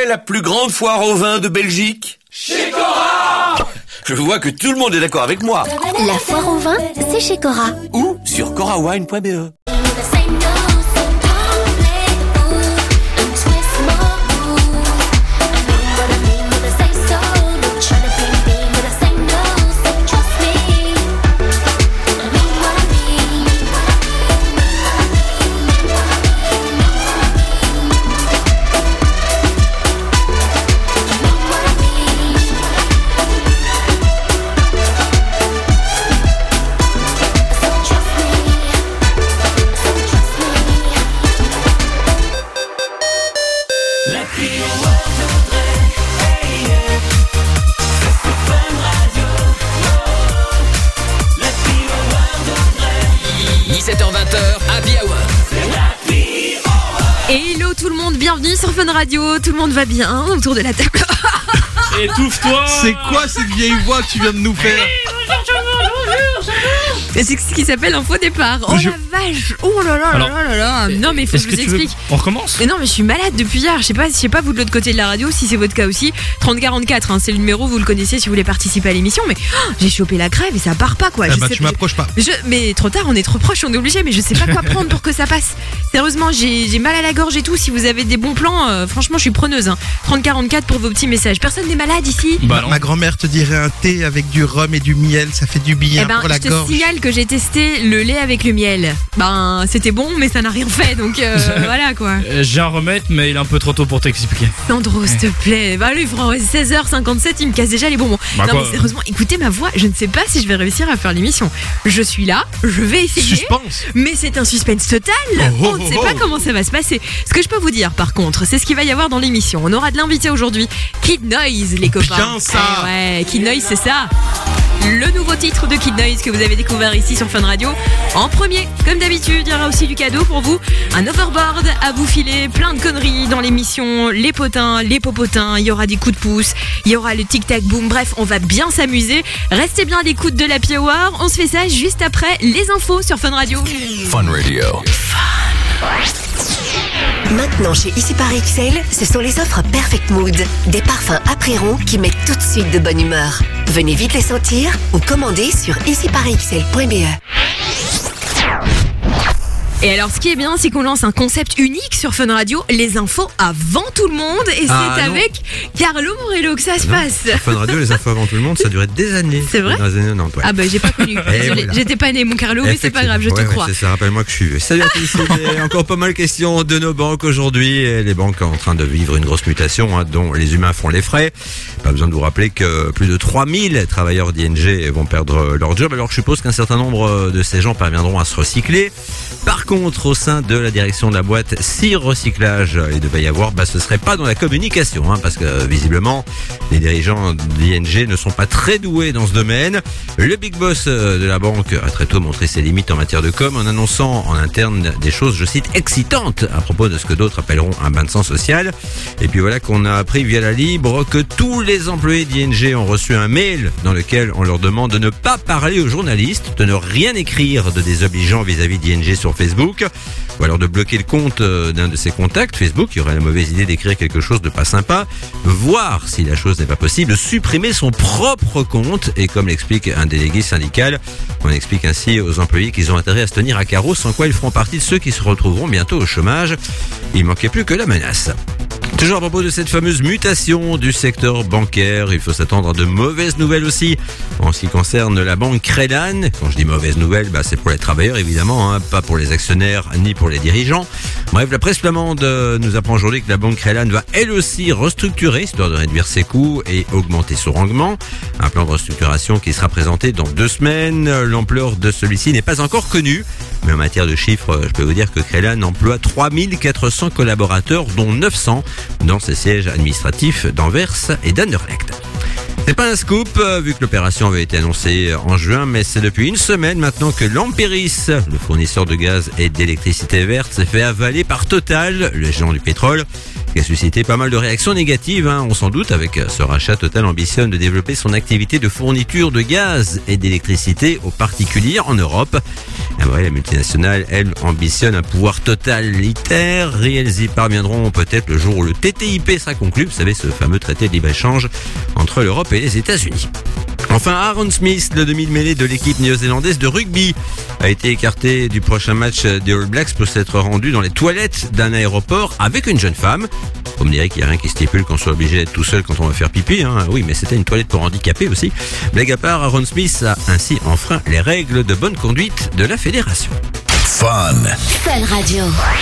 est la plus grande foire au vin de Belgique? Chez Cora! Je vois que tout le monde est d'accord avec moi. La foire au vin, c'est chez Cora. Ou sur corawine.be. Hello tout le monde, bienvenue sur Fun Radio, tout le monde va bien autour de la table. Étouffe-toi! C'est quoi cette vieille voix que tu viens de nous faire? C'est ce qui s'appelle un faux départ. Oh la vache! Oh là là là là là! Non mais faut que je vous explique. On recommence? Mais non mais je suis malade depuis hier. Je sais pas vous de l'autre côté de la radio si c'est votre cas aussi. 3044, hein, c'est le numéro, vous le connaissez si vous voulez participer à l'émission. Mais j'ai chopé la crève et ça part pas quoi. Tu m'approches pas. Mais trop tard, on est trop proche, on est obligé. Mais je sais pas quoi prendre pour que ça passe. Sérieusement, j'ai mal à la gorge et tout. Si vous avez des bons plans, franchement, je suis preneuse. Hein. 3044 pour vos petits messages. Personne n'est malade ici? Ma grand-mère te dirait un thé avec du rhum et du miel, ça fait du bien pour la gorge. Je te signale que j'ai testé le lait avec le miel. C'était bon, mais ça n'a rien fait, donc voilà quoi. J'ai un remède, mais il est un peu trop tôt pour t'expliquer. Sandro, s'il te plaît. Lui, 16h57, il me casse déjà les bonbons. Non, mais sérieusement, écoutez ma voix, je ne sais pas si je vais réussir à faire l'émission. Je suis là, je vais essayer. Suspense. Mais c'est un suspense total. On ne sait pas comment ça va se passer. Ce que je peux vous dire, par contre, c'est ce qu'il va y avoir dans l'émission. On aura de l'invité aujourd'hui. Kid Noise, les copains. Bien ça. Ouais, Kid Noise, c'est ça. Le nouveau titre de Kid Noise que vous avez découvert ici sur Fun Radio. En premier, comme d'habitude, il y aura aussi du cadeau pour vous. Un overboard à vous filer, plein de conneries dans l'émission, les potins, les popotins, il y aura des coups de pouce, il y aura le tic-tac boom, bref, on va bien s'amuser. Restez bien à l'écoute de l'Happy Hour, on se fait ça juste après les infos sur Fun Radio. Fun Radio. Maintenant chez Ici par XL, ce sont les offres Perfect Mood. Des parfums après-ron qui mettent tout de suite de bonne humeur. Venez vite les sentir ou commandez sur iciparxl.be. Et alors ce qui est bien, c'est qu'on lance un concept unique sur Fun Radio, les infos avant tout le monde, et c'est avec Carlo Morello que ça se passe. Fun Radio, les infos avant tout le monde, ça durait des années. C'est vrai? Dans les années 90, ouais. Ah j'ai pas connu. Désolé, voilà. J'étais pas né mon Carlo, mais c'est pas grave, je te crois. C'est ça, rappelle-moi que je suis. Salut à tous, il y a encore pas mal de questions de nos banques aujourd'hui. Les banques sont en train de vivre une grosse mutation, dont les humains font les frais. Pas besoin de vous rappeler que plus de 3000 travailleurs d'ING vont perdre leur job. Alors je suppose qu'un certain nombre de ces gens parviendront à se recycler. Par contre, au sein de la direction de la boîte, si recyclage il devait y avoir, ce serait pas dans la communication, parce que visiblement les dirigeants d'ING ne sont pas très doués dans ce domaine. Le big boss de la banque a très tôt montré ses limites en matière de com en annonçant en interne des choses, je cite, excitantes à propos de ce que d'autres appelleront un bain de sang social. Et puis voilà qu'on a appris via la Libre que tous les employés d'ING ont reçu un mail dans lequel on leur demande de ne pas parler aux journalistes, de ne rien écrire de désobligeant vis-à-vis d'ING sur Facebook, ou alors de bloquer le compte d'un de ses contacts Facebook. Il y aurait la mauvaise idée d'écrire quelque chose de pas sympa, voire, si la chose n'est pas possible, supprimer son propre compte. Et comme l'explique un délégué syndical, on explique ainsi aux employés qu'ils ont intérêt à se tenir à carreau, sans quoi ils feront partie de ceux qui se retrouveront bientôt au chômage. Il manquait plus que la menace. Toujours à propos de cette fameuse mutation du secteur bancaire, il faut s'attendre à de mauvaises nouvelles aussi en ce qui concerne la banque Crelan. Quand je dis mauvaises nouvelles, c'est pour les travailleurs évidemment, pas pour les actionnaires ni pour les dirigeants. Bref, la presse flamande nous apprend aujourd'hui que la banque Crelan va elle aussi restructurer, histoire de réduire ses coûts et augmenter son rendement. Un plan de restructuration qui sera présenté dans 2 semaines. L'ampleur de celui-ci n'est pas encore connue, mais en matière de chiffres, je peux vous dire que Crelan emploie 3400 collaborateurs, dont 900 dans ses sièges administratifs d'Anvers et d'Anderlecht. C'est pas un scoop, vu que l'opération avait été annoncée en juin, mais c'est depuis une semaine maintenant que l'Amperis, le fournisseur de gaz et d'électricité verte, s'est fait avaler par Total, le géant du pétrole, qui a suscité pas mal de réactions négatives, on s'en doute. Avec ce rachat, Total ambitionne de développer son activité de fourniture de gaz et d'électricité aux particuliers en Europe. La multinationale, elle, ambitionne un pouvoir totalitaire. Elles y parviendront peut-être le jour où le TTIP sera conclu. Vous savez, ce fameux traité de libre-échange entre l'Europe et les États-Unis. Enfin, Aaron Smith, le demi-mêlée de l'équipe néo-zélandaise de rugby, a été écarté du prochain match des All Blacks pour s'être rendu dans les toilettes d'un aéroport avec une jeune femme. Vous me direz qu'il n'y a rien qui stipule qu'on soit obligé d'être tout seul quand on va faire pipi. Oui, mais c'était une toilette pour handicapés aussi. Blague à part, Aaron Smith a ainsi enfreint les règles de bonne conduite de la fédération. Fun Radio.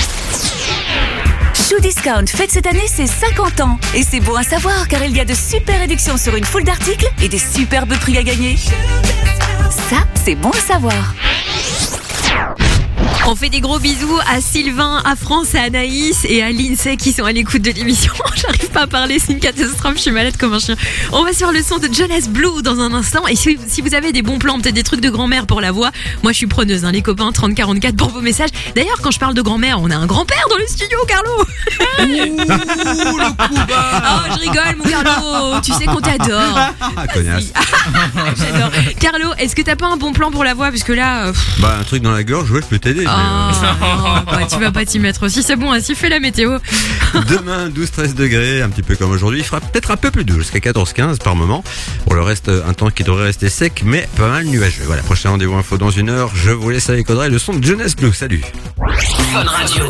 Shoe Discount fête cette année ses 50 ans. Et c'est bon à savoir car il y a de super réductions sur une foule d'articles et des superbes prix à gagner. Ça, c'est bon à savoir. On fait des gros bisous à Sylvain, à France, à Anaïs et à Lindsay qui sont à l'écoute de l'émission. J'arrive pas à parler, c'est une catastrophe, je suis malade comme un chien. On va sur le son de Jonas Blue dans un instant. Et si vous avez des bons plans, peut-être des trucs de grand-mère pour la voix, moi je suis preneuse, les copains, 3044 pour vos messages. D'ailleurs, quand je parle de grand-mère, on a un grand-père dans le studio, Carlo. Ouh, le coup bas. Oh, je rigole, mon Carlo. Tu sais qu'on t'adore. Connasse. J'adore. Carlo, est-ce que t'as pas un bon plan pour la voix? Parce que là... un truc dans la gorge, ouais, je peux t'aider. Tu vas pas t'y mettre aussi, c'est bon, ainsi fait la météo. Demain, 12-13 degrés, un petit peu comme aujourd'hui. Il fera peut-être un peu plus doux, jusqu'à 14-15 par moment. Pour le reste, un temps qui devrait rester sec, mais pas mal nuageux. Voilà, prochain rendez-vous info dans 1 heure. Je vous laisse avec Audrey, le son de Jonas Blue. Salut. Fun Radio.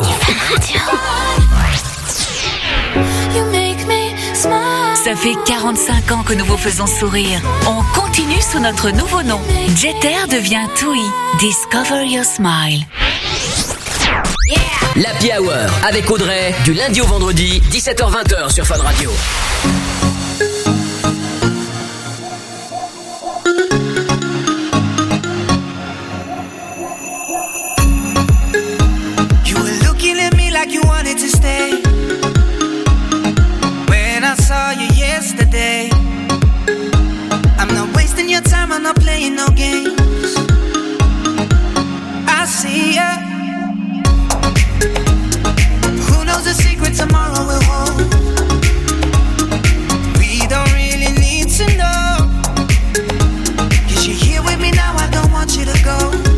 Ça fait 45 ans que nous vous faisons sourire. On continue sous notre nouveau nom. Jeter devient TUI. Discover your smile. L'Happy Hour avec Audrey, du lundi au vendredi, 17h-20h sur Fun Radio. You were looking at me like you wanted to stay. When I saw you yesterday, I'm not wasting your time, I'm not playing no games. I see ya. Who knows the secret tomorrow will hold? We don't really need to know. 'Cause you're here with me now, I don't want you to go.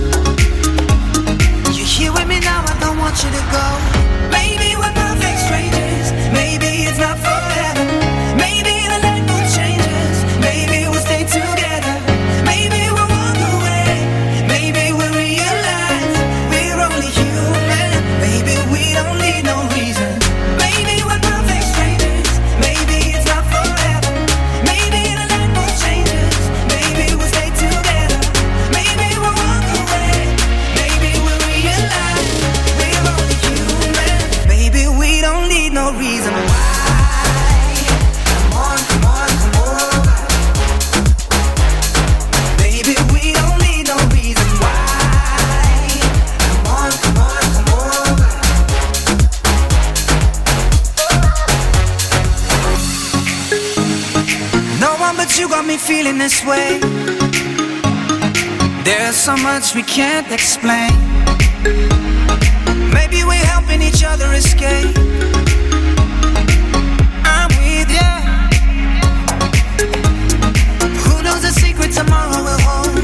You're here with me now, I don't want you to go. Maybe we're perfect strangers, maybe it's not forever. Maybe the light will change us, maybe we'll stay together. Maybe we'll walk away, maybe we'll realize we're only human. Maybe we don't need no reason. Maybe we're perfect strangers, maybe it's not forever. Maybe the light will change us, maybe we'll stay together. Maybe we'll walk away, maybe we'll realize we're only human. Maybe we don't need no reason why. Come on, come on, come over. Baby, we don't need no reason why. Come on, come on, come over. No one but you got me feeling this way. There's so much we can't explain. Maybe we're helping each other escape. I'm with ya. Who knows the secret tomorrow will hold?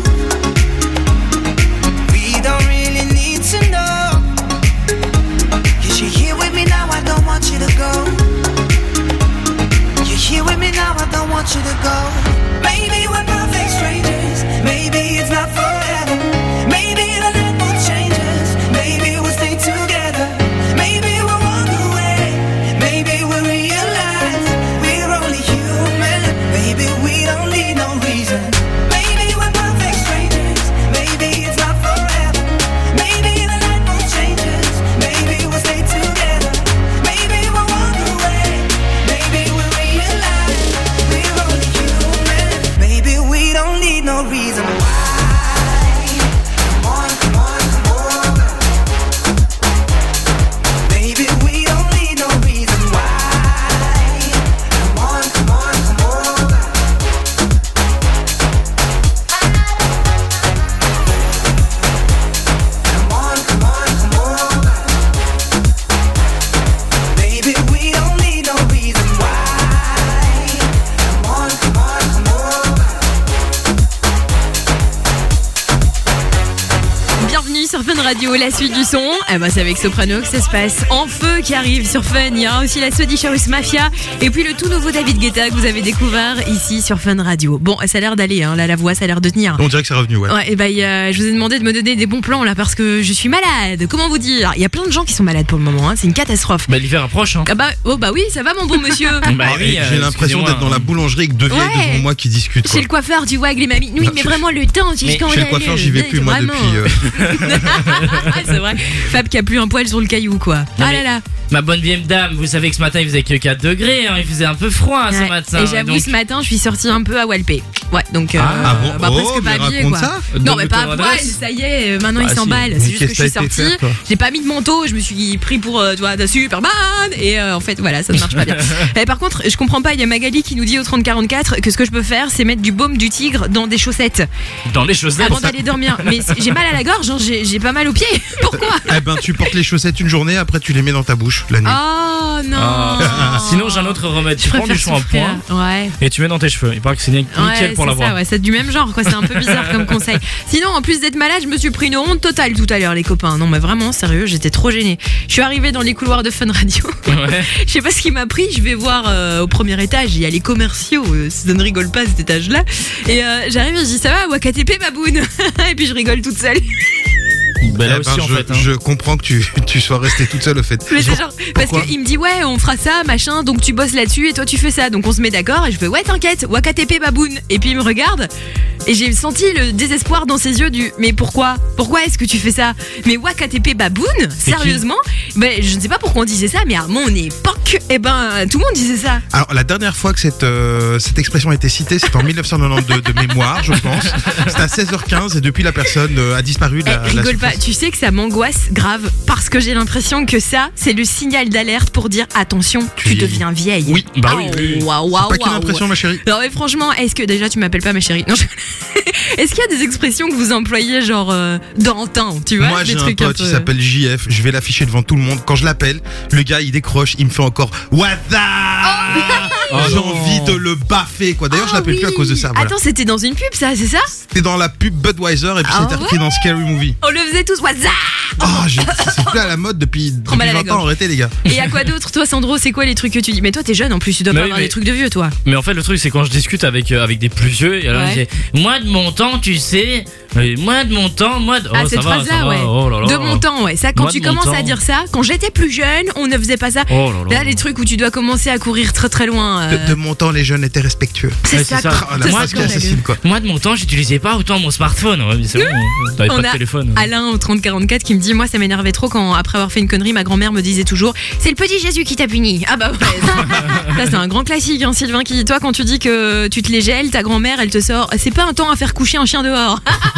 We don't really need to know. 'Cause you're here with me now, I don't want you to go. You're here with me now, I don't want you to go. Maybe we're perfect strangers, maybe it's not forever. Maybe the light will change us, maybe we'll stay together. Maybe we'll walk away, maybe we'll realize we're only human. Maybe we don't need no reason. Maybe we're perfect strangers, maybe it's not forever. Maybe the light will change us, maybe we'll stay together. Maybe we'll walk away, maybe we'll realize we're only human. Radio, la suite du son, c'est avec Soprano que ça se passe. En feu qui arrive sur Fun. Il y aura aussi la Swedish House Mafia et puis le tout nouveau David Guetta que vous avez découvert ici sur Fun Radio. Bon, ça a l'air d'aller, hein. Là la voix ça a l'air de tenir. On dirait que c'est revenu, ouais. Ouais, je vous ai demandé de me donner des bons plans là parce que je suis malade. Comment vous dire? Il y a plein de gens qui sont malades pour le moment, hein. C'est une catastrophe. L'hiver approche, hein. Oui, ça va mon bon monsieur. Oui, j'ai l'impression d'être dans la boulangerie avec deux vieilles devant moi qui discutent. Chez le coiffeur, tu vois, avec les mamies. Oui, mais vraiment le temps, c'est scandaleux. Chez le coiffeur, j'y vais plus moi depuis. C'est vrai. Fab qui a plus un poil sur le caillou, quoi. Non, ah là là. Ma bonne vieille dame, vous savez que ce matin il faisait que 4 degrés, hein, il faisait un peu froid ce matin. Et j'avoue, ce matin je suis sortie un peu à Walpé. Ouais, donc presque pas habillée quoi. Ça non, mais pas à poil, ça y est, maintenant il s'emballe. C'est juste que je suis sortie, j'ai pas mis de manteau, je me suis pris pour de Superman et en fait voilà, ça ne marche pas bien. Par contre, je comprends pas, il y a Magali qui nous dit au 3044 que ce que je peux faire c'est mettre du baume du tigre dans des chaussettes. Dans les chaussettes avant d'aller dormir. Mais j'ai mal à la gorge, hein, j'ai pas mal aux pieds. Pourquoi? Tu portes les chaussettes une journée, après tu les mets dans ta bouche la nuit. Oh non. Sinon j'ai un autre remède, tu prends du shampoing et tu mets dans tes cheveux. Il paraît que c'est nickel pour la voix. C'est du même genre quoi, c'est un peu bizarre comme conseil. Sinon en plus d'être malade, je me suis pris une honte totale tout à l'heure les copains. Non mais vraiment sérieux, j'étais trop gênée. Je suis arrivée dans les couloirs de Fun Radio. Je sais pas ce qui m'a pris, je vais voir au premier étage, il y a les commerciaux, ça ne rigole pas cet étage-là. Et j'arrive et je dis ça va, Wakatepe baboune. Et puis je rigole toute seule. Là aussi, je comprends que tu sois restée toute seule au fait. Mais c'est genre, parce qu'il me dit ouais on fera ça machin, donc tu bosses là-dessus et toi tu fais ça, donc on se met d'accord et je fais ouais t'inquiète, Wakatepe baboune. Et puis il me regarde et j'ai senti le désespoir dans ses yeux mais pourquoi est-ce que tu fais ça? Mais Wakatepe baboune, sérieusement? Je ne sais pas pourquoi on disait ça, mais à mon époque tout le monde disait ça. Alors la dernière fois que cette expression a été citée, c'était en 1992 de mémoire je pense. C'était à 16h15 et depuis la personne a disparu de la rigole pas. Tu sais que ça m'angoisse grave parce que j'ai l'impression que ça c'est le signal d'alerte pour dire attention, tu deviens vieille. Oui, oui. C'est pas qu'une impression ma chérie. Non mais franchement, est-ce que déjà tu m'appelles pas ma chérie? Non, est-ce qu'il y a des expressions que vous employez genre d'antan, tu vois? Moi j'ai un pote, il s'appelle JF, je vais l'afficher devant tout le monde. Quand je l'appelle, le gars il décroche, il me fait encore What the j'ai envie de le baffer quoi. D'ailleurs je l'appelle plus à cause de ça. Voilà. Attends, c'était dans une pub ça, c'est ça? C'était dans la pub Budweiser et puis c'était repris dans Scary Movie. On le faisait tous, What the c'est plus à la mode depuis 20 ans, arrêtez les gars. Et à quoi d'autre? Toi Sandro, c'est quoi les trucs que tu dis? Mais toi t'es jeune en plus, tu dois pas avoir des trucs de vieux toi. Mais en fait le truc c'est quand je discute avec des plus vieux et alors je dis moi de mon temps tu sais, moi de mon temps, cette phrase là ouais. Oh là là. De mon temps ouais, ça quand tu commences à dire ça, quand j'étais plus jeune on ne faisait pas ça. Là les trucs où tu dois commencer à courir très très loin. De mon temps les jeunes étaient respectueux. C'est ça. Moi de mon temps j'utilisais pas autant mon smartphone. C'est bon, t'avais pas de téléphone. Alain au 3044 qui me dit moi ça m'énervait trop quand après avoir fait une connerie ma grand-mère me disait toujours c'est le petit Jésus qui t'a puni. Ah bah ouais. Ça c'est un grand classique hein, Sylvain qui dit toi quand tu dis que tu te les gèles, ta grand-mère elle te sort c'est pas un temps à faire coucher un chien dehors.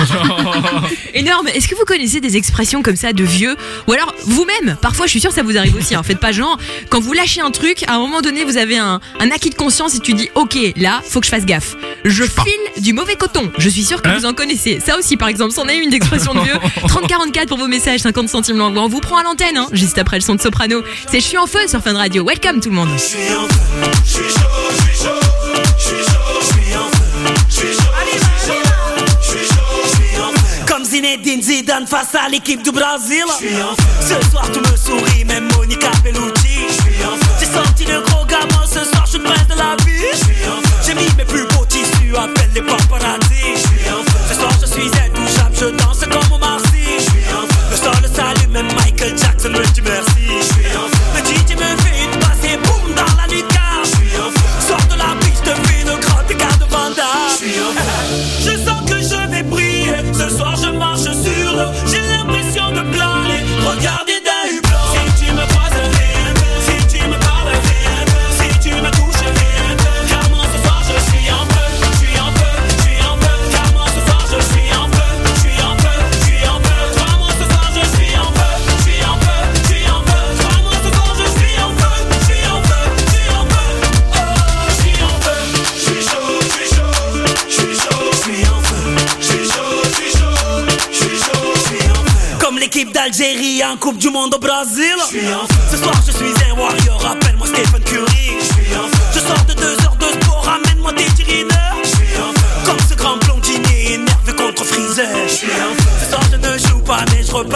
Énorme. Est-ce que vous connaissez des expressions comme ça de vieux ou alors vous-même parfois je suis sûre ça vous arrive aussi hein. Faites pas genre quand vous lâchez un truc à un moment donné vous avez un acquis de conscience et tu dis ok là faut que je fasse gaffe, je file du mauvais coton. Je suis sûre que vous en connaissez ça aussi par exemple, c'en est une d'expression de vieux. 3044 pour vos messages, 50 centimes l'envoi. On vous prend à l'antenne hein, juste après le son de Soprano. C'est Je suis en feu sur Fun Radio. Welcome tout le monde. Je suis en feu, je suis chaud, je suis chaud, je suis chaud, je suis en feu, je suis chaud, je suis chaud, je suis en feu. Comme Zinedine Zidane face à l'équipe du Brésil. Je suis en feu. Ce soir tu me souris, même Monica Bellucci. Je suis en feu. J'ai sorti le gros gamin, ce soir je suis le prince de la vie. Je suis en feu. J'ai mis mes plus beaux tissus, appelle les paparazzi. Je suis en feu. Ce soir je suis intouchable, je danse comme au Marcy. Je suis en feu. Le sol le salue, même Michael Jackson me dit merci. Je suis en feu. Le DJ me fait une passe et boum dans la nuit de car. Je suis en feu. Sors de la piste, fais le grand écart de Vanda. Je suis en feu. Je sens que je vais briller. Ce soir je marche sur l'eau. J'ai l'impression de planer. Regardez d'un hublot. Si tu me croises, si tu me parles, si tu me touches, car moi ce soir je suis en feu. Je suis en feu, je suis en feu. Car moi ce soir je suis en feu. Je suis en feu, je suis en feu. Car moi ce soir je suis en feu. Je suis en feu, je suis en feu. Car moi ce soir je suis en feu. Je suis en feu, je suis en feu. Oh, je suis en feu. Je suis chaud, je suis chaud. Je suis chaud, je suis en feu. Je suis chaud, je suis chaud. Je suis chaud, je suis en feu. Comme l'équipe d'Algérie en Coupe du Monde au Brésil. Je suis en feu. Ce soir je suis un warrior, appelle-moi Stephen Curry. Je suis en feu. Je sors de 2 heures de sport, ramène-moi des tirineurs. Je suis en feu. Comme ce grand blondinier énervé contre Freezer. Je suis en feu. Ce soir je ne joue pas mais je repars avec.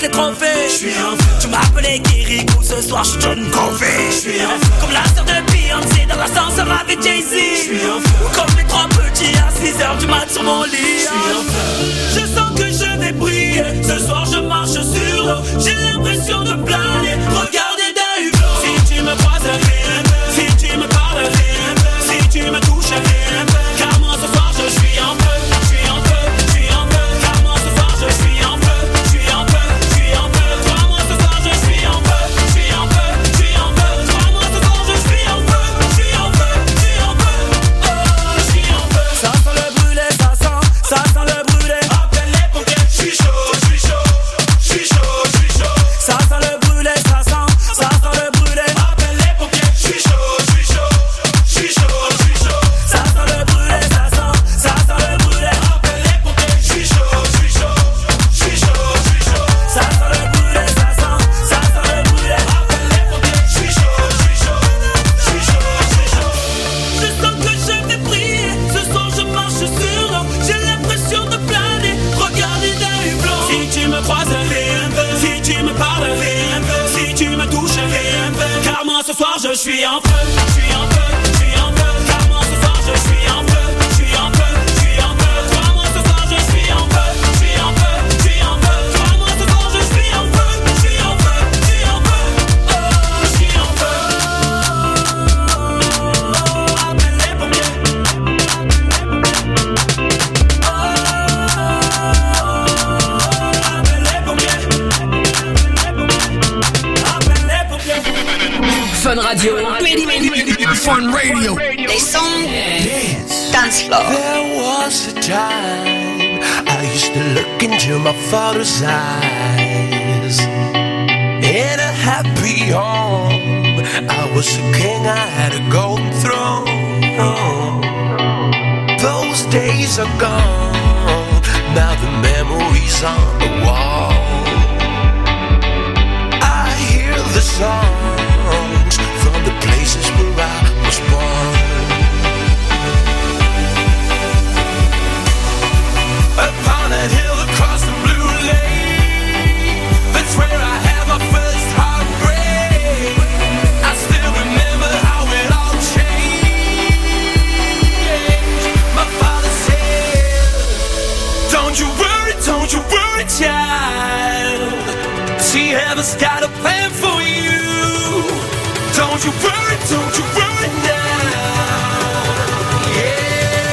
les trophées. Tu m'appelais Kirikou, ce soir j'suis John Covey. Comme la sœur de Beyoncé dans l'ascenseur avec Jay-Z. Ou comme les trois petits à 6h du mat sur mon lit. Je sens que je vais briller. Ce soir je marche sur l'eau. J'ai l'impression de planer. Regardez d'un hublot. Si tu me croises, si tu me parles, si tu me touches, car moi ce soir je suis en feu. Car moi ce soir je suis en feu. Crois-moi ce soir je suis en feu. Crois-moi ce soir je suis en feu. Ça sent le brûlé, ça sent le brûlé. Appelle les pompiers. Je suis chaud. Ça sent le brûlé, ça sent le brûlé. Appelle les pompiers. Je suis chaud. Ça sent le brûlé, ça sent le brûlé. Appelle les pompiers. Je suis chaud. Ça sent le brûlé, ça sent le brûlé. Appelle les pompiers. Je suis chaud. Je sens que je vais briller. Ce soir je marche sur l'eau. J'ai l'impression de planer. Regardez d'un hublot. Si tu me croises, si tu me parles, si tu me touches, car moi ce soir je suis en feu. Car moi ce soir je suis en feu. Crois-moi ce soir je suis en feu. Crois-moi ce soir je suis en feu. Je suis en feu. Appelle les pompiers. Fun Radio. Fun Radio. Les sons dance floor. There was a time I used to look into my father's eyes. In a happy home, I was a king, I had a golden throne. Those days are gone, now the memories on the wall. I hear the songs from the places where I was born. Upon a hill across the blue lake, that's where I had my first heartbreak. I still remember how it all changed. My father said, don't you worry, child. See, heaven's got a plan for you. Don't you worry now. Yeah.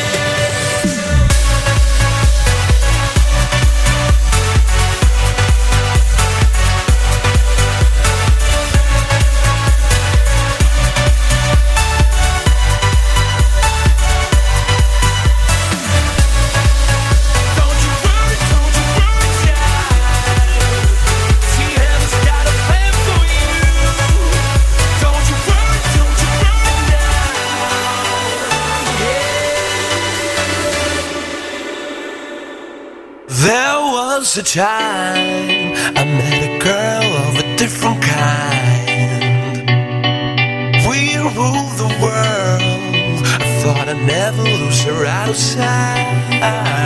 There was a time I met a girl of a different kind. We ruled the world. I thought I'd never lose her out of sight.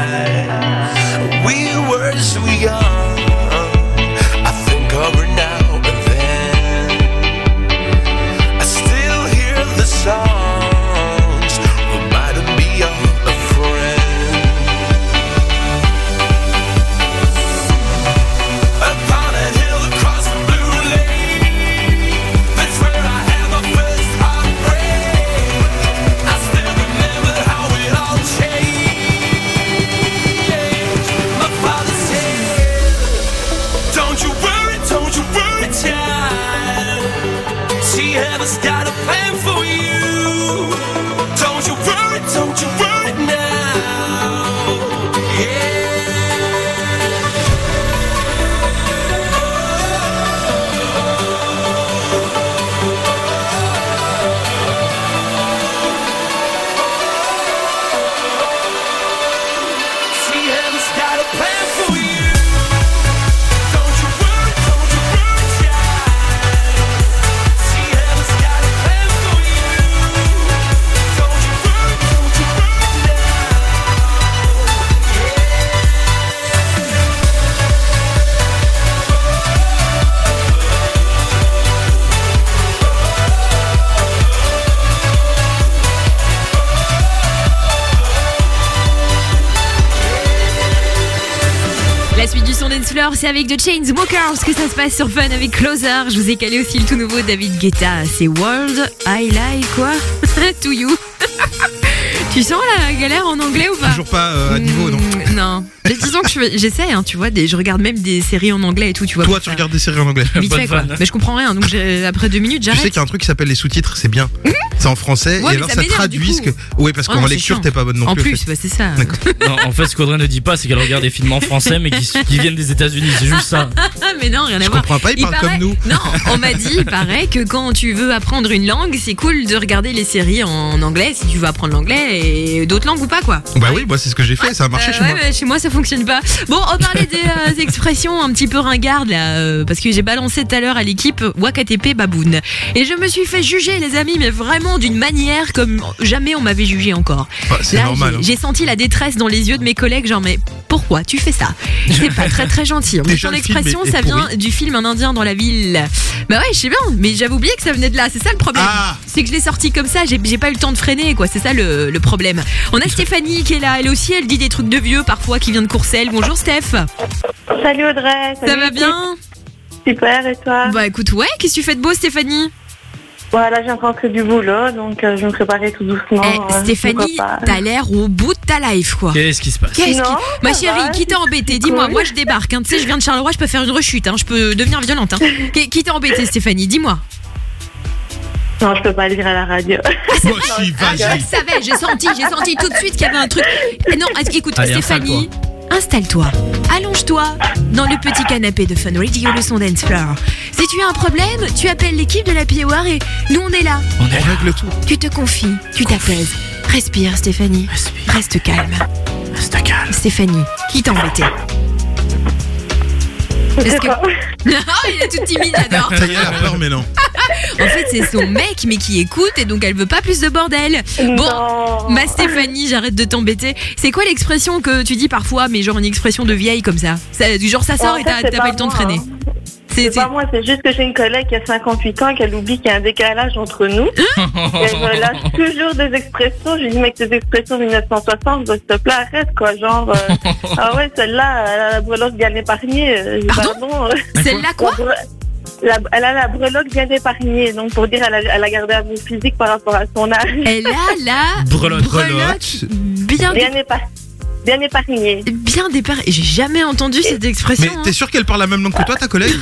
We were so young. I think of her now and then. I still hear the songs reminding me of a friend. Dance Floor, c'est avec The Chainsmokers que ça se passe sur Fun avec Closer. Je vous ai calé aussi le tout nouveau David Guetta. C'est World I Like quoi To You. Tu sens la galère en anglais ou pas? Toujours pas à niveau, non. Non. Mais disons que j'essaie, hein, tu vois, je regarde même des séries en anglais et tout, tu vois. Toi, tu regardes des séries en anglais. Vite fait, quoi. Mais je comprends rien, donc après 2 minutes, Tu j'arrête. sais qu'il y a un truc qui s'appelle les sous-titres, c'est bien. C'est en français Ouais, et mais alors ça ça m'énerve, traduit du ce que. coup. Oui, parce qu'en Ouais, c'est lecture, chiant. t'es pas bonne non En plus. plus, bah, c'est ça. Non, en fait, ce qu'Audrey ne dit pas, c'est qu'elle regarde des films en français, mais qui viennent des États-Unis. C'est juste ça. Mais non, rien à Je voir. comprends pas, il parle comme nous. Non, on m'a dit, il paraît que quand tu veux apprendre une langue, c'est cool de regarder les séries en anglais si tu veux apprendre l'anglais et d'autres langues ou pas, quoi. Bah oui, moi c'est ce que j'ai fait, ça a marché chez moi. Ouais, chez moi ça fonctionne pas. Bon, on parlait des expressions un petit peu ringardes là, parce que j'ai balancé tout à l'heure à l'équipe Wakatepe baboune. Et je me suis fait juger, les amis, mais vraiment d'une manière comme jamais on m'avait jugé encore. Bah, c'est Là, normal. j'ai senti la détresse dans les yeux de mes collègues, genre mais pourquoi tu fais ça? C'est pas très très gentil. Mais Déjà, ton le film expression, est ça vient pourri. du film Un Indien dans la ville. Bah ouais, je sais bien, mais j'avais oublié que ça venait de là. C'est ça le problème. Ah. C'est que je l'ai sorti comme ça, j'ai pas eu le temps de freiner, quoi. C'est ça le problème. On a Stéphanie qui est là, elle aussi, elle dit des trucs de vieux parfois, qui vient de Courcelles. Bonjour Steph. Salut Audrey. Ça va bien? Super, et toi? Bah écoute, ouais, qu'est-ce que tu fais de beau Stéphanie? Voilà, je viens de rentrer du boulot, donc je me préparais tout doucement. Stéphanie, t'as l'air au bout de ta life, quoi. Qu'est-ce qui se passe? Ma chérie, qui t'a embêté? Dis-moi, moi je débarque, hein. Tu sais, je viens de Charleroi, je peux faire une rechute, hein. Je peux devenir violente, hein. Qui t'a embêté, Stéphanie? Dis-moi. Non, je peux pas le dire à la radio. Moi, si, vas-y. Je le savais, j'ai senti tout de suite qu'il y avait un truc. Non, écoute, Allez, Stéphanie, installe-toi, allonge-toi dans le petit canapé de Fun Radio, le son Dance Floor. Si tu as un problème, tu appelles l'équipe de l'Happy Hour et nous on est là. On règle tout. Tu te confies, tu t'apaises. Respire, Stéphanie. Reste calme. Stéphanie, qui t'a embêté? Parce que... Non, il est tout timide, j'adore. Ça y est, elle a peur, mais non. En fait, c'est son mec, mais qui écoute et donc elle veut pas plus de bordel. Bon, ma Stéphanie, j'arrête de t'embêter. C'est quoi l'expression que tu dis parfois, mais genre une expression de vieille comme ça? Du genre ça sort et t'as pas eu le temps de freiner. C'est pas moi, c'est juste que j'ai une collègue qui a 58 ans, qu'elle oublie qu'il y a un décalage entre nous. Elle me lâche toujours des expressions. Je lui dis, mec, tes expressions de 1960, s'il te plaît, arrête, quoi. Genre, ah ouais, celle-là, elle a la breloque bien épargnée. Pardon? Celle-là, quoi? Elle a la breloque bien épargnée, donc pour dire elle a gardé un bon physique par rapport à son âge. Elle a la breloque bien épargnée. Bien dépargnée. J'ai jamais entendu cette expression. Mais t'es sûr qu'elle parle la même langue que toi, ta collègue?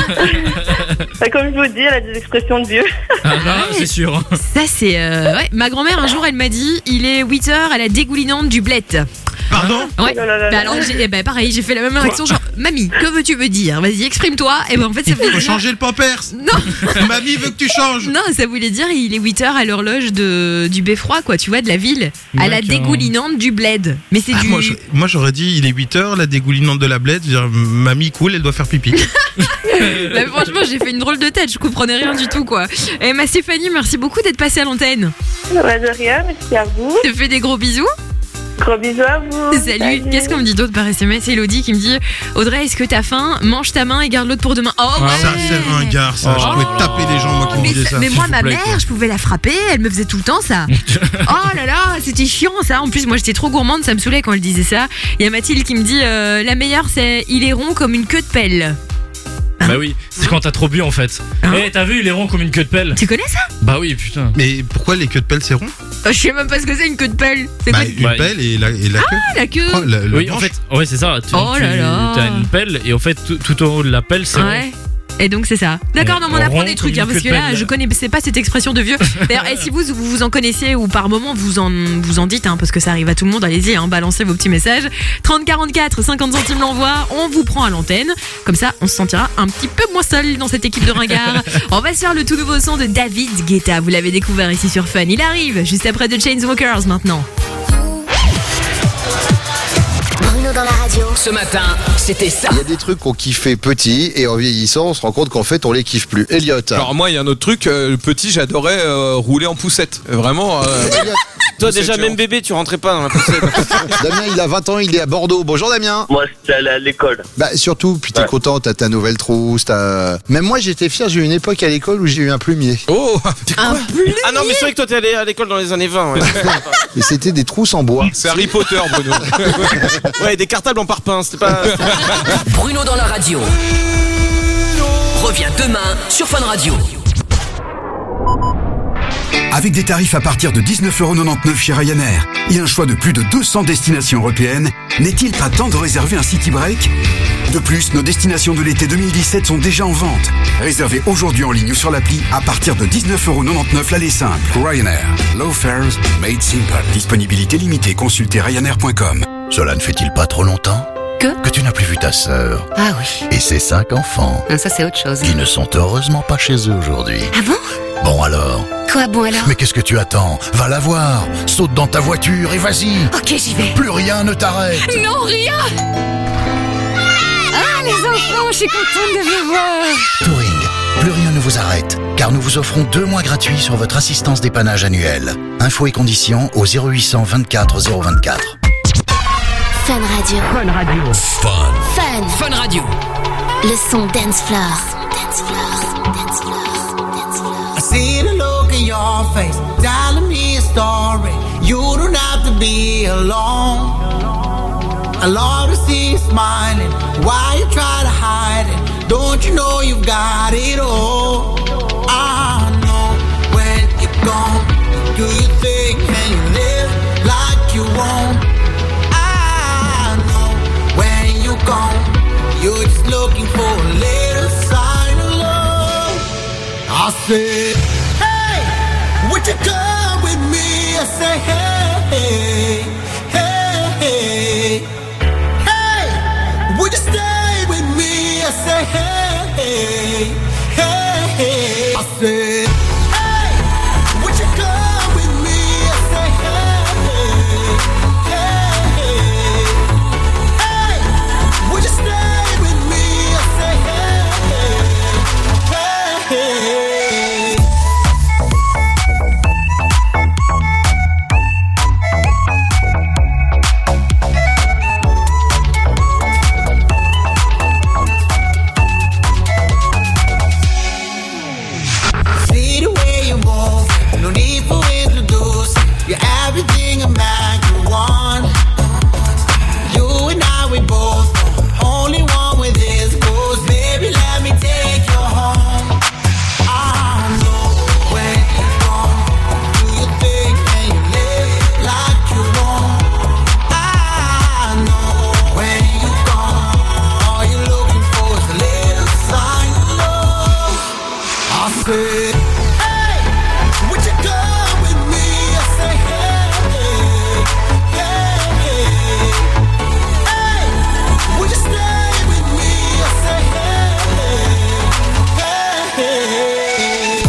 Comme je vous dis, elle a des expressions de vieux. Ah non, c'est sûr. Ça c'est ouais. Ma grand-mère un jour elle m'a dit il est 8h à la dégoulinante du bled. Pardon? Ouais. Bah alors pareil, j'ai fait la même réaction, genre mamie, que veux-tu me dire? Vas-y, exprime-toi. Et ben en fait ça faut changer le pampers. Non. Mamie veut que tu changes. Non, ça voulait dire il est 8h à l'horloge du beffroi, quoi, tu vois, de la ville, à la dégoulinante du bled. Mais c'est du moi j'aurais dit il est 8h, la dégoulinante de la bled, je veux dire, mamie cool, elle doit faire pipi. Bah, franchement, j'ai fait une drôle de tête, je comprenais rien du tout, quoi. Et ma Stéphanie, merci beaucoup d'être passée à l'antenne. Bah, de rien, merci à vous. Je te fais des gros bisous. Gros bisous à vous. Salut. Qu'est-ce qu'on me dit d'autre par SMS? C'est Elodie qui me dit Audrey, est-ce que t'as faim? Mange ta main et garde l'autre pour demain. Oh, ouais. Ça c'est un gars, ça. Je pouvais taper les gens, moi qui me disaient ça. Mais moi, ma plaît, mère, quoi. je pouvais la frapper, elle me faisait tout le temps ça. Oh là là, c'était chiant ça. En plus, moi j'étais trop gourmande, ça me saoulait quand elle disait ça. Il y a Mathilde qui me dit la meilleure, c'est il est rond comme une queue de pelle. Bah oui, c'est quand t'as trop bu en fait. T'as vu, il est rond comme une queue de pelle. Tu connais ça? Bah oui, putain. Mais pourquoi les queues de pelle c'est rond? Je sais même pas ce que c'est une queue de pelle. C'est quoi Une pelle et la queue. Ah, la queue. Oh, le Oui, branche. en fait, ouais, c'est ça. Oh là là. T'as une pelle et en fait, tout au haut de la pelle, c'est rond. Ouais. Et donc c'est ça. D'accord, non, mais on apprend des trucs, hein, parce que là, je connaissais pas cette expression de vieux. D'ailleurs, et si vous en connaissiez ou par moment vous en dites, hein, parce que ça arrive à tout le monde, allez-y, hein, balancez vos petits messages. 30 44, 50 centimes l'envoi, on vous prend à l'antenne. Comme ça, on se sentira un petit peu moins seul dans cette équipe de ringards. On va se faire le tout nouveau son de David Guetta. Vous l'avez découvert ici sur Fun. Il arrive juste après The Chainsmokers maintenant. Bruno dans la radio. Ce matin, c'était ça. Il y a des trucs qu'on kiffait petit et en vieillissant, on se rend compte qu'en fait, on les kiffe plus. Elliot. Alors moi, il y a un autre truc, petit, j'adorais rouler en poussette. Vraiment. Toi déjà, même bébé, tu rentrais pas dans la poussette. Damien, il a 20 ans, il est à Bordeaux. Bonjour Damien. Moi, c'était aller à l'école. Bah surtout, puis t'es content, t'as ta nouvelle trousse, Même moi, j'étais fier, j'ai eu une époque à l'école où j'ai eu un plumier. Oh, ah non, mais c'est vrai que toi t'es allé à l'école dans les années 20. Ouais. Et c'était des trousses en bois. C'est Harry Potter, Bruno. Ouais, des cartables en parpaing, c'était pas... Bruno dans la radio. Reviens demain sur Fun Radio. Avec des tarifs à partir de 19,99€ chez Ryanair et un choix de plus de 200 destinations européennes, n'est-il pas temps de réserver un city break ? De plus, nos destinations de l'été 2017 sont déjà en vente. Réservez aujourd'hui en ligne ou sur l'appli à partir de 19,99€ l'aller simple. Ryanair. Low fares made simple. Disponibilité limitée. Consultez ryanair.com. Cela ne fait-il pas trop longtemps que tu n'as plus vu ta sœur Ah oui. et ses 5 enfants Ça, c'est autre chose. qui ne sont heureusement pas chez eux aujourd'hui. Ah bon? Bon alors. Quoi, bon alors? Mais qu'est-ce que tu attends? Va la voir. Saute dans ta voiture et vas-y. Ok, j'y vais. Plus rien ne t'arrête. Non, rien! Ah, les enfants, je suis contente de vous voir. Touring, plus rien ne vous arrête, car nous vous offrons 2 mois gratuits sur votre assistance dépannage annuelle. Infos et conditions au 0800 24 024. Fun Radio. Fun Radio. Fun. Fun Radio. Le son dance floor. I see the look in your face, telling me a story. You don't have to be alone. I love to see you smiling. Why you try to hide it? Don't you know you've got it all? I know when you're gone, you do your thing and you live like you won't. I know when you're gone, you're just looking for a little sign of love. I said, hey, would you come with me? I say, hey, hey, hey. Hey, would you stay with me? I say, hey, hey, hey. I said, hey, would you come with me? I say, hey, hey, hey. Hey, would you stay with me? I say, hey, hey, hey. See the way you move, no need for introducing. You're everything a man could want. You and I, we both know, only one with his goals. Baby, let me take you home. I know when you're gone, do your thing and you live like you want. I know when you're gone, all you're looking for is a little sign of love. I said, hey, would you come with me? I say, hey, hey, hey. Hey, would you stay with me? I say, hey, hey, hey.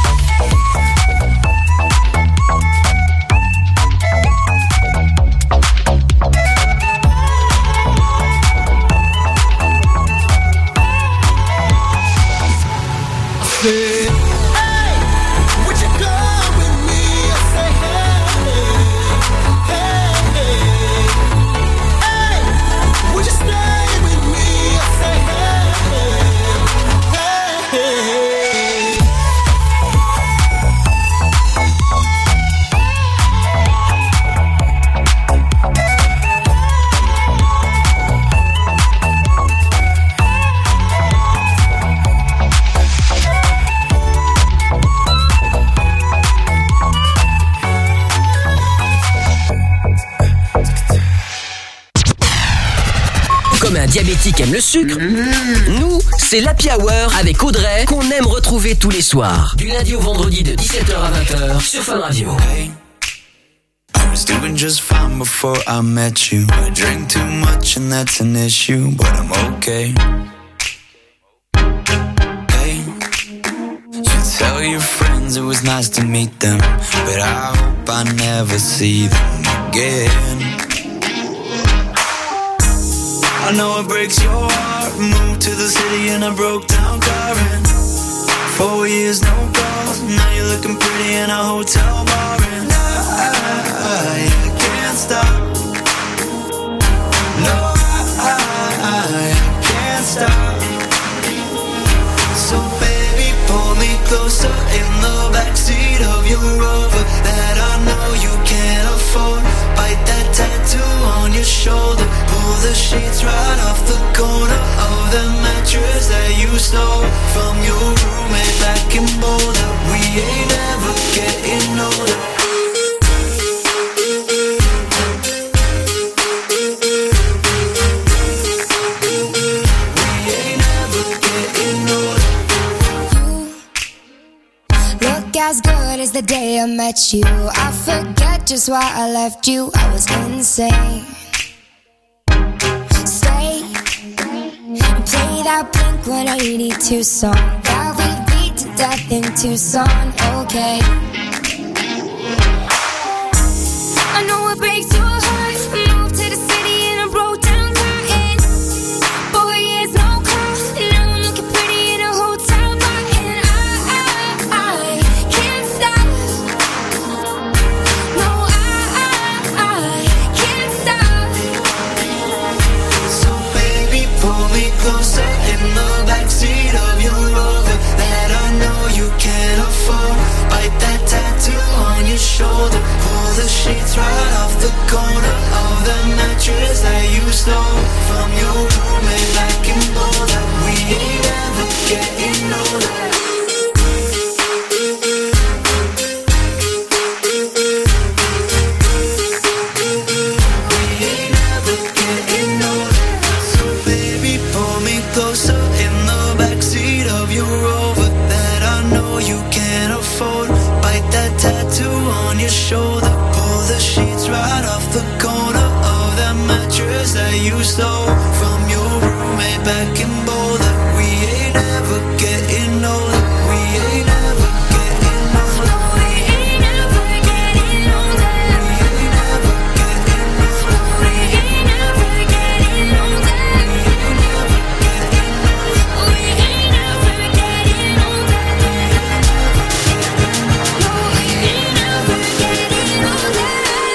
I said, hey, would you come with me? I say, hey, hey, hey. Hey, would you stay with me? I say, hey, hey, hey. Comme un diabétique aime le sucre, nous, c'est l'Happy Hour avec Audrey qu'on aime retrouver tous les soirs. Du lundi au vendredi de 17h à 20h sur Fun Radio. I was doing just fine before I met you. I drink too much and that's an issue, but I'm okay. Hey, you tell your friends it was nice to meet them, but I hope I never see them again. I know it breaks your heart. Moved to the city in a broke down car and 4 years no calls. Now you're looking pretty in a hotel bar and the sheets right off the corner of the mattress that you stole from your roommate back in Boulder. We ain't ever getting older. We ain't ever getting older. Look as good as the day I met you. I forget just why I left you. I was insane. Stay and play that Blink-182 song that we beat to death in Tucson. Okay. I know it breaks your heart. Moved to the city and I broke down crying. 4 years no call. Now I'm looking pretty in a hotel bar, and I can't stop. No, I can't stop. So baby, pull me closer in the backseat of your Rover that I know you can't afford. Bite that tattoo on your shoulder. Pull the sheets right off the corner of the mattress that you stole from your roommate back in Boulder. We ain't ever getting older. We ain't ever getting older. So baby, pull me closer in the backseat of your Rover that I know you can't afford. Bite that tattoo on your shoulder. Pull the sheets right off the corner of that mattress that you stole from your roommate back in Boulder. We ain't ever getting older. We ain't ever getting older. We ain't ever getting older. We ain't ever getting older. We ain't ever getting older. We ain't ever getting older. No, we ain't ever getting older.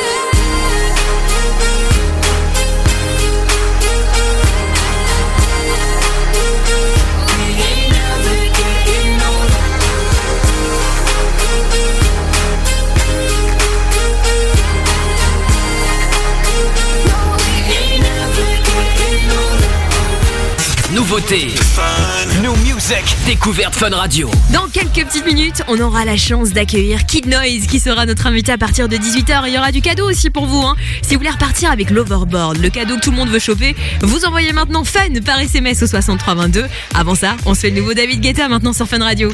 We ain't ever getting older. No, we ain't ever getting older. Nouveauté, New Music, découverte Fun Radio. Dans quelques petites minutes, on aura la chance d'accueillir Kid Noise qui sera notre invité à partir de 18h. Il y aura du cadeau aussi pour vous. Si vous voulez repartir avec l'Overboard, le cadeau que tout le monde veut choper, vous envoyez maintenant Fun par SMS au 6322. Avant ça, on se fait le nouveau David Guetta maintenant sur Fun Radio.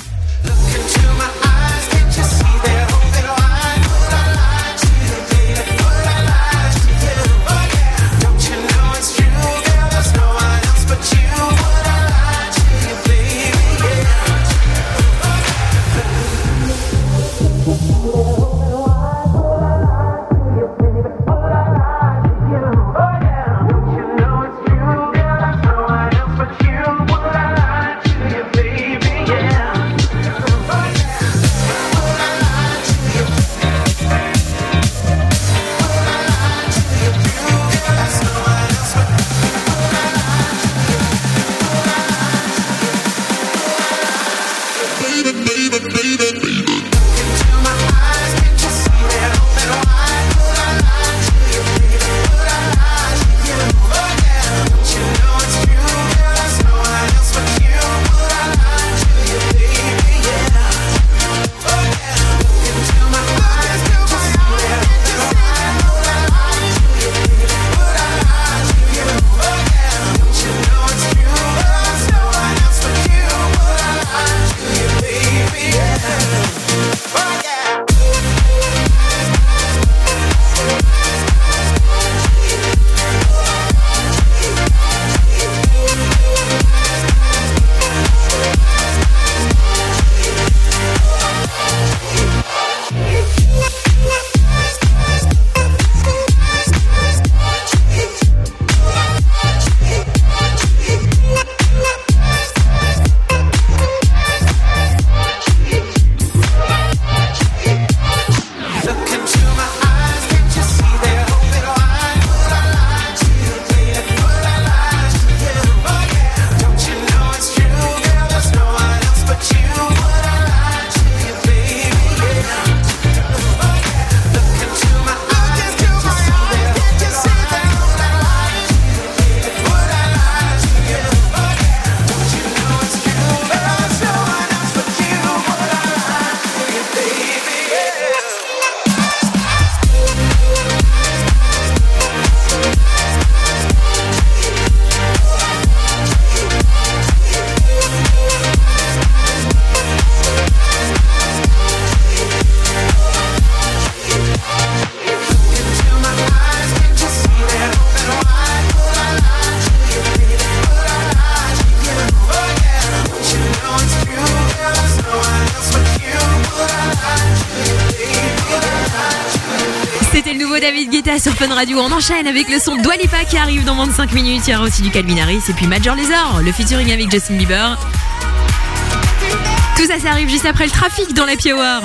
C'était le nouveau David Guetta sur Fun Radio. On enchaîne avec le son de Dua Lipa qui arrive dans moins de 5 minutes. Il y aura aussi du Calvin Harris et puis Major Lazer, le featuring avec Justin Bieber. Tout ça, ça arrive juste après le trafic dans l'Happy Hour.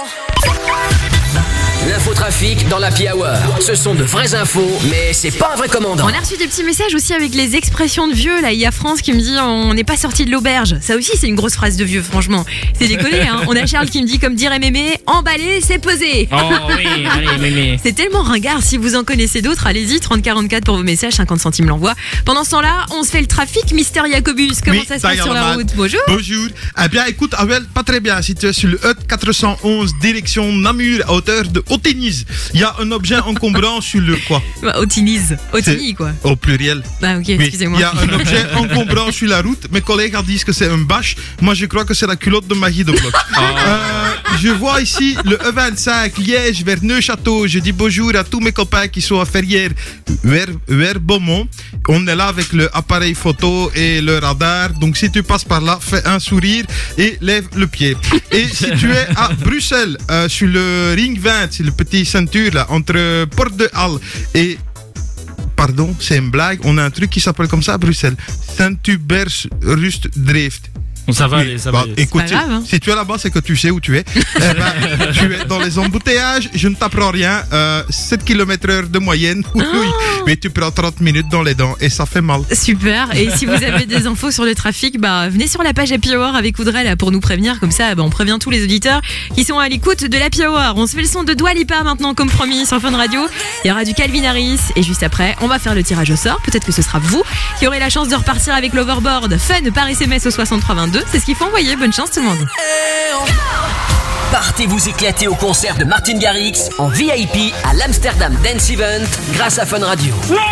L'infotrafic dans l'Happy Hour. Ce sont de vraies infos, mais c'est pas un vrai commandant. On a reçu des petits messages aussi avec les expressions de vieux. Là, il y a France qui me dit on n'est pas sorti de l'auberge. Ça aussi, c'est une grosse phrase de vieux, franchement. C'est déconné, hein. On a Charles qui me dit, comme dirait Mémé, emballer, c'est peser. Oh oui, allez, Mémé. C'est tellement ringard. Si vous en connaissez d'autres, allez-y, 3044 pour vos messages, 50 centimes l'envoi. Pendant ce temps-là, on se fait le trafic, Mister Jacobus. Comment ça se passe sur la route? Bonjour. Bonjour. Eh bien, écoute, Abel, pas très bien. Si tu es sur le E411, direction Namur, à hauteur de Autignies, il y a un objet encombrant sur le quoi? Autignies, quoi. Au pluriel. Ah, ok, excusez-moi. Il y a un objet encombrant sur la route. Mes collègues disent que c'est un bâche. Moi, je crois que c'est la culotte de Magie de Bloch. Je vois ici le E25 Liège vers Neufchâteau. Je dis bonjour à tous mes copains qui sont à Ferrières vers Beaumont. On est là avec l'appareil photo et le radar. Donc, si tu passes par là, fais un sourire et lève le pied. Et si tu es à Bruxelles, sur le Ring 20, c'est le petit ceinture là, entre Porte de Halle et... Pardon, c'est une blague. On a un truc qui s'appelle comme ça à Bruxelles. Saint-Hubert-Rust-Drift. Ça va aller, ça va aller. Écoute, C'est pas grave, hein. si tu es là-bas, c'est que tu sais où tu es. Tu es dans les embouteillages, je ne t'apprends rien. 7 km/h de moyenne. Oui, mais tu prends 30 minutes dans les dents et ça fait mal. Super. Et si vous avez des infos sur le trafic, venez sur la page Happy Hour avec Audrey là pour nous prévenir. Comme ça, on prévient tous les auditeurs qui sont à l'écoute de l'Happy Hour. On se fait le son de Dua Lipa maintenant, comme promis, sur Fun Radio. Il y aura du Calvin Harris. Et juste après, on va faire le tirage au sort. Peut-être que ce sera vous qui aurez la chance de repartir avec l'overboard Fun par SMS au 6322. C'est ce qu'il faut envoyer. Bonne chance tout le monde. Partez vous éclater au concert de Martin Garrix en VIP à l'Amsterdam Dance Event grâce à Fun Radio.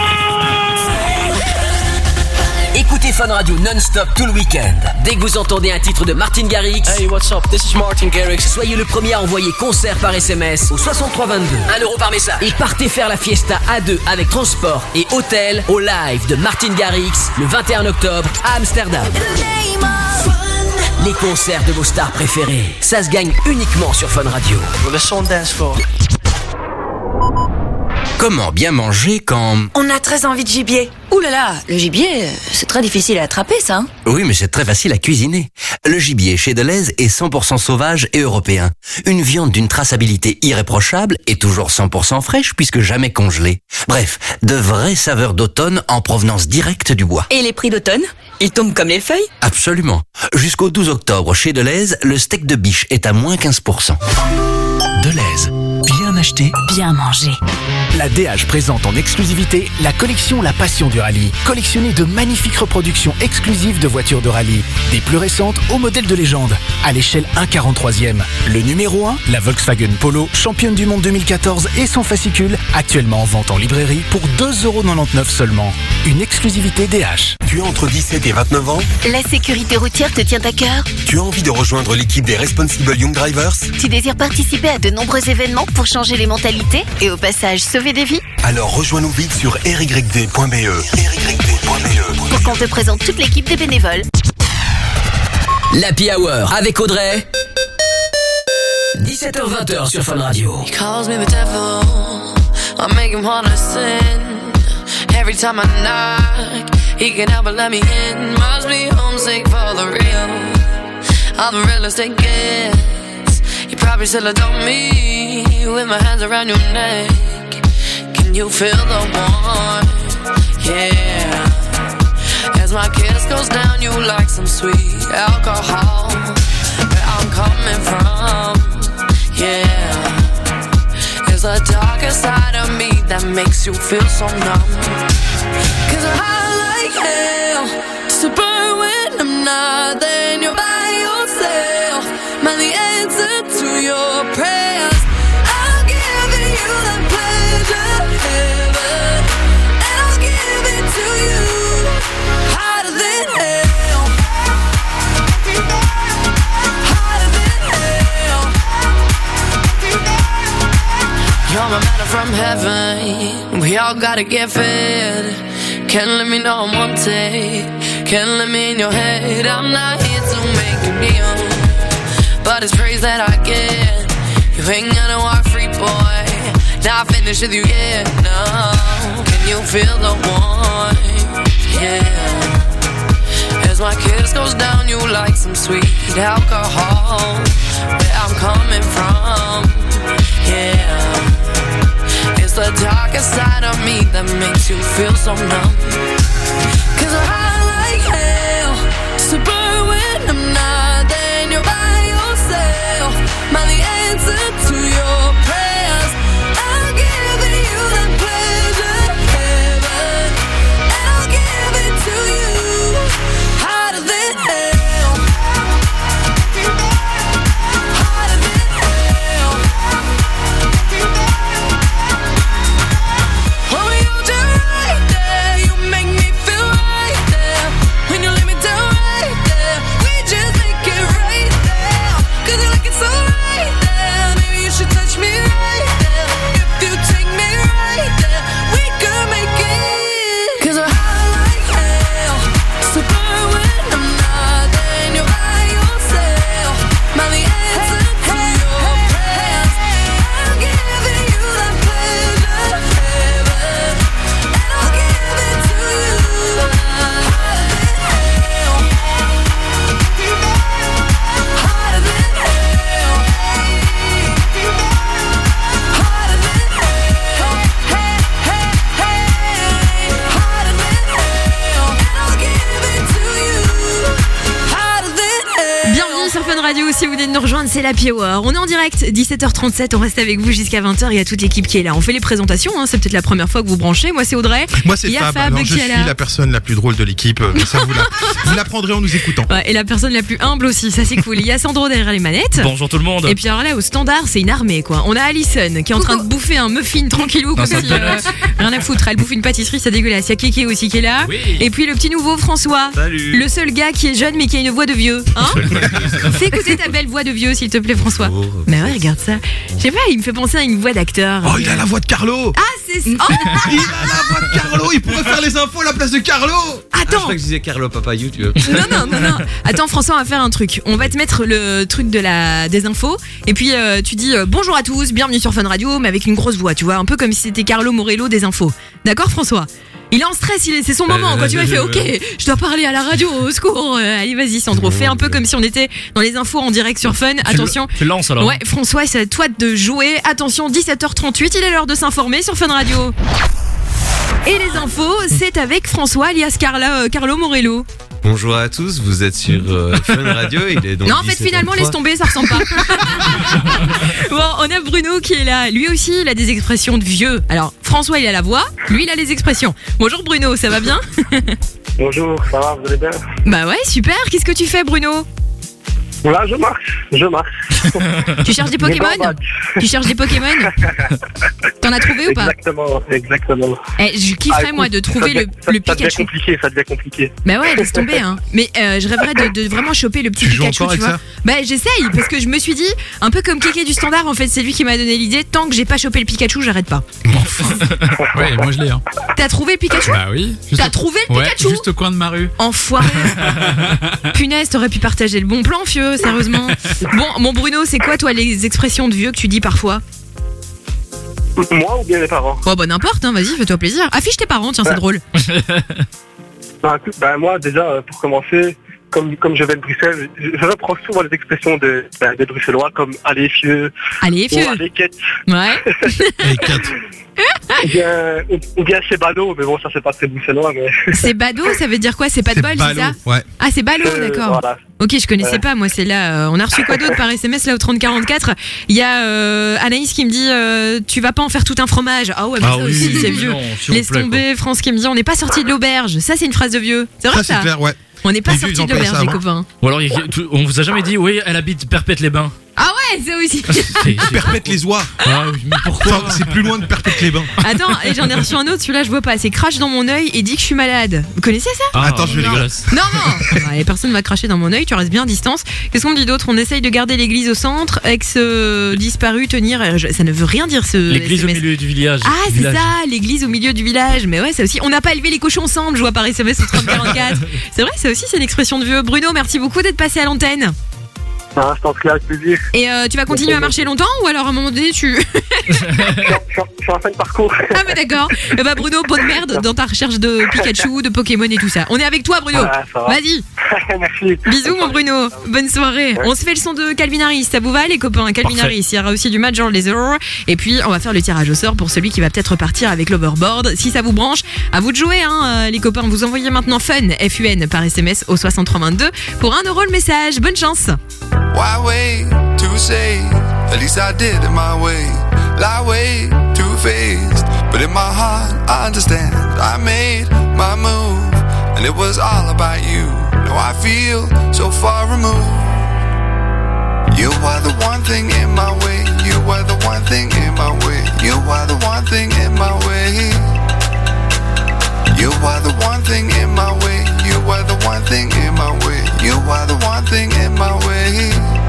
Écoutez Fun Radio non-stop tout le week-end. Dès que vous entendez un titre de Martin Garrix, Hey, what's up? This is Martin Garrix. soyez le premier à envoyer concert par SMS au 6322. 1 € par message. Et partez faire la fiesta à deux avec transport et hôtel au live de Martin Garrix le 21 octobre à Amsterdam. Les concerts de vos stars préférées, ça se gagne uniquement sur Fun Radio. Le son dance floor. Comment bien manger quand... On a très envie de gibier. Ouh là là, le gibier, c'est très difficile à attraper, ça. Hein. Oui, mais c'est très facile à cuisiner. Le gibier chez Deleuze est 100% sauvage et européen. Une viande d'une traçabilité irréprochable et toujours 100% fraîche puisque jamais congelée. Bref, de vraies saveurs d'automne en provenance directe du bois. Et les prix d'automne, ils tombent comme les feuilles? Absolument. Jusqu'au 12 octobre, chez Deleuze, le steak de biche est à moins 15%. Deleuze. Bien acheté, bien mangé. La DH présente en exclusivité la collection La Passion du Rallye. Collectionnez de magnifiques reproductions exclusives de voitures de rallye. Des plus récentes au modèle de légende, à l'échelle 1/43e. Le numéro 1, la Volkswagen Polo, championne du monde 2014 et son fascicule, actuellement en vente en librairie pour 2,99 € seulement. Une exclusivité DH. Tu as entre 17 et 29 ans? La sécurité routière te tient à cœur? Tu as envie de rejoindre l'équipe des Responsible Young Drivers? Tu désires participer à de nombreux événements pour changer les mentalités et au passage sauver des vies? Alors rejoins-nous vite sur ryd.be. Pour qu'on te présente toute l'équipe des bénévoles. L'Happy Hour avec Audrey. 17h-20h sur Fun Radio. He calls me the devil, I make him wanna sin. Every time I knock, he can help but let me in. Must be homesick for the real, I'm the realest it gets. You probably still adore me, with my hands around your neck. Can you feel the warmth? Yeah. As my kiss goes down, you like some sweet alcohol. Where I'm coming from, yeah. It's the darkest side of me that makes you feel so numb. 'Cause I like hell, just to burn when I'm not there and you're by yourself. Man, the answer to your prayers, I'm giving you the pleasure of heaven, and I'll give it to you, hotter than hell, hotter than hell. You're my manna from heaven, we all gotta get fed. Can't let me know I'm wanted, can't let me in your head. I'm not here to make you kneel, but it's praise that I get. You ain't gonna walk free, boy. Now I finish with you, yeah, no. Can you feel the warmth? Yeah. As my kiss goes down, you like some sweet alcohol. Where I'm coming from, yeah. It's the darkest side of me that makes you feel so numb. 'Cause I like hell to burn when I'm not there and you're by yourself. Am I the answer to your prayers? I'll give you the pleasure of heaven, and I'll give it to you harder than hell. Harder than hell. When we hold you right there, you make me feel right there. When you lay me down right there, we just make it right there. 'Cause you like it so right there. Maybe you should touch me right there. If you take me right there, we could make it. 'Cause we're high like hell, so burn when I'm not there and you're by yourself. Am I the answer to your prayers? I'm giving you the pleasure of heaven, and I'll give it to you harder than hell. Harder than hell. Harder than hell. Hey, hey, hey. Harder than hell. And I'll give it to you harder than hell. Bienvenue sur Fun Radio, si vous venez de nous rejoindre, c'est l'Happy Hour. On est en direct, 17h37, on reste avec vous jusqu'à 20h, il y a toute l'équipe qui est là. On fait les présentations, hein, c'est peut-être la première fois que vous branchez. Moi c'est Audrey. Moi c'est Il y a Fab. Non, qui je est suis là. la personne la plus drôle de l'équipe. Mais ça vous l'apprendrez en nous écoutant. Ouais, et la personne la plus humble aussi, ça c'est cool. Il y a Sandro derrière les manettes. Bonjour tout le monde. Et puis alors là au standard c'est une armée quoi. On a Alison qui est en train de bouffer un muffin tranquillou comme Un si donut. rien à foutre. Elle bouffe une pâtisserie, c'est dégueulasse. Il y a Kéké aussi qui est là. Oui. Et puis le petit nouveau François. Salut. Le seul gars qui est jeune mais qui a une voix de vieux. Hein Fais écouter ta belle voix de vieux s'il te plaît François. Mais ouais regarde ça. Je sais pas, il me fait penser à une voix d'acteur. Oh, il a la voix de Carlo. Ah c'est ça. Il a la voix de Carlo. Il pourrait faire les infos à la place de Carlo. Je crois que je disais Carlo Papayou, tu veux. Non. Attends François, on va faire un truc. On va te mettre le truc des infos. Et puis tu dis bonjour à tous, bienvenue sur Fun Radio, mais avec une grosse voix, tu vois, un peu comme si c'était Carlo Morello des infos. D'accord François? Il est en stress, c'est son moment. Quand tu vois, il fait ok, je dois parler à la radio, au secours. Allez, vas-y, Sandro, fais un peu comme si on était dans les infos en direct sur Fun. Attention. Tu lances alors. Ouais, François, c'est à toi de jouer. Attention, 17h38, il est l'heure de s'informer sur Fun Radio. Et les infos, c'est avec François, alias Carlo Morello. Bonjour à tous, vous êtes sur Fun Radio. Il est donc Non, en fait, finalement, laisse tomber, ça ressemble pas. Bon, on a Bruno qui est là. Lui aussi, il a des expressions de vieux. Alors, François, il a la voix. Lui, il a les expressions. Bonjour Bruno, ça va bien? Bonjour, ça va, vous allez bien? Bah ouais, super. Qu'est-ce que tu fais, Bruno? Là, je marche. Tu cherches des Pokémon? Tu cherches des Pokémon? T'en as trouvé ou pas? Exactement. Je kifferais, moi, de trouver le Pikachu. Ça devient compliqué. Bah ouais, laisse tomber, hein. Mais je rêverais de vraiment choper le petit Pikachu, tu vois. Bah j'essaye, parce que je me suis dit, un peu comme Kéké du standard, en fait, c'est lui qui m'a donné l'idée. Tant que j'ai pas chopé le Pikachu, j'arrête pas. Ouais, moi je l'ai. Hein. T'as trouvé le Pikachu? Bah oui. T'as trouvé le Pikachu? Juste au coin de ma rue. Enfoiré. Punaise, t'aurais pu partager le bon plan, fieux, sérieusement. Bon, mon Bruno, c'est quoi, toi, les expressions de vieux que tu dis parfois? Moi ou bien les parents? Oh bah n'importe, hein, vas-y, fais-toi plaisir. Affiche tes parents, tiens, c'est drôle. Bah moi, déjà, pour commencer, comme je viens de Bruxelles, je reprends souvent les expressions des Bruxellois comme « allez fieux ». Allez fieux. Ou « allez quête ». Ouais. Ou bien c'est bado, mais bon, ça c'est pas très bruxellois. Mais... C'est bado, ça veut dire quoi? C'est pas de bol, c'est ça? Ouais. Ah, c'est ballot, d'accord. Voilà. Ok, je connaissais pas, moi, c'est là. On a reçu quoi d'autre par SMS là au 3044? Il y a Anaïs qui me dit tu vas pas en faire tout un fromage. Ah ouais, mais ça aussi, c'est vieux. Laisse tomber. France qui me dit on n'est pas sorti de l'auberge. Ça, c'est une phrase de vieux. C'est vrai ça? C'est clair, ouais. On n'est pas Les sorti vieux, de ils emploient l'auberge, ça les avant. copains. Ou alors, on vous a jamais dit, oui, elle habite Perpète-les-Bains. Ah ouais, ça aussi. Perpète-les-Oies. Ah oui, mais pourquoi? C'est plus loin de Perpète-les-Bains. Attends, et j'en ai reçu un autre, celui-là je vois pas. C'est crache dans mon œil et dit que je suis malade. Vous connaissez ça? Attends, je vais Non. rigoler. Non. Ouais, personne va cracher dans mon œil, tu restes bien à distance. Qu'est-ce qu'on dit d'autre? On essaye de garder l'église au centre, disparu, tenir. Ça ne veut rien dire ce. L'église au SMS. milieu du village. Ah, c'est ça, l'église au milieu du village. Mais ouais, ça aussi. On n'a pas élevé les cochons ensemble, je vois par SMS au 3044. C'est vrai, ça aussi, c'est une expression de vieux. Bruno, merci beaucoup d'être passé à l'antenne. Ah, je t'en prie, avec plaisir. Et tu vas continuer à marcher longtemps ou alors à un moment donné tu... Je suis en fin de parcours. Ah bah d'accord. Eh bah Bruno, bonne merde dans ta recherche de Pikachu, de Pokémon et tout ça. On est avec toi Bruno. Ah, ça va. Vas-y. Merci. Bisous mon Bruno. Bonne soirée. On se fait le son de Calvin Harris. Ça vous va les copains? Calvin Harris. Il y aura aussi du Major Lazer. Et puis on va faire le tirage au sort pour celui qui va peut-être repartir avec l'Overboard. Si ça vous branche, à vous de jouer hein, les copains. Vous envoyez maintenant FUN, F-U-N par SMS au 6322 pour 1 € le message. Bonne chance. Why wait to say? At least I did it my way. Lie way too faced, but in my heart I understand. I made my move, and it was all about you. Now I feel so far removed. You are the one thing in my way. You are the one thing in my way. You are the one thing in my way. You are the one thing in my way. You are the one thing in my way. You are the one thing in my way.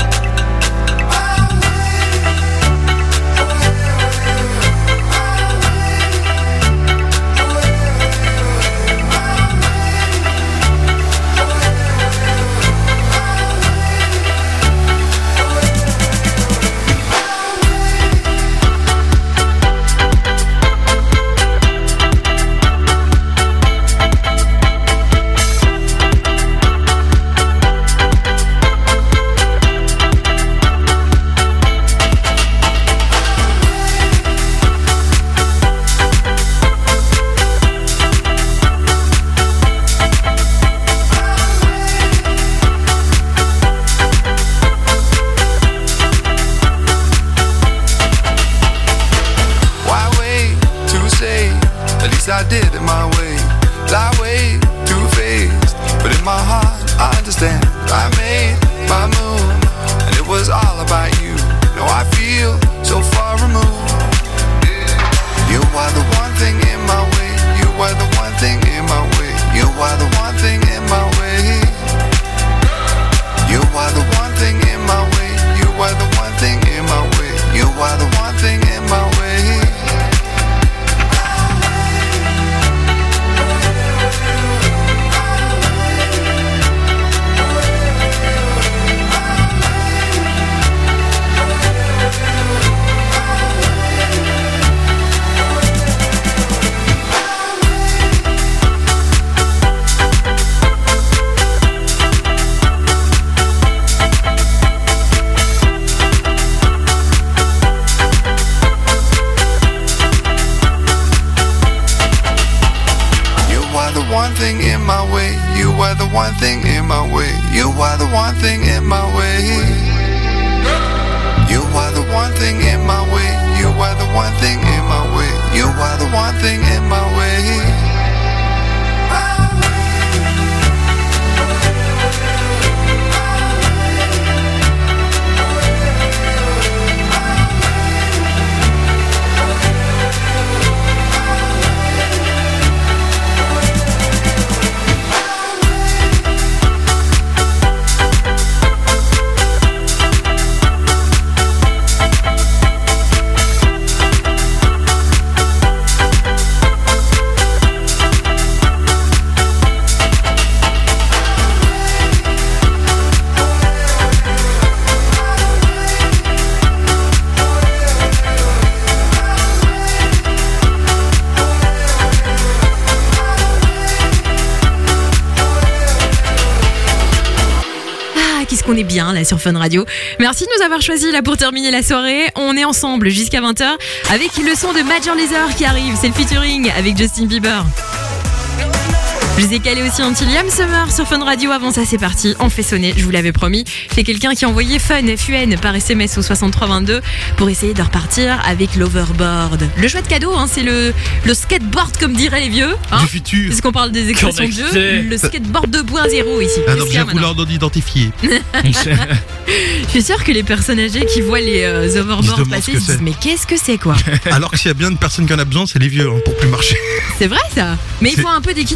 I did it my way. Lie way too faced, but in my heart I understand. I made my move, and it was all about you. Now I feel so far removed. You are the one thing in my way. You are the one thing in my way. You are the one thing in my way. You are the one thing in my way. You are the one thing in my way. You are the one thing in my way. One thing in my way, you are the one thing in my way. You are the one thing in my way. You are the one thing in my way. You are the one thing in my way. You are the one thing in my way. Qu'on est bien là sur Fun Radio. Merci de nous avoir choisis là pour terminer la soirée. On est ensemble jusqu'à 20h avec le son de Major Lazer qui arrive. C'est le featuring avec Justin Bieber. Je vous ai calé aussi un petit Liam Summer sur Fun Radio. Avant ça, c'est parti. On fait sonner, je vous l'avais promis. C'est quelqu'un qui a envoyé FUN, F-U-N par SMS au 6322 pour essayer de repartir avec l'Overboard. Le choix de cadeau, hein, c'est le skateboard comme diraient les vieux. Hein, du futur. Parce qu'on parle des expressions de jeu. Le skateboard 2.0 ici. Un objet voulant non identifié. Je suis sûr que les personnes âgées qui voient les overboards passer se disent mais qu'est-ce que c'est quoi? Alors que s'il y a bien une personne qui en a besoin, c'est les vieux hein, pour plus marcher. C'est vrai ça. Mais il faut un peu d'équilibre quand même.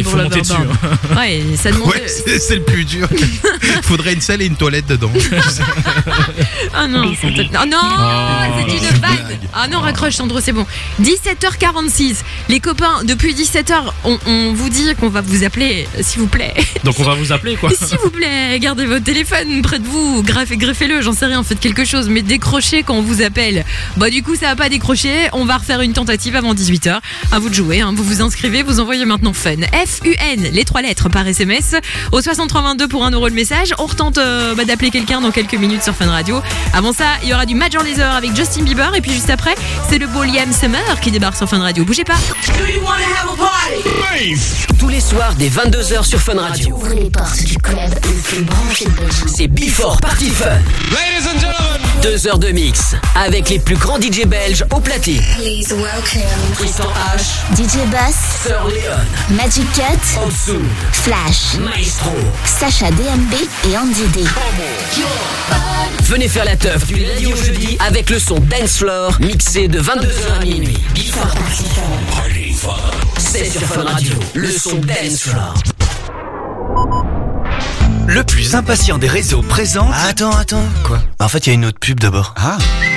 il pour faut monter dessus. l'overboard. Ouais, ça demande. Ouais, c'est le plus dur. Faudrait une salle et une toilette dedans. Ah non, oh non, c'est une vanne. Ah non, raccroche Sandro, c'est bon. 17h46. Les copains, depuis 17h, on vous dit qu'on va vous appeler, s'il vous plaît. Donc on va vous appeler quoi. S'il vous plaît, gardez votre téléphone près de vous, greffez-le, j'en sais rien, faites quelque chose, mais décrochez quand on vous appelle. Bah du coup ça va pas décrocher, on va refaire une tentative avant 18h. À vous de jouer, hein. Vous vous inscrivez, vous envoyez maintenant FUN, F-U-N, les 3 lettres par SMS, au 6322 pour 1€ le message. On retente d'appeler quelqu'un dans quelques minutes sur Fun Radio. Avant ça, il y aura du Major Lazer avec Justin Bieber, et puis juste après, c'est le beau Liam Summer qui débarque sur Fun Radio. Bougez pas. Tous les soirs dès 22h sur Fun Radio. Ouvrez les portes du club le plus branché de Belgique. C'est Before Party Fun. Ladies and gentlemen. 2 heures de mix avec les plus grands DJ belges au platine. Please welcome Tristan H, DJ Bass, Sir Leon, Magic Cut, Otsu, Flash, Maestro, Sacha DMB et Andy D. Venez faire la teuf du lundi au jeudi avec le son Dance Floor mixé de 22h à minuit. Before Party Fun. C'est sur Fun Radio, le son Dance Floor. Le plus impatient des réseaux présente... Attends. Quoi? En fait, il y a une autre pub d'abord. Ah,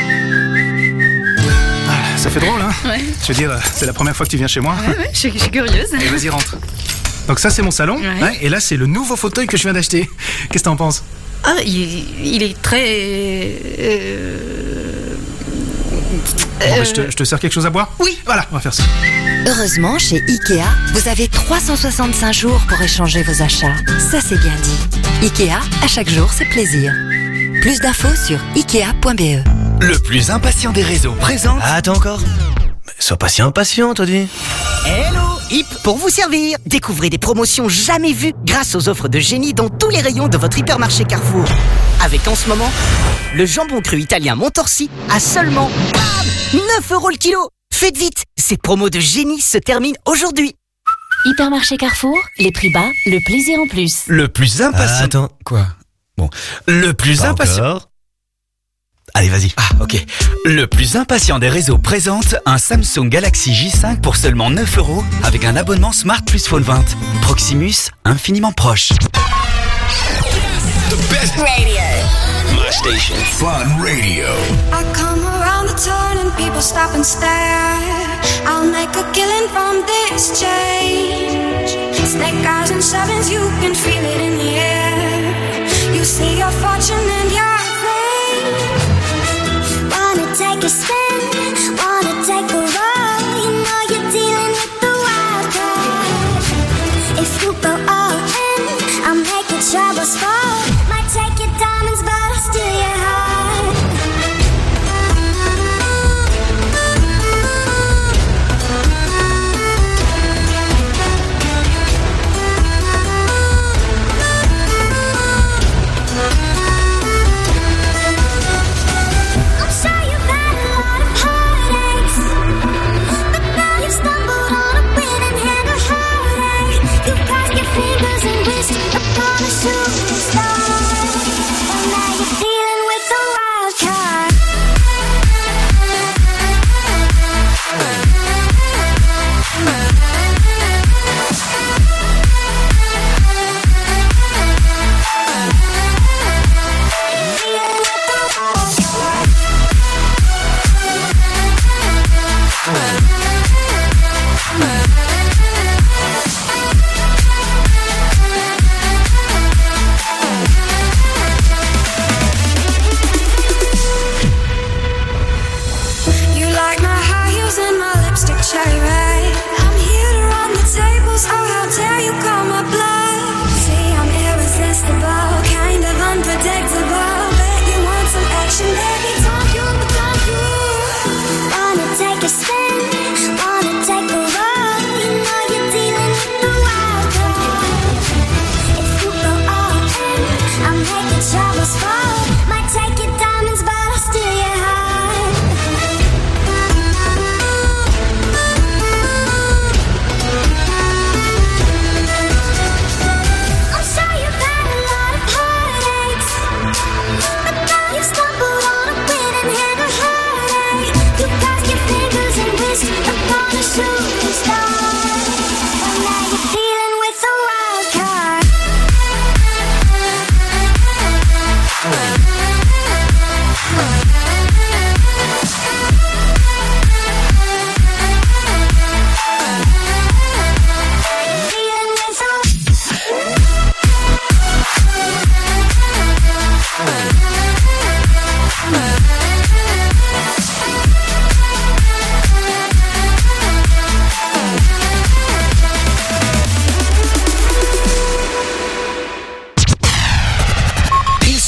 ça fait drôle, hein? Ouais. Je veux dire, c'est la première fois que tu viens chez moi. Ouais, je suis curieuse. Et vas-y, rentre. Donc ça, c'est mon salon. Ouais. Et là, c'est le nouveau fauteuil que je viens d'acheter. Qu'est-ce que t'en penses? Ah, il est très... Bon, je te sers quelque chose à boire? Oui. Voilà, on va faire ça. Heureusement, chez Ikea, vous avez 365 jours pour échanger vos achats. Ça, c'est bien dit. Ikea, à chaque jour, c'est plaisir. Plus d'infos sur ikea.be. Le plus impatient des réseaux présente... Attends encore. Mais sois patient, toi dis. Hello, Hip pour vous servir. Découvrez des promotions jamais vues grâce aux offres de génie dans tous les rayons de votre hypermarché Carrefour. Avec en ce moment, le jambon cru italien Montorsi à seulement 9€ le kilo. Faites vite, ces promos de génie se terminent aujourd'hui. Hypermarché Carrefour, les prix bas, le plaisir en plus. Le plus impatient... Attends, quoi? Bon. Le plus Pas impatient... encore. Allez, vas-y. Ah, ok. Le plus impatient des réseaux présente un Samsung Galaxy J5 pour seulement 9€ avec un abonnement Smart plus Phone 20. Proximus, infiniment proche. The best radio. My station. Fun Radio. I come around the turn and people stop and stare. I'll make a killing from this change. Snake eyes and sevens, you can feel it in the air. You see your fortune and your fame. Wanna take a spin, wanna take a roll. You know you're dealing with the wild card. If you go all in, I'll make your troubles fall. Might take your diamonds, but I'll steal your heart. I'm sure you've had a lot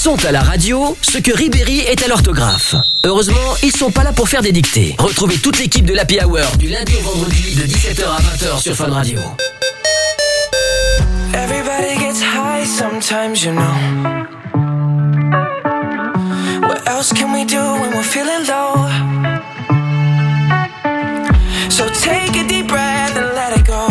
sont à la radio ce que Ribéry est à l'orthographe. Heureusement, ils sont pas là pour faire des dictées. Retrouvez toute l'équipe de l'Happy Hour du lundi au vendredi de 17h à 20h sur Fun Radio. Everybody gets high sometimes, you know. What else can we do when we're feeling low? So take a deep breath and let it go.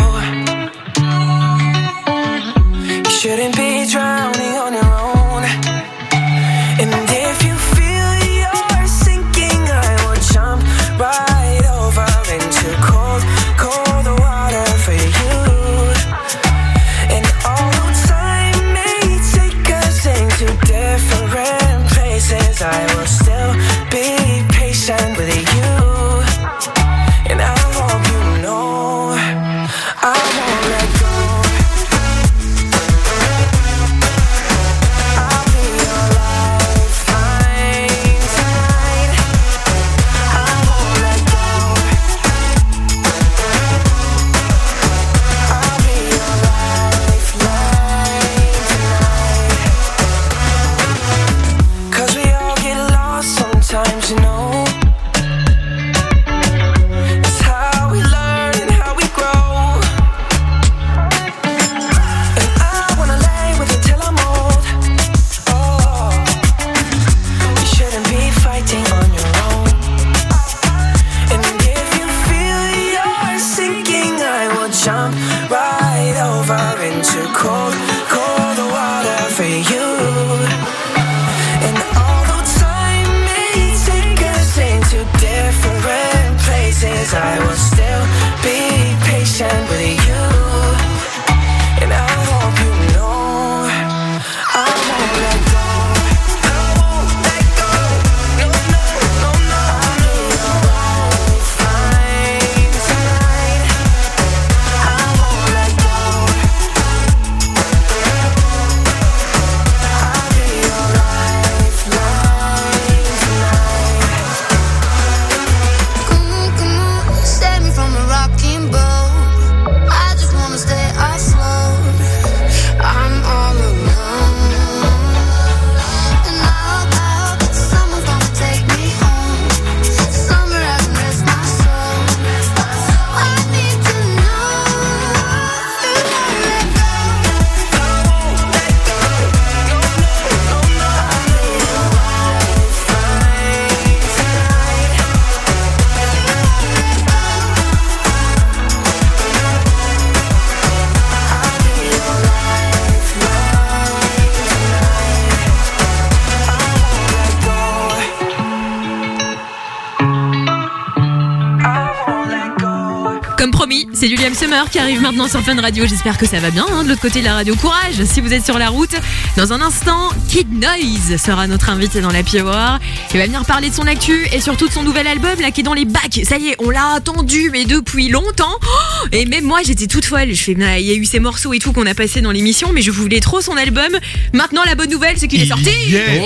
You shouldn't be drowning on your own. And if you feel you're sinking, I will jump right over into cold, cold water for you. And although time may take us into different places, I will still be patient with you. And I hope you know I won't let go. I'll be your lifeline tonight. I won't let go. I'll be your lifeline tonight. 'Cause we all get lost sometimes, you know. It's how we learn and how we grow. And I wanna lay with you till I'm old. Oh, you shouldn't be fighting on your own. And if you feel you're sinking, I will jump right over into cold, cold water for you. And although time may take us into different places, I will still be patient with you. And I hope you know I won't let go. I won't let go. No, no, no, no. I'll be your lifeline tonight. I won't let go. I'll be your lifeline Come on, save me from a rocking boat. I just wanna stay afloat. I'm all alone. And I hope that someone's gonna take me home. Somewhere I can rest my soul. I need to know you won't let go. I won't let go. No, no, no, no. I'll be your lifeline tonight. Comme promis, c'est Julian Summer qui arrive maintenant sur Fun Radio. J'espère que ça va bien hein, de l'autre côté de la radio. Courage si vous êtes sur la route. Dans un instant, Kid Noise sera notre invité dans l'Happy Hour. Il va venir parler de son actu et surtout de son nouvel album là qui est dans les bacs. Ça y est, on l'a attendu mais depuis longtemps. Oh, et même moi j'étais toute folle. Je fais, il y a eu ces morceaux et tout qu'on a passé dans l'émission, mais je voulais trop son album. Maintenant la bonne nouvelle c'est qu'il est sorti.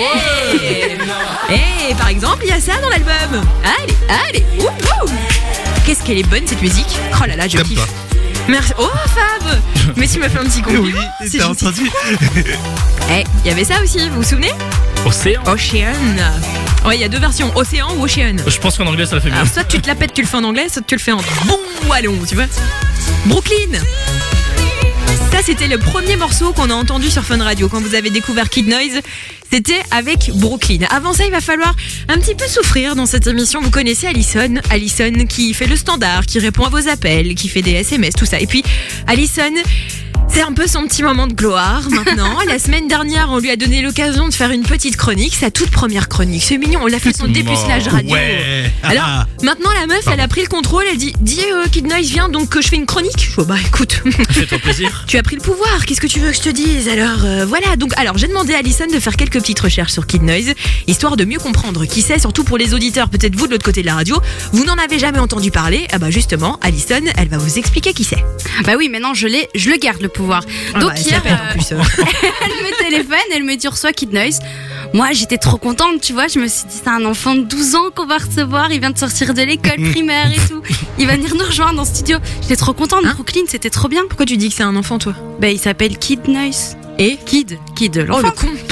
Et par exemple il y a ça dans l'album. Allez, ouh. Qu'est-ce qu'elle est bonne cette musique. Oh là là, je kiffe. Merci. Oh Fab. Mais tu m'as fait un petit compliment. Oui, C'est t'as gentil. entendu. Il y avait ça aussi, vous vous souvenez? Océan. Ouais, il y a deux versions, Océan ou Ocean. Je pense qu'en anglais ça le fait mieux. Alors soit tu te la pètes, tu le fais en anglais, soit tu le fais en bon wallon, tu vois. Brooklyn. Ça c'était le premier morceau qu'on a entendu sur Fun Radio quand vous avez découvert Kid Noise. C'était avec Brooklyn. Avant ça, il va falloir un petit peu souffrir dans cette émission. Vous connaissez Alison qui fait le standard, qui répond à vos appels, qui fait des SMS, tout ça. Et puis Alison, c'est un peu son petit moment de gloire maintenant. La semaine dernière, on lui a donné l'occasion de faire une petite chronique, sa toute première chronique. C'est mignon, on l'a fait son dépucelage radio. Ouais. Alors, maintenant la meuf, elle a pris le contrôle, elle dit Kid Noise vient donc que je fais une chronique. Je dis, bah écoute, Fais-toi plaisir. tu as pris le pouvoir, qu'est-ce que tu veux que je te dise? Alors voilà, donc alors j'ai demandé à Alison de faire quelques petites recherches sur Kid Noise, histoire de mieux comprendre qui c'est, surtout pour les auditeurs, peut-être vous de l'autre côté de la radio, vous n'en avez jamais entendu parler. Ah bah justement, Alison, elle va vous expliquer qui c'est. Bah oui, maintenant je le garde le pouvoir. Ah Donc bah, hier, ça pète, en plus. elle me téléphone, elle me dit reçois Kid Noise. Moi j'étais trop contente, tu vois, je me suis dit c'est un enfant de 12 ans qu'on va recevoir, il vient de sortir de l'école primaire et tout. Il va venir nous rejoindre en studio. J'étais trop contente, Brooklyn, c'était trop bien. Pourquoi tu dis que c'est un enfant toi? Bah il s'appelle Kid Noise. Et Kid, oh l'enfant. le con.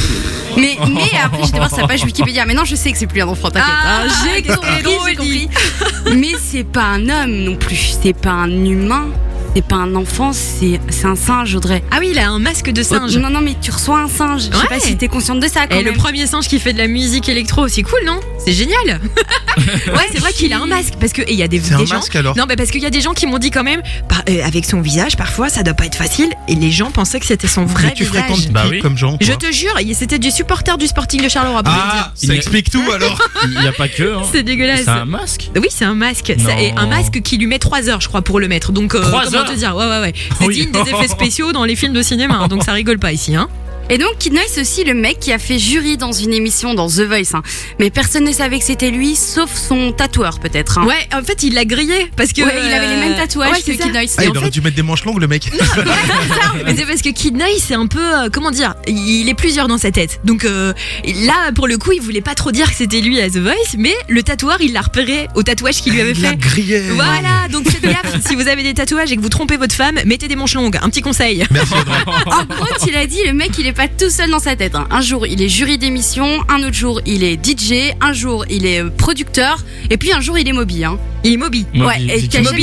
Mais après, j'étais voir sa page Wikipédia. Maintenant, je sais que c'est plus un enfant, t'inquiète. Ah, J'ai compris. Mais c'est pas un homme non plus. C'est pas un humain. C'est pas un enfant, c'est un singe, Audrey. Ah oui, il a un masque de singe. Non, mais tu reçois un singe. Je sais pas si t'es consciente de ça quand Et même. le premier singe qui fait de la musique électro, c'est cool, non? C'est génial. Ouais, c'est vrai qu'il a un masque parce que et il y a des C'est un gens. masque, alors Non, mais parce qu'il y a des gens qui m'ont dit quand même, avec son visage, parfois ça doit pas être facile. Et les gens pensaient que c'était son vrai Mais tu visage. fréquentes qui comme gens, Je toi te jure, c'était du supporter du Sporting de Charleroi. Pour le dire. Ça explique tout alors. Il n'y a pas que. Hein. C'est dégueulasse. C'est un masque. Oui, c'est un masque. Non. Et un masque qui lui met 3 heures, je crois, pour le mettre. Donc, 3 comment heures te dire? Ouais. C'est Oui. digne des effets spéciaux dans les films de cinéma. Hein, donc ça rigole pas ici, hein. Et donc Kid Noise, c'est aussi le mec qui a fait jury dans une émission dans The Voice. Hein. Mais personne ne savait que c'était lui, sauf son tatoueur peut-être. Hein. Ouais, en fait, il l'a grillé parce que Ouais, il avait les mêmes tatouages que c'est Kid Noise. Ah, Et il en aurait fait, dû mettre des manches longues, le mec. Mais c'est parce que Kid Noise, c'est un peu, comment dire, il est plusieurs dans sa tête. Donc là, pour le coup, il voulait pas trop dire que c'était lui à The Voice, mais le tatoueur, il l'a repéré au tatouage qu'il lui avait Il fait. l'a grillé. Voilà, donc faites gaffe. Si vous avez des tatouages et que vous trompez votre femme, mettez des manches longues. Un petit conseil. Merci, Audrey. en gros, il a dit, le mec, il est pas tout seul dans sa tête. Hein. Un jour, il est jury d'émission, un autre jour, il est DJ, un jour, il est producteur, et puis un jour, il est Moby. Hein. Il est Moby. Ouais, et DJ. t'as Moby,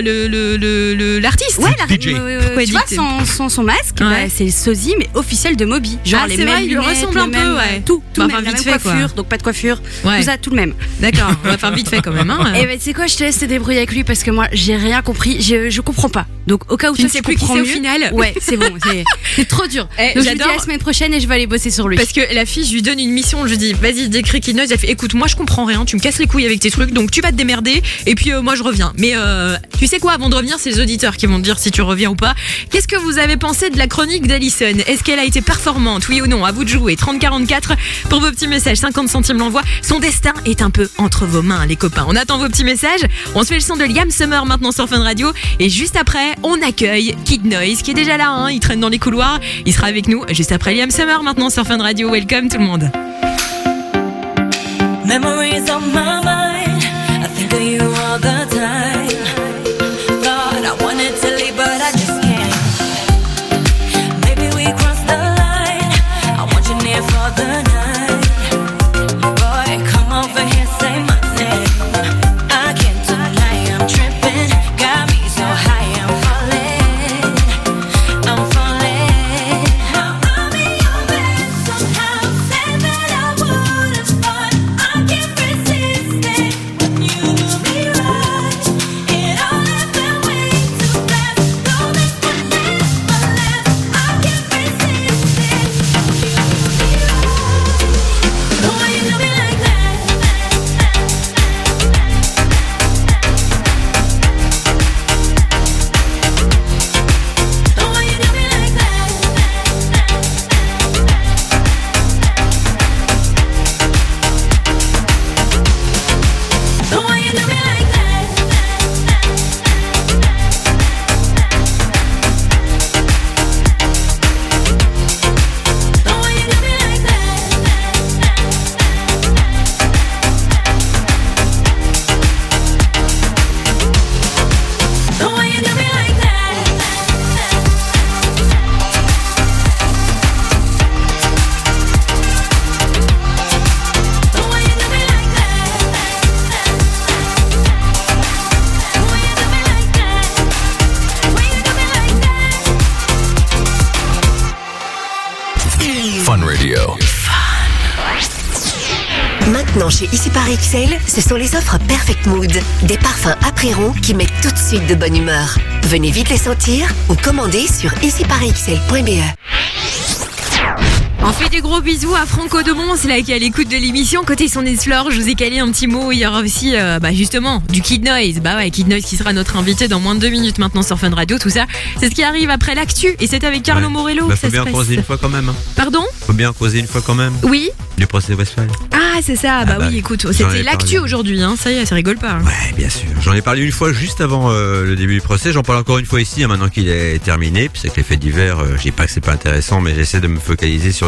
l'artiste. Ouais, DJ. Pourquoi tu il vois dit- son masque, Ouais. bah, c'est le sosie mais officiel de Moby. Genre Ah, les c'est mêmes vrai, il lui lunettes, ressemble le un peu, même, ouais. Tout Bah, même, enfin, la vite même fait, quoi. coiffure, donc pas de coiffure, Ouais. tout ça, tout le même. D'accord, on va faire vite fait quand même. Hein. Et ben c'est quoi, je te laisse te débrouiller avec lui parce que moi j'ai rien compris, je comprends pas. Donc au cas où Tu toi, ne sais plus qui comprends c'est au mieux, final. Ouais, c'est bon, c'est trop dur. Eh, Donc je lui dis j'adore. la semaine prochaine et je vais aller bosser sur lui. Parce que la fille, je lui donne une mission, je lui dis vas-y décris Kid Noise, elle fait écoute moi je comprends rien, tu me casses les couilles avec tes trucs donc tu vas te démerder et puis moi je reviens. Mais tu sais quoi, avant de revenir c'est les auditeurs qui vont te dire si tu reviens ou pas. Qu'est-ce que vous avez pensé de la chronique d'Alison? Est-ce qu'elle a été performante, oui ou non? À vous de jouer. 3044 pour vos petits messages, 50 centimes l'envoi. Son destin est un peu entre vos mains les copains. On attend vos petits messages. On se fait le son de Liam Summer maintenant sur Fun Radio et juste après on accueille Kid Noise qui est déjà là, hein. Il traîne dans les couloirs, il sera avec nous juste après Liam Summer maintenant sur Fun Radio. Welcome tout le monde. Memories on my mind. I think of you all the time. Thought I wanted to leave, but I just can't. Maybe we crossed the line. I want you near for the night. Boy, come over here, say my name. I can't deny I'm tripping. Got me so high, I'm falling. I'm falling. I'm in your bed somehow. Said that I wouldn't, but I can't resist it. You do me right. It all happened way too fast. No, this could never last. I can't resist it. You do me right. The way you do me like that. The way you do me like that. The way you do me like that. The way you do me like that. The way you do me like that. The way you do me like that. The way you do me like that. The way you do me like that. Fun Radio. Maintenant chez Ici par XL, ce sont les offres Perfect Mood. Des parfums après-ron qui mettent tout de suite de bonne humeur. Venez vite les sentir ou commandez sur ici-par-xl.be. On fait des gros bisous à Franco de Mons là qui est à l'écoute de l'émission. Côté son Flore, je vous ai calé un petit mot. Il y aura aussi justement du Kid Noise. Bah ouais, Kid Noise qui sera notre invité dans moins de 2 minutes maintenant sur Fun Radio. Tout ça, c'est ce qui arrive après l'actu et c'est avec Carlo Ouais. Morello. Bah, que ça faut bien se passe. croiser une fois quand même. Hein. Pardon? Faut bien croiser une fois quand même. Oui. Du procès Westphal. Ah c'est ça. Bah bah, oui, écoute, j'en c'était ai l'actu parlé. aujourd'hui. Hein. Ça y est, ça rigole pas. Hein. Ouais, bien sûr. J'en ai parlé une fois juste avant le début du procès. J'en parle encore une fois ici, hein, maintenant qu'il est terminé. Puis c'est que les faits divers, je dis pas que c'est pas intéressant, mais j'essaie de me focaliser sur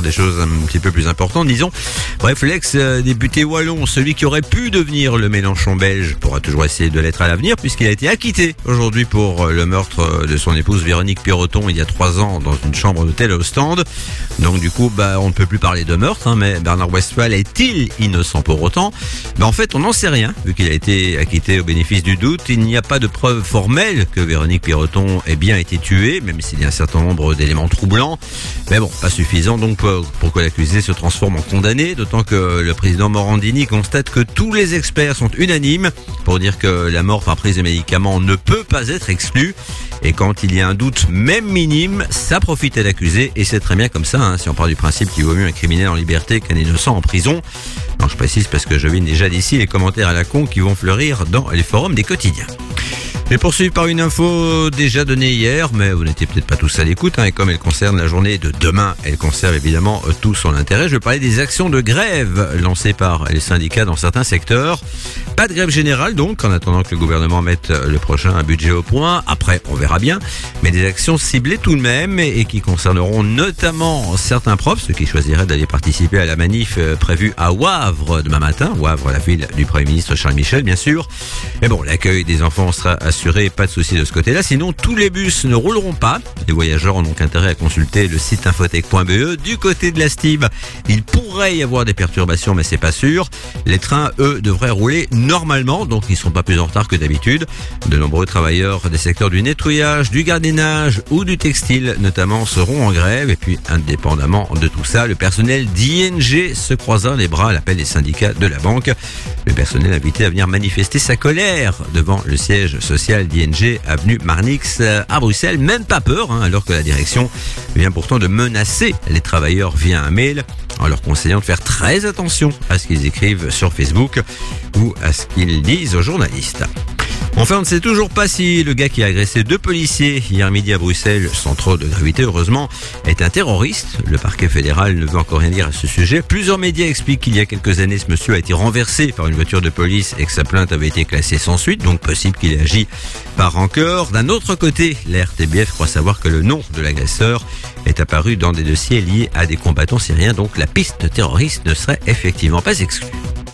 des choses un petit peu plus importantes, disons. Bref, l'ex-député wallon, celui qui aurait pu devenir le Mélenchon belge, pourra toujours essayer de l'être à l'avenir, puisqu'il a été acquitté aujourd'hui pour le meurtre de son épouse Véronique Piroton il y a 3 ans dans une chambre d'hôtel au Stand. Donc du coup, on ne peut plus parler de meurtre, mais Bernard Westphal est-il innocent pour autant? En fait, on n'en sait rien, vu qu'il a été acquitté au bénéfice du doute. Il n'y a pas de preuve formelle que Véronique Piroton ait bien été tuée, même s'il y a un certain nombre d'éléments troublants. Mais bon, pas suffisant donc pour que l'accusé se transforme en condamné, d'autant que le président Morandini constate que tous les experts sont unanimes pour dire que la mort par prise de médicaments ne peut pas être exclue. Et quand il y a un doute, même minime, ça profite à l'accusé, et c'est très bien comme ça, si on part du principe qu'il vaut mieux un criminel en liberté qu'un innocent en prison. Non, je précise parce que je viens déjà d'ici les commentaires à la con qui vont fleurir dans les forums des quotidiens. Je vais poursuivre par une info déjà donnée hier, mais vous n'étiez peut-être pas tous à l'écoute, et comme elle concerne la journée de demain, elle conserve évidemment tout son intérêt. Je vais parler des actions de grève lancées par les syndicats dans certains secteurs. Pas de grève générale donc, en attendant que le gouvernement mette le prochain budget au point. Après, on verra bien, mais des actions ciblées tout de même et qui concerneront notamment certains profs, ceux qui choisiraient d'aller participer à la manif prévue à Wavre demain matin. Wavre, la ville du Premier ministre Charles Michel, bien sûr. Mais bon, l'accueil des enfants sera assuré, pas de souci de ce côté-là. Sinon, tous les bus ne rouleront pas. Les voyageurs ont donc intérêt à consulter le site infotech.be. Du côté de la Stib, il pourrait y avoir des perturbations, mais c'est pas sûr. Les trains, eux, devraient rouler normalement, donc ils ne sont pas plus en retard que d'habitude. De nombreux travailleurs des secteurs du nettoyage, du gardiennage ou du textile, notamment, seront en grève. Et puis, indépendamment de tout ça, le personnel d'ING se croisa les bras à l'appel des syndicats de la banque. Le personnel invité à venir manifester sa colère devant le siège social d'ING, avenue Marnix à Bruxelles. Même pas peur, alors que la direction vient pourtant de menacer les travailleurs via un mail, en leur conseillant de faire très attention à ce qu'ils écrivent sur Facebook ou à ce qu'ils disent aux journalistes. Enfin, on ne sait toujours pas si le gars qui a agressé 2 policiers hier midi à Bruxelles, sans trop de gravité heureusement, est un terroriste. Le parquet fédéral ne veut encore rien dire à ce sujet. Plusieurs médias expliquent qu'il y a quelques années, ce monsieur a été renversé par une voiture de police et que sa plainte avait été classée sans suite, donc possible qu'il ait agi par rancœur. D'un autre côté, la RTBF croit savoir que le nom de l'agresseur est apparu dans des dossiers liés à des combattants syriens, donc la piste terroriste ne serait effectivement pas exclue.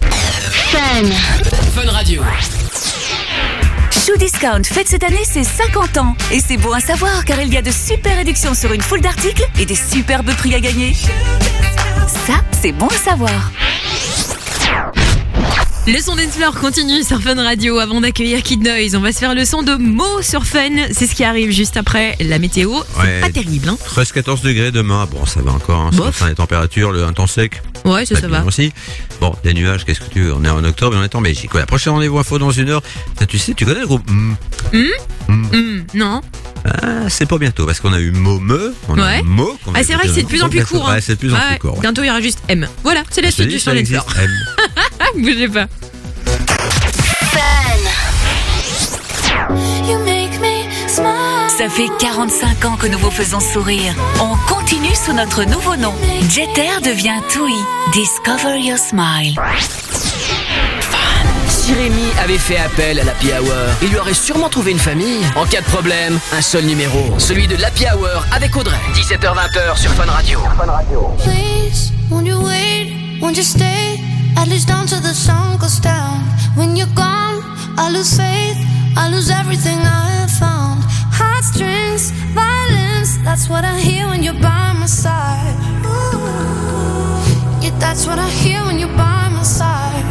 Fun Radio. Shoe Discount fête cette année ses 50 ans. Et c'est bon à savoir car il y a de super réductions sur une foule d'articles et des superbes prix à gagner. Ça, c'est bon à savoir. Le son d'Ensfleur continue sur Fun Radio. Avant d'accueillir Kid Noise, on va se faire le son de Mo sur Fun. C'est ce qui arrive juste après la météo. C'est pas terrible, 13-14 degrés demain. Bon, ça va encore, sur la fin des températures, un temps sec. Ouais, ça va. Aussi. Bon, des nuages, qu'est-ce que tu veux? On est en octobre et on est en Belgique. Voilà, prochain rendez-vous info dans 1 heure. Tu connais le groupe Non. Ah, c'est pas bientôt parce qu'on a eu Momeux, on a eu Mo. C'est vrai que c'est de plus en plus court. Ouais, c'est de plus en plus court. Bientôt il y aura juste M. Voilà, c'est la suite du son d'Ensfleur. Bougez pas. Ça fait 45 ans que nous vous faisons sourire. On continue sous notre nouveau nom. Jeter devient TUI. Discover your smile. Si Rémi avait fait appel à l'Happy Hour, il lui aurait sûrement trouvé une famille. En cas de problème, un seul numéro, celui de l'Happy Hour avec Audrey. 17h-20h sur Fun Radio. Please, won't you wait, won't you stay, at least until the sun goes down. When you're gone, I lose faith, I lose everything I have found. Heartstrings, violence, that's what I hear when you're by my side. Yeah, that's what I hear when you're by my side.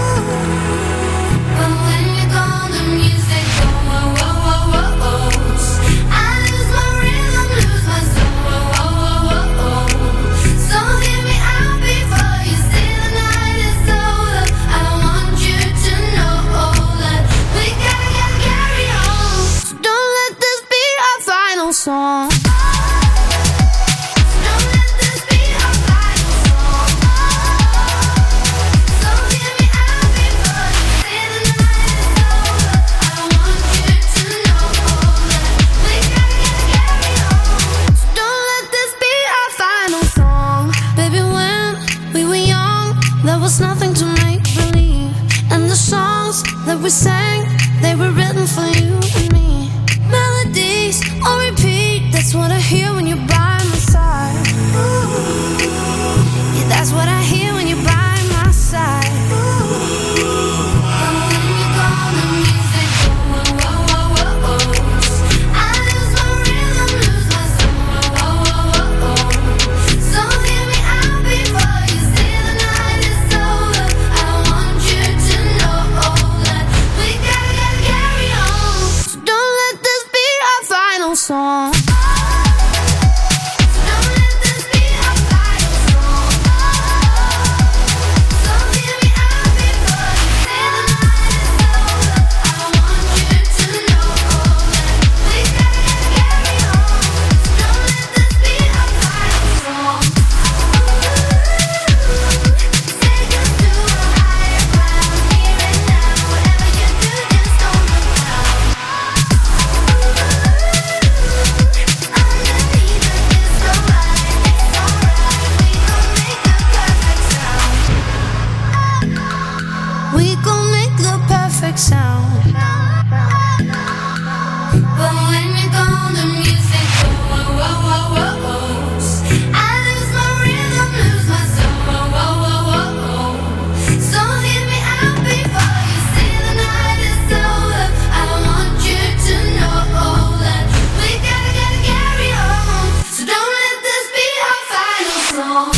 But when you're gone, the music goes, whoa, whoa, whoa, whoa, whoa. I lose my rhythm, lose my soul, whoa, whoa, whoa, whoa, whoa. So hear me out before you say the night is over. I don't want you to know that we gotta carry on. So don't let this be our final song. Nothing to make believe, and the songs that we sang, they were written for you and me. Melodies on repeat, that's what But when you're gone, the music goes. Whoa, whoa, whoa, whoa. I lose my rhythm, lose my soul. Whoa, whoa, whoa, whoa. So hear me out before you say the night is over. I want you to know that we gotta carry on. So don't let this be our final song.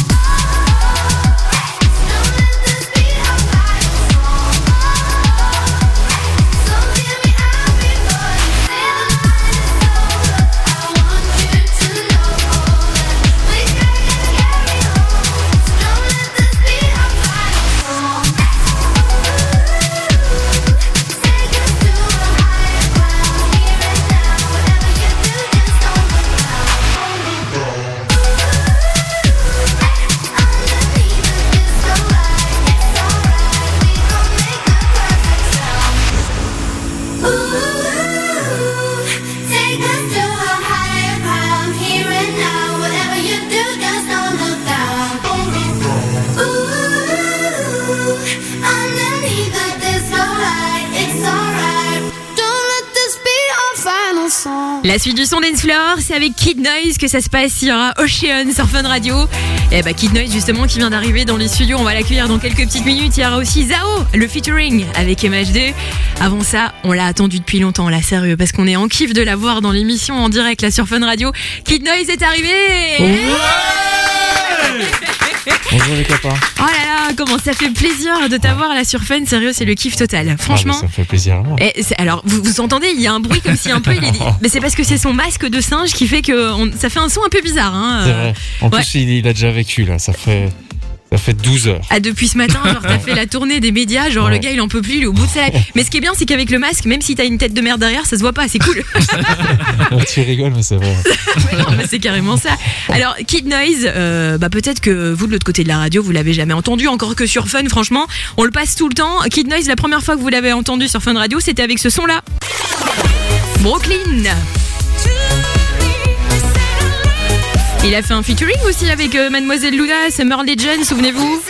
La suite du son Dance Floor, c'est avec Kid Noise que ça se passe. Il y aura Ocean sur Fun Radio. Et bah Kid Noise justement qui vient d'arriver dans les studios. On va l'accueillir dans quelques petites minutes. Il y aura aussi Zao, le featuring avec MHD. Avant ça, on l'a attendu depuis longtemps là, sérieux, parce qu'on est en kiff de la voir dans l'émission en direct là sur Fun Radio. Kid Noise est arrivé. Bonjour les copains. Oh là là, comment ça fait plaisir de t'avoir là sur Fun, sérieux, c'est le kiff total. Franchement. Ça me fait plaisir à moi. Alors, vous entendez, il y a un bruit comme si un peu il est. Mais c'est parce que c'est son masque de singe qui fait que ça fait un son un peu bizarre. Hein. C'est vrai. En plus, il a déjà vécu là. Ça fait 12 heures. Ah, depuis ce matin, genre t'as fait la tournée des médias, genre le gars il en peut plus, il est au bout de sa life. Mais ce qui est bien, c'est qu'avec le masque, même si t'as une tête de merde derrière, ça se voit pas, c'est cool. Tu rigoles, mais c'est vrai. Non, mais c'est carrément ça. Alors, Kid Noise, peut-être que vous de l'autre côté de la radio, vous l'avez jamais entendu, encore que sur Fun, franchement, on le passe tout le temps. Kid Noise, la première fois que vous l'avez entendu sur Fun Radio, c'était avec ce son-là. Brooklyn. Il a fait un featuring aussi avec Mademoiselle Luna, Summer Legend, souvenez-vous.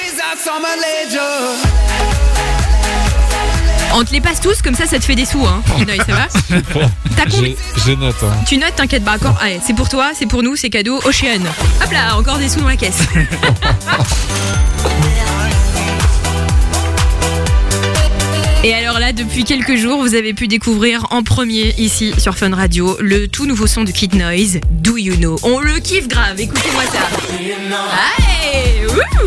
On te les passe tous, comme ça te fait des sous, hein. Kid Noise, ça va? T'as combien? Je note. Hein. Tu notes, t'inquiète pas. Allez, c'est pour toi, c'est pour nous, c'est cadeau. Ocean. Hop là, encore des sous dans la caisse. Et alors là, depuis quelques jours, vous avez pu découvrir en premier ici sur Fun Radio le tout nouveau son de Kid Noise, Do You Know. On le kiffe grave, écoutez-moi ça. Allez, wouh.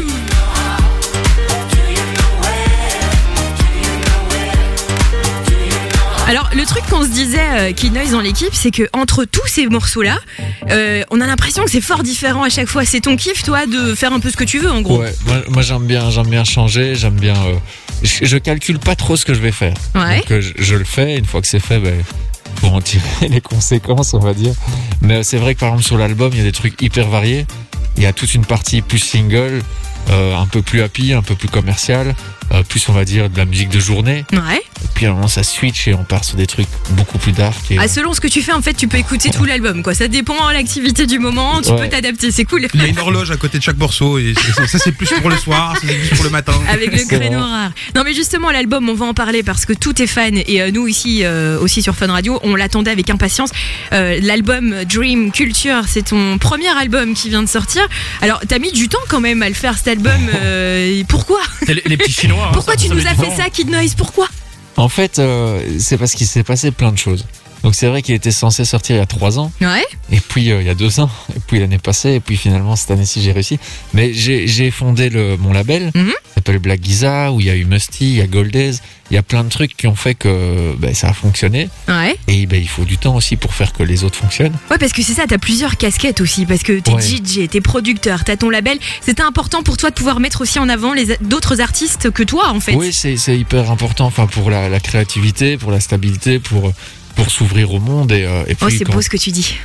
Alors le truc qu'on se disait Kid Noise dans l'équipe, c'est que entre tous ces morceaux-là, on a l'impression que c'est fort différent à chaque fois. C'est ton kiff, toi, de faire un peu ce que tu veux, en gros. Ouais, moi j'aime bien changer, j'aime bien. Je calcule pas trop ce que je vais faire. Ouais. Donc je le fais. Une fois que c'est fait, pour en tirer les conséquences, on va dire. Mais c'est vrai que par exemple sur l'album, il y a des trucs hyper variés. Il y a toute une partie plus single, un peu plus happy, un peu plus commercial, plus on va dire de la musique de journée. Ouais. Et puis à un moment ça switch et on part sur des trucs beaucoup plus dark. Et... selon ce que tu fais, en fait, tu peux écouter tout l'album, quoi. Ça dépend de l'activité du moment, tu peux t'adapter, c'est cool. Il y a une horloge à côté de chaque morceau et ça c'est plus pour le soir, ça c'est plus pour le matin. Avec le créneau rare. Non mais justement l'album, on va en parler parce que tout est fan et nous ici aussi sur Fun Radio, on l'attendait avec impatience. L'album Dream Culture, c'est ton premier album qui vient de sortir. Alors t'as mis du temps quand même à le faire cet album. Pourquoi? Les petits Chinois. Pourquoi tu nous as fait ça, Kid Noise? Pourquoi? En fait, c'est parce qu'il s'est passé plein de choses. Donc c'est vrai qu'il était censé sortir il y a 3 ans. Ouais. Et puis il y a 2 ans. Et puis l'année passée. Et puis finalement cette année-ci j'ai réussi. Mais j'ai fondé mon label. Ça s'appelle Black Giza, où il y a eu Musty, il y a Goldaze. Il y a plein de trucs qui ont fait que ça a fonctionné. Ouais. Et il faut du temps aussi pour faire que les autres fonctionnent. Ouais, parce que c'est ça, t'as plusieurs casquettes aussi. Parce que t'es DJ, t'es producteur, t'as ton label. C'était important pour toi de pouvoir mettre aussi en avant d'autres artistes que toi, en fait. Oui, c'est hyper important. Enfin, pour la créativité, pour la stabilité, pour s'ouvrir au monde et puis c'est beau ce que tu dis.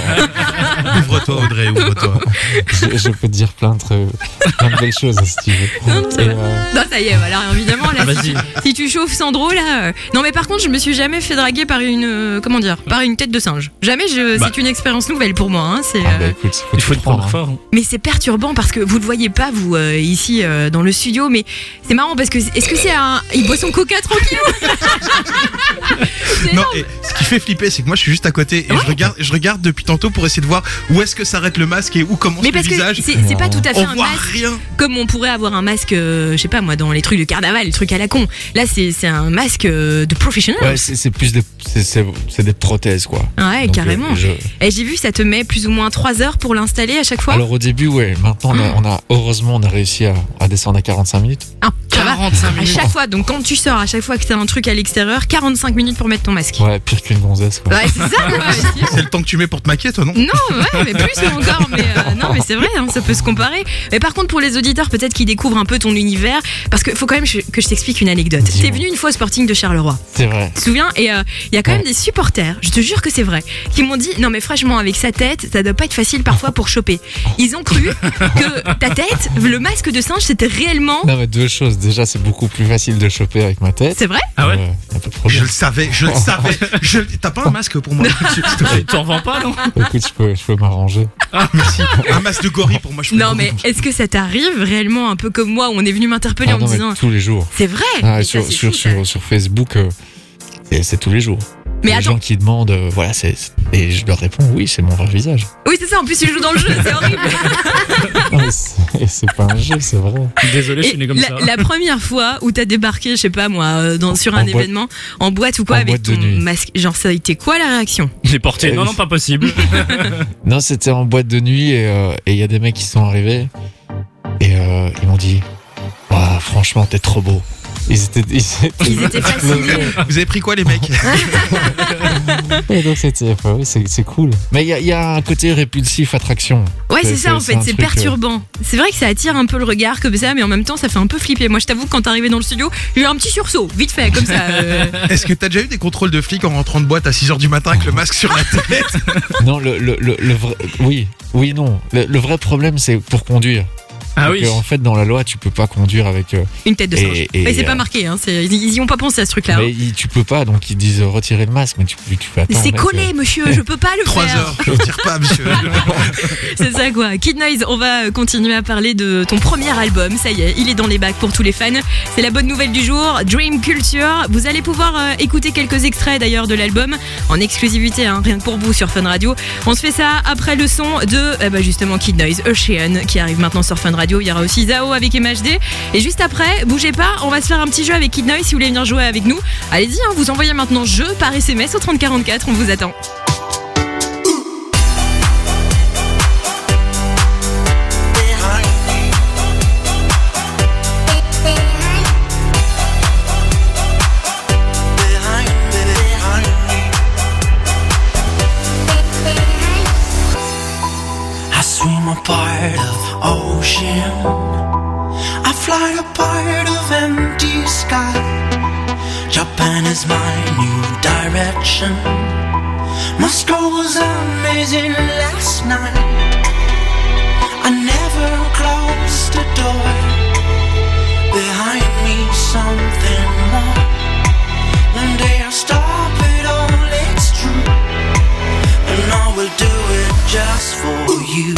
Ouvre-toi Audrey, ouvre-toi. Je peux te dire plein de belles choses si tu veux. Non, ça y est, voilà, évidemment là, si tu chauffes Sandro là. Non mais par contre, je me suis jamais fait draguer par une tête de singe. Jamais. C'est une expérience nouvelle pour moi. Hein, écoute, il faut te prendre fort. Hein. Mais c'est perturbant parce que vous le voyez pas vous ici dans le studio, mais c'est marrant parce que est-ce que c'est il boit son coca tranquillou? Non, Ce qui fait flipper, c'est que moi je suis juste à côté et je regarde depuis tantôt pour essayer de voir où est-ce que s'arrête le masque et où commence Mais le parce que visage. c'est pas tout à fait On un voit masque rien. comme on pourrait avoir un masque, je sais pas moi, dans les trucs de carnaval, les trucs à la con. Là, c'est un masque de professionnel. Ouais, c'est plus c'est des prothèses quoi. Ouais, Donc, carrément. Et j'ai vu, ça te met plus ou moins 3 heures pour l'installer à chaque fois. Alors au début, ouais. Maintenant, heureusement, on a réussi à descendre à 45 minutes. Ah, ça va. 45 minutes. À chaque fois, donc quand tu sors, à chaque fois que t'as un truc à l'extérieur, 45 minutes pour mettre ton masque. Ouais, pire qu'une gonzesse quoi. Ouais, c'est ça. Ouais. C'est le temps que tu mets pour te maquiller, toi, non? Non, ouais, mais plus encore. Mais non, mais c'est vrai, hein, ça peut se comparer. Mais par contre, pour les auditeurs, peut-être qui découvrent un peu ton univers, parce qu'il faut quand même que je t'explique une anecdote. T'es venu une fois au Sporting de Charleroi. C'est vrai. Tu te souviens? Et il y a quand même des supporters, je te jure que c'est vrai, qui m'ont dit non mais franchement avec sa tête, ça doit pas être facile parfois pour choper. Ils ont cru que ta tête, le masque de singe, c'était réellement. Non mais deux choses. Déjà, c'est beaucoup plus facile de choper avec ma tête. C'est vrai? Ah ouais. Y a pas de problème. Je le savais. T'as pas un masque pour moi? T'en vends pas, non? Écoute, je peux m'arranger. Ah, merci. Un masque de gorille pour moi, je Non mais est-ce que ça t'arrive réellement un peu comme moi où on est venu m'interpeller Ah en non, me mais disant tous les jours. c'est vrai? Ah, Mais ça, c'est fou, ça. sur Facebook, c'est tous les jours. Mais les attends. gens qui demandent, voilà, et je leur réponds oui, c'est mon vrai visage. Oui c'est ça, en plus tu joues dans le jeu, c'est horrible. Non, mais c'est pas un jeu, c'est vrai. Désolé, je suis Et né comme ça. la première fois où t'as débarqué, je sais pas moi, sur un En boîte. événement, en boîte ou quoi, En avec boîte de ton nuit. masque, genre ça a été quoi la réaction? J'ai porté. Non, pas possible. Non, c'était en boîte de nuit et il y a des mecs qui sont arrivés et ils m'ont dit ouah, franchement, t'es trop beau. Ils étaient fascinés. Vous avez pris quoi, les mecs? Et donc oui, c'est cool. Mais il y a un côté répulsif attraction. Ouais, c'est ça en fait, un c'est truc, perturbant. C'est vrai que ça attire un peu le regard comme ça, mais en même temps ça fait un peu flipper. Moi je t'avoue que quand t'es arrivé dans le studio, j'ai eu un petit sursaut, vite fait, comme ça. Est-ce que t'as déjà eu des contrôles de flics en rentrant de boîte à 6h du matin avec le masque sur la tête? Non, le vrai, oui, non. Le vrai problème, c'est pour conduire. Ah Donc, oui. en fait, dans la loi, tu peux pas conduire avec. Une tête de singe. et, Mais c'est pas marqué, hein, ils y ont pas pensé à ce truc-là. Mais tu peux pas, donc ils disent retirer le masque, mais tu peux attendre. C'est mec, collé, monsieur, je peux pas le 3 faire. heures, je retire pas, monsieur. C'est ça quoi. Kid Noise, on va continuer à parler de ton premier album. Ça y est, il est dans les bacs pour tous les fans. C'est la bonne nouvelle du jour. Dream Culture. Vous allez pouvoir écouter quelques extraits d'ailleurs de l'album en exclusivité, hein, rien que pour vous sur Fun Radio. On se fait ça après le son de justement Kid Noise, Ocean, qui arrive maintenant sur Fun Radio. Il y aura aussi Zao avec MHD. Et juste après, bougez pas, on va se faire un petit jeu avec Kid Noise si vous voulez venir jouer avec nous. Allez-y, hein, vous envoyez maintenant jeu par SMS au 3044. On vous attend. I swim a part of ocean. I fly a part of empty sky. Japan is my new direction. Moscow was amazing last night. I never closed the door. Behind me something more. One day I'll stop it all, it's true. And I will do it just for you.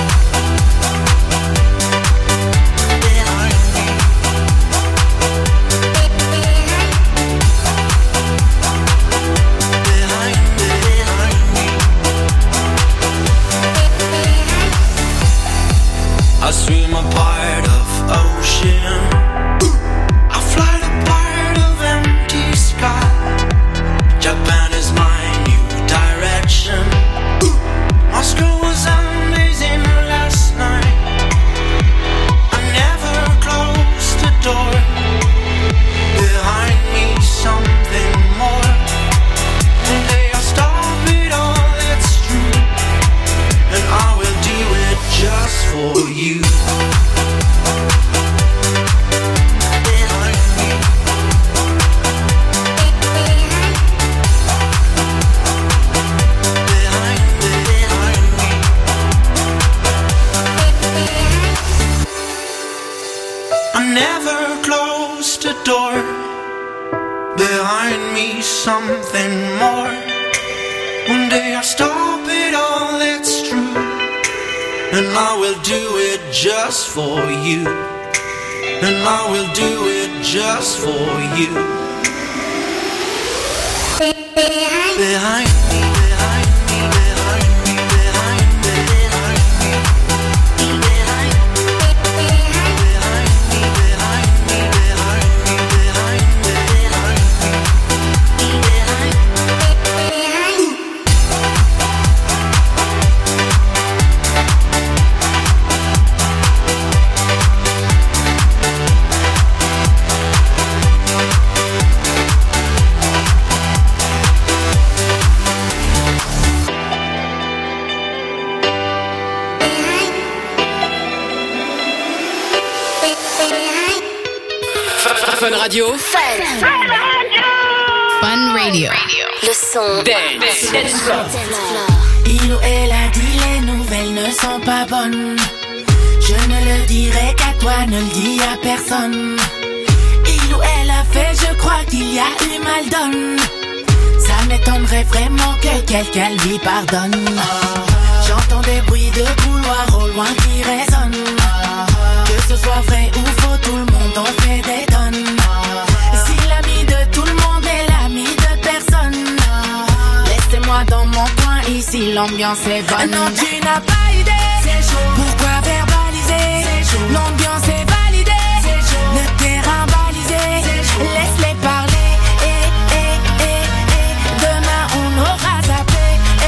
I swim a part of ocean. I fly a part of empty sky. Japan is my new direction. Moscow was amazing last night. I never closed the door. Behind me something more. One day I'll stop it all, it's true. And I will do it just for you. I never closed the door. Behind me something more. One day I'll stop it all, it's true. And I will do it just for you. And I will do it just for you. Fun Radio. Fun Radio. Le son Dance. Il ou elle a dit les nouvelles ne sont pas bonnes. Je ne le dirai qu'à toi, ne le dis à personne. Il ou elle a fait, je crois qu'il y a eu mal donne. Ça m'étonnerait vraiment que quelqu'un lui pardonne. J'entends des bruits de couloir au loin qui résonnent. Que ce soit vrai ou faux, tout le monde en fait des tonnes. Si l'ami de tout le monde est l'ami de personne, laissez-moi dans mon coin, ici l'ambiance est bonne. Non, tu n'as pas idée, c'est chaud. Pourquoi verbaliser, c'est chaud. L'ambiance est validée, c'est chaud. Le terrain balisé, c'est chaud. Laisse-les parler, demain on aura zappé,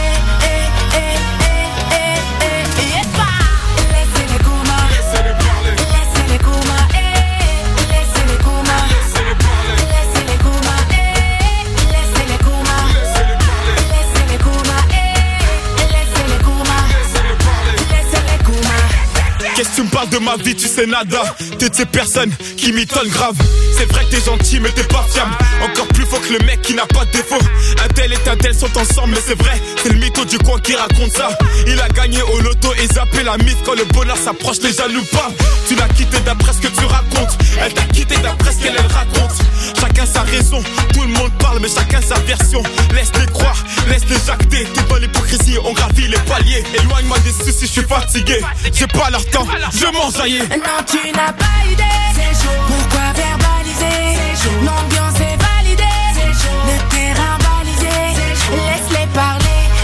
laissez-les coumas, laissez-les parler, laissez-les coumas, laissez-les coumas, laissez-les parler, laissez-les coumas, laissez-les coumas, laissez-les parler, laissez-les coumas, laissez-les coumas, laissez-les parler, laissez-les coumas. Qu'est-ce que tu me parles de ma vie, tu sais nada. T'es de ces personnes qui m'étonnent grave. C'est vrai que t'es gentil mais t'es pas fiable. Encore plus faux que le mec qui n'a pas de défaut. Un tel et un tel sont ensemble mais c'est vrai. C'est le mytho du coin qui raconte ça. Il a gagné au loto et zappé la mise. Quand le bonheur s'approche les jaloux pas. Tu l'as quitté d'après ce que tu racontes. Elle t'a quitté d'après ce qu'elle raconte. Chacun sa raison, tout le monde parle mais chacun sa version. Laisse-les croire, laisse-les jacter. T'es dans l'hypocrisie, on gravit les paliers. Éloigne-moi des soucis, je suis fatigué. J'ai pas leur temps, je m'enjaillis. Non, tu n'as pas idée, c'est chaud. Pourquoi verbaliser, c'est chaud. L'ambiance est validée, c'est chaud. Le terrain balisé, c'est chaud. Laisse-les parler,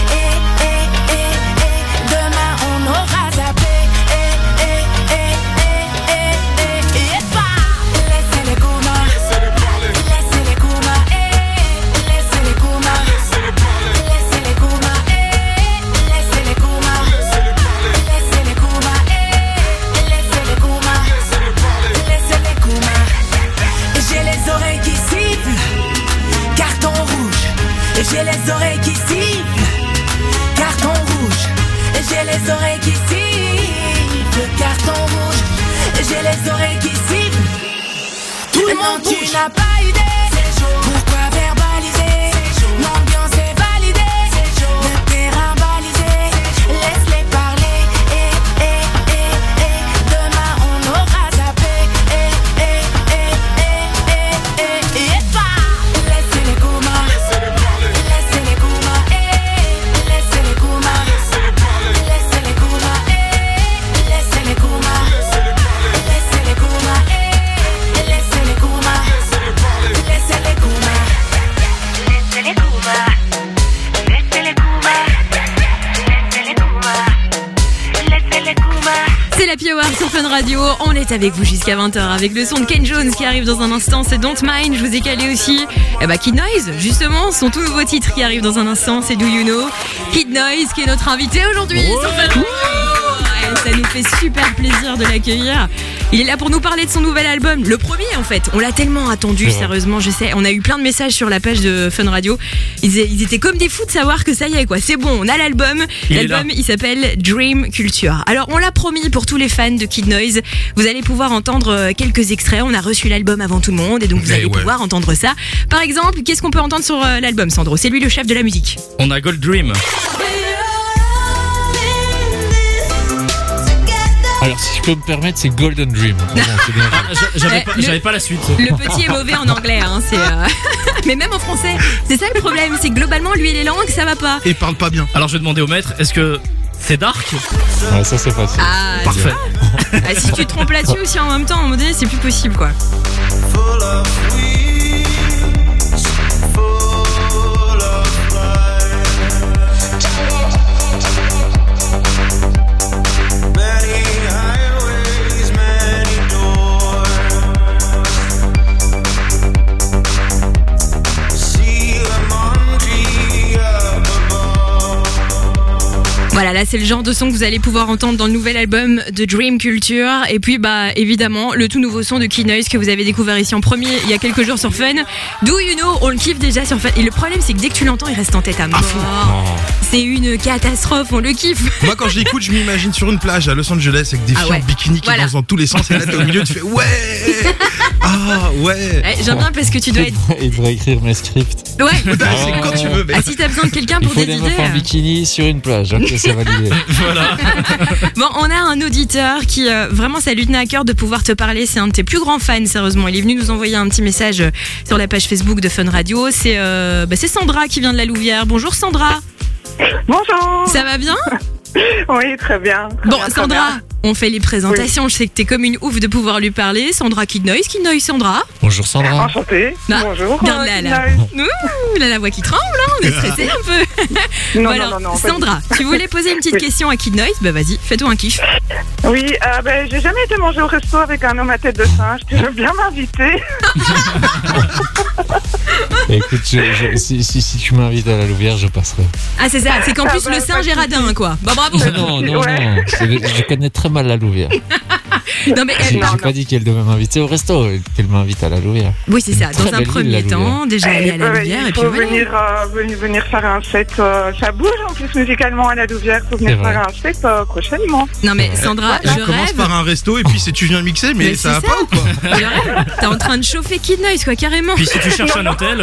demain on aura zappé, laissez-les coumas, laissez-les parler, laissez-les coumas, laissez-les coumas, laissez-les parler, laissez-les coumas, laissez-les coumas, laissez-les parler, laissez-les coumas, laissez-les coumas, laissez-les parler, laissez-les coumas. J'ai les oreilles qui sifflent, carton rouge. J'ai les oreilles qui sifflent, carton rouge. J'ai les oreilles qui sifflent, carton rouge. J'ai les oreilles qui sifflent. Tout le monde tu n'as pas idée, c'est chaud. Pourquoi verbaliser, c'est chaud. L'ambiance est validée, c'est chaud. Le terrain balisé, laisse-les parler, demain on aura zappé, laissez-les coumas, laissez-les parler, laissez-les coumas, laissez-les coumas, laissez-les parler, laissez-les coumas, laissez-les coumas, laissez-les parler, laissez-les coumas, laissez-les coumas, laissez-les parler, laissez-les coumas, laissez-les coumas, laissez-les coumas, laissez-les coumas, laissez-les coumas. C'est la Hour sur Fun Radio. On est avec vous jusqu'à 20h avec le son de Ken Jones qui arrive dans un instant. C'est Don't Mind. Je vous ai calé aussi Kid Noise, justement, son tout nouveau titre qui arrive dans un instant. C'est Do You Know. Kid Noise qui est notre invité aujourd'hui sur Fun Radio. Ouais, ça nous fait super plaisir de l'accueillir. Il est là pour nous parler de son nouvel album, le premier en fait. On l'a tellement attendu, sérieusement, je sais. On a eu plein de messages sur la page de Fun Radio. Ils étaient comme des fous de savoir que ça y est, quoi. C'est bon, on a l'album. L'album, il s'appelle Dream Culture. Alors, on l'a promis pour tous les fans de Kid Noise. Vous allez pouvoir entendre quelques extraits. On a reçu l'album avant tout le monde et donc vous allez pouvoir entendre ça. Par exemple, qu'est-ce qu'on peut entendre sur l'album, Sandro? C'est lui le chef de la musique. On a Gold Dream. Alors, si je peux me permettre, c'est Golden Dream. J'avais pas la suite. Le petit est mauvais en anglais, hein, mais même en français. C'est ça le problème, c'est que globalement, lui et les langues, ça va pas. Et il parle pas bien. Alors, je vais demander au maître, est-ce que c'est dark? Ouais, ça c'est facile. Ah, parfait. Si tu te trompes là-dessus aussi en même temps, à un moment donné, c'est plus possible, quoi. Voilà, là c'est le genre de son que vous allez pouvoir entendre dans le nouvel album de Dream Culture. Et puis bah évidemment le tout nouveau son de Kid Noise que vous avez découvert ici en premier il y a quelques jours sur Fun. Do You Know, on le kiffe déjà sur Fun. Et le problème c'est que dès que tu l'entends il reste en tête à mort. C'est une catastrophe, on le kiffe. Moi quand je l'écoute je m'imagine sur une plage à Los Angeles avec des filles en bikini qui dansent dans tous les sens et là t'es au milieu tu fais ouais. Ah ouais. J'aime bien parce que tu dois être... Il devrait écrire mes scripts. Ouais. C'est quand tu veux. Ah, si t'as besoin de quelqu'un pour des des idées. Il faut idées. des meufs en bikini sur une plage. Ok, c'est validé. Voilà. Bon, on a un auditeur qui vraiment ça lui tenait à cœur de pouvoir te parler. C'est un de tes plus grands fans, sérieusement. Il est venu nous envoyer un petit message sur la page Facebook de Fun Radio. C'est Sandra qui vient de la Louvière. Bonjour Sandra. Bonjour. Ça va bien? Oui, très bien. Bon, Sandra, on fait les présentations. Je sais que t'es comme une ouf de pouvoir lui parler. Sandra Kid Noise Sandra. Bonjour Sandra. Enchantée. Bonjour. Regarde là, la voix qui tremble, hein, on est stressé un peu. Non, Bon, alors, non, Sandra, tu voulais poser une petite question à Kid Noise? Bah vas-y, fais-toi un kiff. Oui, j'ai jamais été manger au resto avec un homme à tête de singe. Tu veux bien m'inviter? Écoute, si tu m'invites à la Louvière, je passerai. Ah c'est ça, c'est qu'en plus le singe est radin quoi. Bah bravo. Non. Je connais très mal la Louvière. Non mais J'ai pas dit qu'elle devait m'inviter au resto, qu'elle m'invite à la Louvière. Oui c'est ça, Très dans un belle premier ville, la temps, Louvière. déjà aller à la Louvière et Il puis faut voilà. venir faire un set. Ça bouge en plus musicalement à la Louvière. Il faut venir C'est vrai. faire un set prochainement. Non mais Sandra, On je commence rêve. par un resto et puis c'est tu viens mixer mais ça va pas ou quoi? Je rêve. T'es en train de chauffer Kid Noise quoi, carrément. Puis si tu cherches un hôtel.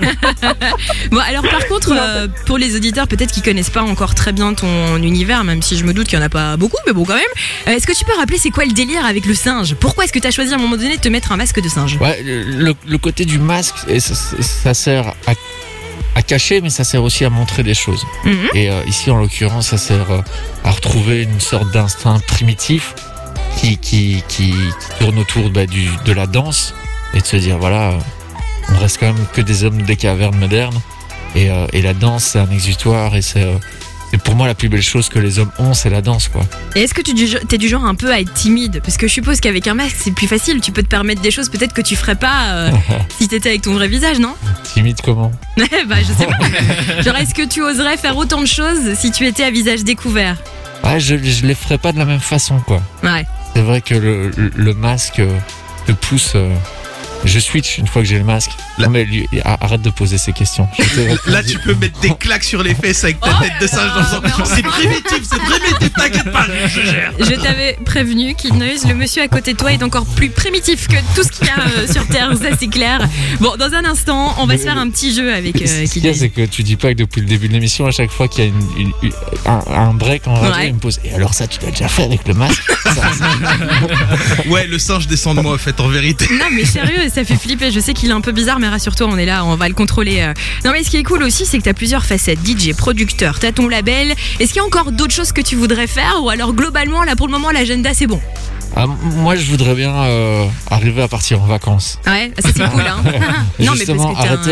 Bon alors par contre pour les auditeurs peut-être qui connaissent pas encore très bien ton univers, même si je me doute qu'il y en a pas beaucoup, mais bon quand même, est-ce que tu peux rappeler c'est quoi le délire avec le singe? Pourquoi est-ce que t'as choisi à un moment donné de te mettre un masque de singe? Ouais, le côté du masque, ça sert à cacher, mais ça sert aussi à montrer des choses. Et ici, en l'occurrence, ça sert à retrouver une sorte d'instinct primitif qui tourne autour de la danse et de se dire, voilà, on reste quand même que des hommes des cavernes modernes. Et la danse, c'est un exutoire et c'est pour moi la plus belle chose que les hommes ont, c'est la danse, quoi. Et est-ce que t'es du genre un peu à être timide? Parce que je suppose qu'avec un masque c'est plus facile, tu peux te permettre des choses peut-être que tu ferais pas si t'étais avec ton vrai visage, non? Timide comment? Bah je sais pas. Genre est-ce que tu oserais faire autant de choses si tu étais à visage découvert? Ouais, je les ferais pas de la même façon, quoi. Ouais. C'est vrai que le masque te pousse. Je switch une fois que j'ai le masque. Non mais arrête de poser ces questions. Là tu peux mettre des claques sur les fesses avec ta tête de singe dans le sens. C'est primitif, t'inquiète pas, je gère. Je t'avais prévenu, Kid Noise, le monsieur à côté de toi est encore plus primitif que tout ce qu'il y a sur Terre, ça c'est clair. Bon, dans un instant, on va se faire un petit jeu avec Ce Kid qu'il y a, Noise. c'est que tu dis pas que depuis le début de l'émission, à chaque fois qu'il y a un break en radio, Ouais. il me pose. Et alors ça, tu l'as déjà fait avec le masque? Ouais, le singe descend de moi en fait, en vérité. Non mais sérieux, ça fait flipper. Je sais qu'il est un peu bizarre, mais rassure-toi, on est là, on va le contrôler. Non mais ce qui est cool aussi, c'est que t'as plusieurs facettes. DJ, producteur, t'as ton label. Est-ce qu'il y a encore d'autres choses que tu voudrais faire? Ou alors globalement, là pour le moment, l'agenda c'est bon? Moi, je voudrais bien arriver à partir en vacances. Ouais, ça c'est cool, hein. Non mais Justement, parce que arrêter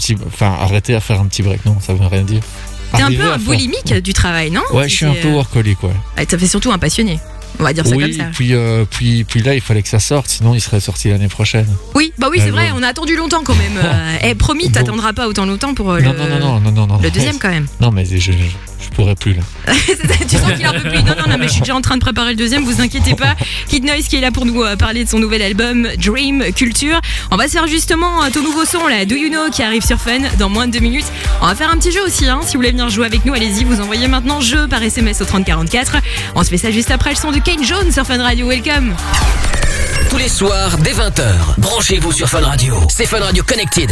à faire un petit break. Non, ça veut rien dire. t'es un Arriver peu à un faire- boulimique du travail, non? Ouais, je suis un peu workaholic, ouais. Ouais, ça fait surtout un passionné. On va dire ça Oui, comme ça. puis là, il fallait que ça sorte, sinon il serait sorti l'année prochaine. Oui, bah oui, c'est Alors, vrai, on a attendu longtemps quand même. Promis, t'attendras pas autant longtemps pour Non. le deuxième quand même. Non, mais je pourrais plus là. Tu sens qu'il en peut plus. Non, mais je suis déjà en train de préparer le deuxième, vous inquiétez pas. Kid Noise qui est là pour nous parler de son nouvel album Dream Culture. On va se faire justement ton nouveau son là, Do You Know, qui arrive sur Fun dans moins de 2 minutes. On va faire un petit jeu aussi, hein. Si vous voulez venir jouer avec nous, allez-y, vous envoyez maintenant jeu par SMS au 3044. On se fait ça juste après le son de Kane Jones sur Fun Radio. Welcome. Tous les soirs, dès 20h, branchez-vous sur Fun Radio. C'est Fun Radio Connected.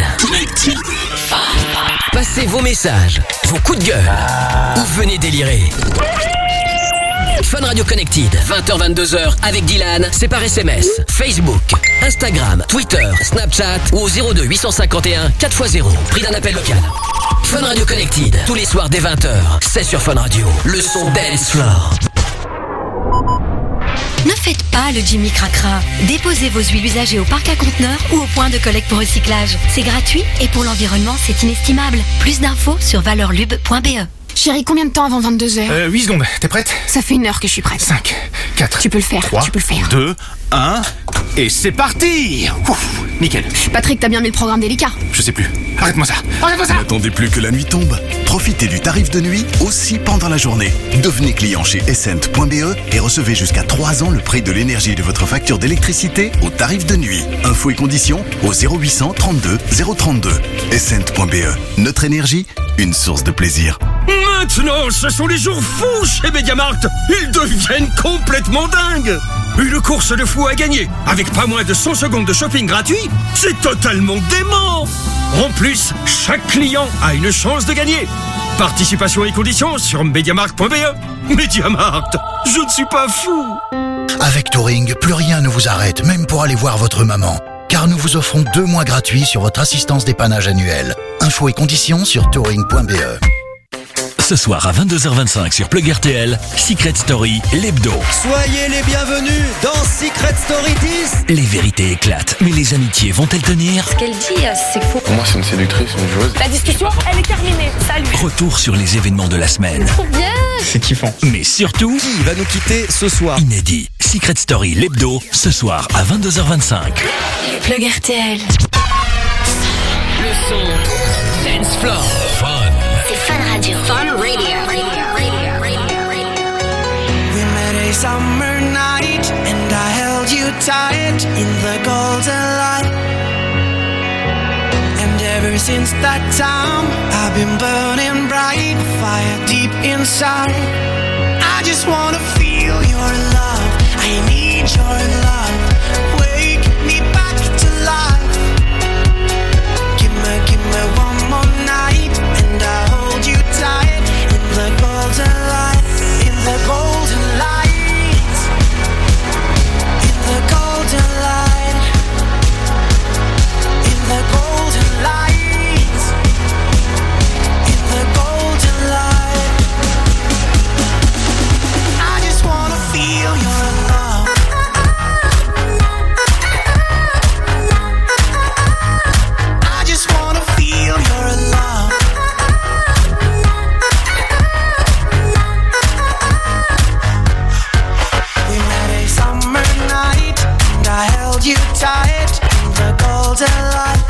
Passez vos messages, vos coups de gueule, ou venez délirer. Fun Radio Connected, 20h-22h avec Dylan, c'est par SMS, Facebook, Instagram, Twitter, Snapchat ou au 02 851 4x0. Prix d'un appel local. Fun Radio Connected, tous les soirs dès 20h, c'est sur Fun Radio. Le son Dance Floor. Ne faites pas le Jimmy Cracra. Déposez vos huiles usagées au parc à conteneurs ou au point de collecte pour recyclage. C'est gratuit et pour l'environnement, c'est inestimable. Plus d'infos sur valeurlube.be. Chérie, combien de temps avant 22h 8 secondes, t'es prête? Ça fait 1 heure que je suis prête. 5, 4, Tu peux le faire, 3, tu peux le faire. 2, 1, et c'est parti. Ouf, nickel. Patrick, t'as bien mis le programme délicat. Je sais plus. Arrête-moi ça. Arrête-moi ça. N'attendez plus que la nuit tombe. Profitez du tarif de nuit aussi pendant la journée. Devenez client chez Essent.be et recevez jusqu'à 3 ans le prix de l'énergie de votre facture d'électricité au tarif de nuit. Infos et conditions au 0800 32 032. Essent.be. Notre énergie, une source de plaisir. Maintenant, ce sont les jours fous chez MediaMarkt. Ils deviennent complètement dingues. Une course de fou à gagner, avec pas moins de 100 secondes de shopping gratuit. C'est totalement dément. En plus, chaque client a une chance de gagner. Participation et conditions sur MediaMarkt.be. MediaMarkt, je ne suis pas fou. Avec Touring, plus rien ne vous arrête, même pour aller voir votre maman. Car nous vous offrons 2 mois gratuits sur votre assistance dépannage annuelle. Infos et conditions sur touring.be. Ce soir à 22h25 sur Plug RTL, Secret Story, l'hebdo. Soyez les bienvenus dans Secret Story 10. Les vérités éclatent, mais les amitiés vont-elles tenir? Ce qu'elle dit, c'est faux. Pour moi, c'est une séductrice, une joueuse. La discussion, elle est terminée. Salut. Retour sur les événements de la semaine. Trop bien. C'est kiffant. Mais surtout, qui va nous quitter ce soir? Inédit. Secret Story, l'hebdo, ce soir à 22h25. Plug RTL. Le son Dance Floor. Fun. C'est Fun Radio. Fun Radio. We met a summer night and I held you tight in the golden light. And ever since that time, I've been burning bright, fire deep inside. I just wanna feel your love. I need your love. Wake me back to life. Give me one more night and I'll hold you tight in the golden light, in the golden light, in the golden light, in the golden light, in the golden light. I just wanna feel your love. I just wanna feel your love. We met a summer night and I held you tight in the golden light.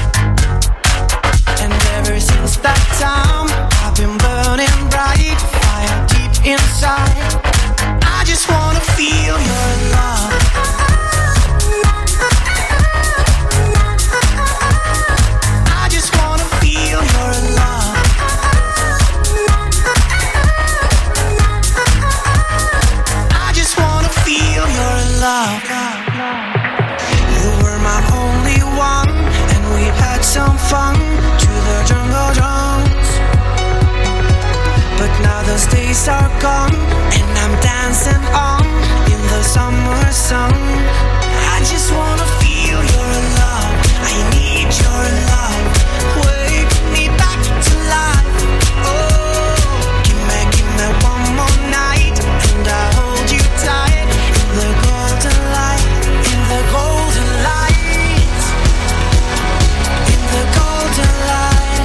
And ever since that time, I've been burning bright, fire deep inside. I just wanna feel your love. I just wanna feel your love. I just wanna feel your love. You were my only one, and we had some fun to the jungle drums. But now those days are gone, and I'm dancing on in the summer sun. I just wanna feel your love. I need your love. Wake me back to life. Oh, give me one more night, and I'll hold you tight in the golden light, in the golden light, in the golden light,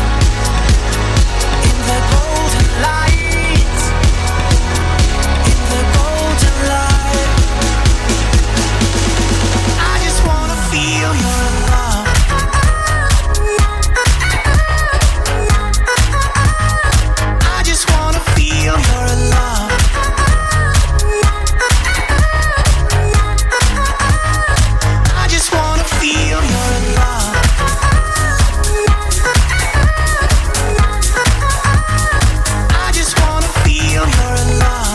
in the golden light, in the golden light. I just wanna feel your love. I just wanna feel your love. I just wanna feel your love. I just wanna feel your love.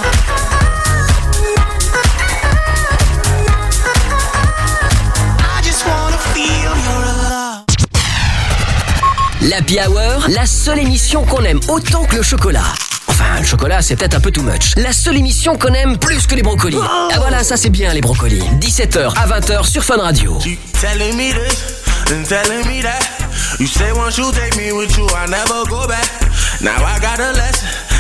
I just wanna feel your love. L'Happy Hour, la seule émission qu'on aime autant que le chocolat. Enfin, le chocolat, c'est peut-être un peu too much. La seule émission qu'on aime plus que les brocolis. Ah voilà, ça c'est bien les brocolis. 17h à 20h sur Fun Radio. Telling me this and telling me that. You say once you take me with you, I never go back. Now I got a lesson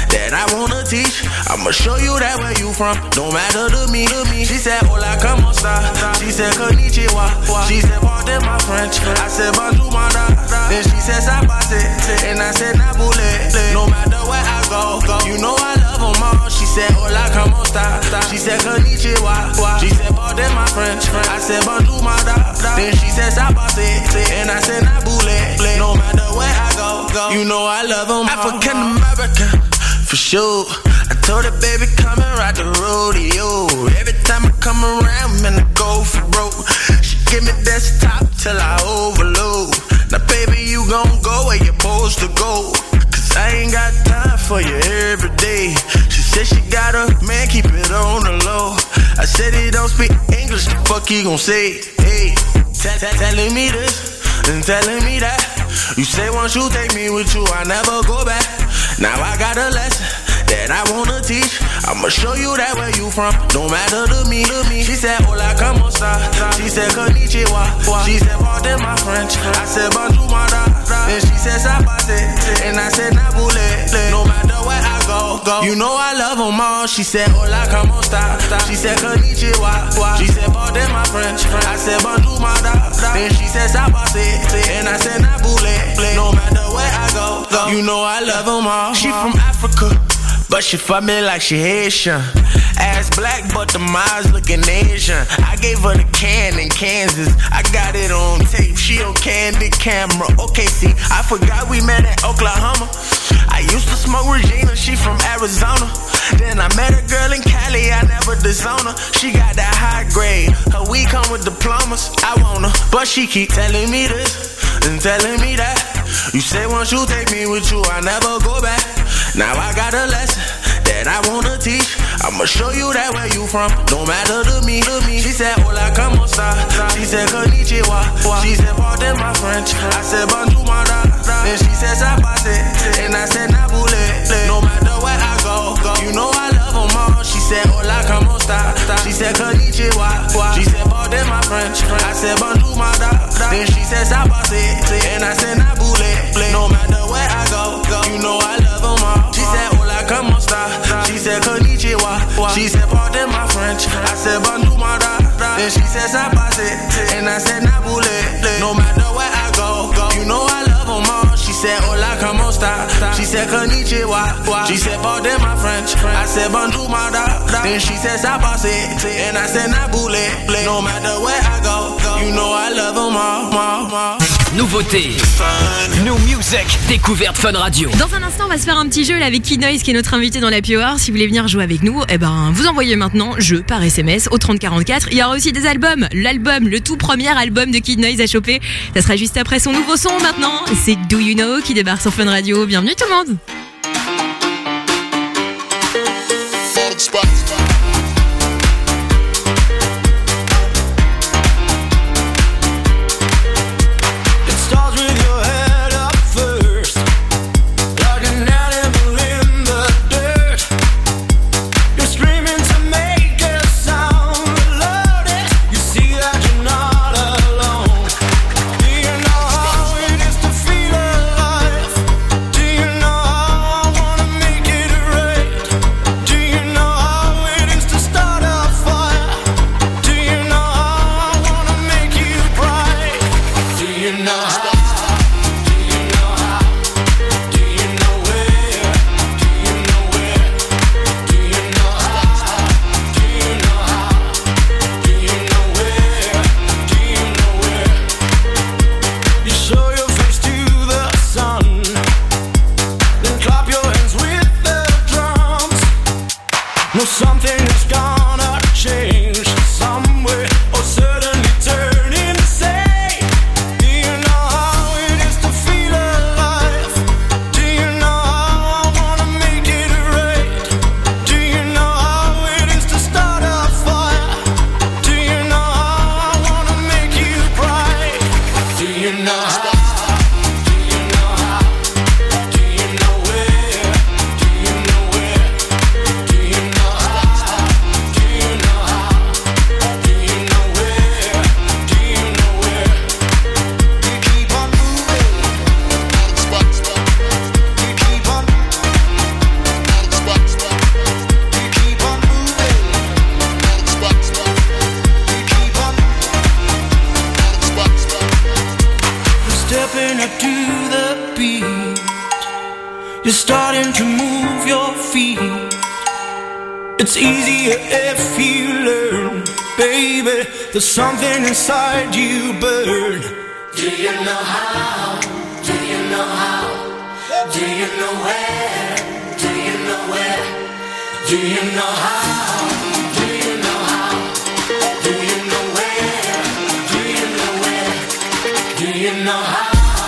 that I wanna teach. I'ma show you that where you from, don't matter to me. She said, hola, como esta? She said, konnichiwa. She said, pardon my French. I said, bonjour, manda. Then she said, sabate. And I said, nabule. No matter where I go, you know I love them all. She said, hola, como esta? She said, konnichiwa. She said, pardon my French. I said, bonjour, manda. Then she said, sabate. And I said, nabule. No matter where I go, you know I love them all. African American, for sure. I told her, baby, come and ride the rodeo. Every time I come around, man, I go for broke. She give me desktop till I overload. Now, baby, you gon' go where you're supposed to go. Cause I ain't got time for you every day. She said she got a man, keep it on the low. I said he don't speak English, the fuck he gon' say? Hey, telling me this and telling me that. You say once you take me with you, I never go back. Now I got a lesson that I wanna teach. I'ma show you that where you from, don't matter to me. She said, hola, como esta? She said, konnichiwa. She said, pardon my French. I said, bonjour, manda. Then she said, sabate. And I said, nabule. No matter where I go, you know I love them all. She said, hola, como esta? She said, konnichiwa. She said, pardon my French. I said, bonjour, manda. Then she said, sabate. And I said, nabule. No matter where I go, you know I love them all. She from Africa, but she fuck me like she Haitian. Ass black, but the eyes looking Asian. I gave her the can in Kansas. I got it on tape. She on candid camera. Okay, see, I forgot we met in Oklahoma. I used to smoke Regina. She from Arizona. Then I met a girl in Cali. I never disown her. She got that high grade. Her weed come with diplomas. I want her, but she keep telling me this and telling me that. You say once you take me with you, I never go back. Now I got a lesson that I wanna teach. I'ma show you that where you from, don't matter to me. She said, hola, como esta? She said, konnichiwa. She said, pardon my French. I said, bonjour, manda. Then she said, sabate. And I said, nabule. No matter where I go, you know I love them all. She said, hola, como esta? She said, konnichiwa. She said, pardon my French. I said, bonjour, manda. Then she said, sabate. And I said, nabule. No matter where I go, you know I love them all. She said, hola, como esta? She said, konnichiwa. She said, pardon my French. I said, bonjour, manda. Then she said, sabate. And I said, nabule. No matter where I go, you know I love them all. She said, hola, como esta? She said, konnichiwa. She said, pardon my French. I said, bonjour, manda. Then she said, sabate. And I said, nabule. No matter where I go, you know I love them all. Nouveauté, New Music, découverte Fun Radio. Dans un instant, on va se faire un petit jeu là avec Kid Noise qui est notre invité dans l'Happy Hour. Si vous voulez venir jouer avec nous, vous envoyez maintenant jeu par SMS au 3044. Il y aura aussi des albums. L'album, le tout premier album de Kid Noise à choper. Ça sera juste après son nouveau son maintenant. C'est Do You Know qui débarque sur Fun Radio. Bienvenue tout le monde. It's easier if you learn, baby. There's something inside you burn. Do you know how? Do you know how? Do you know where? Do you know where? Do you know how? Do you know how? Do you know where? Do you know where? Do you know how?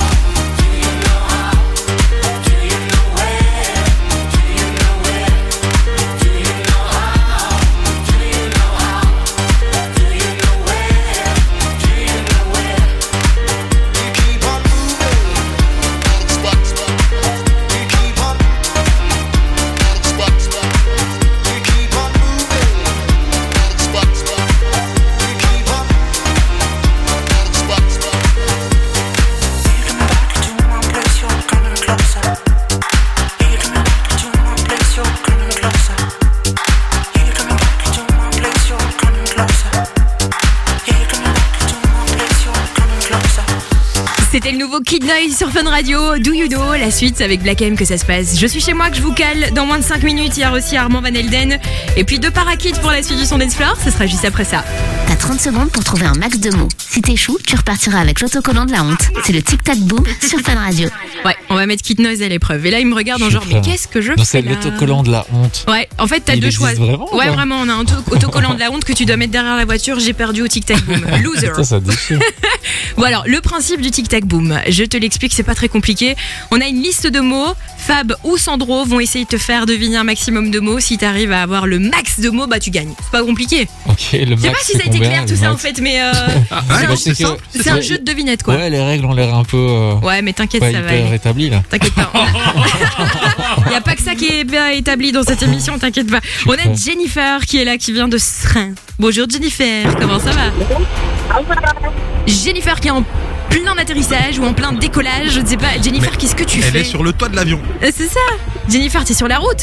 C'était le nouveau Kid Noise sur Fun Radio. Do you know? La suite, c'est avec Black M que ça se passe. Je suis chez moi que je vous cale dans moins de 5 minutes. Il y a aussi Armand Van Helden. Et puis 2 Parakids pour la suite du son Dance Floor. Ce sera juste après ça. T'as 30 secondes pour trouver un max de mots. Si t'échoues, tu repartiras avec l'autocollant de la honte. C'est le Tic Tac Boom sur Fun Radio. Ouais, on va mettre Kid Noise à l'épreuve. Et là, il me regarde en genre, mais qu'est-ce que je fais c'est là? l'autocollant de la honte. Ouais, en fait, t'as Il 2 choix. existe vraiment, Ouais, quoi. vraiment, on a un autocollant de la honte que tu dois mettre derrière la voiture. J'ai perdu au Tic Tac Boom. Loser. Ça déchire. Bon alors, le principe du Tic Tac Boom, je te l'explique, c'est pas très compliqué. On a une liste de mots. Fab ou Sandro vont essayer de te faire deviner un maximum de mots. Si t'arrives à avoir le max de mots, bah tu gagnes. C'est pas compliqué. Ok, le max. Je sais pas si ça a été clair tout ça en fait, mais c'est un jeu de devinette quoi. Ouais, les règles ont l'air un peu. Ouais, mais t'inquiète, pas ça va hyper aller. rétablies là. T'inquiète pas. Il y a pas que ça qui est bien établi dans cette émission, t'inquiète pas. On a Jennifer qui est là, qui vient de Srin. Bonjour Jennifer, comment ça va? Jennifer qui est en plein atterrissage ou en plein décollage, je ne sais pas. Jennifer, qu'est-ce que tu fais? Elle est sur le toit de l'avion. C'est ça. Jennifer, t'es sur la route.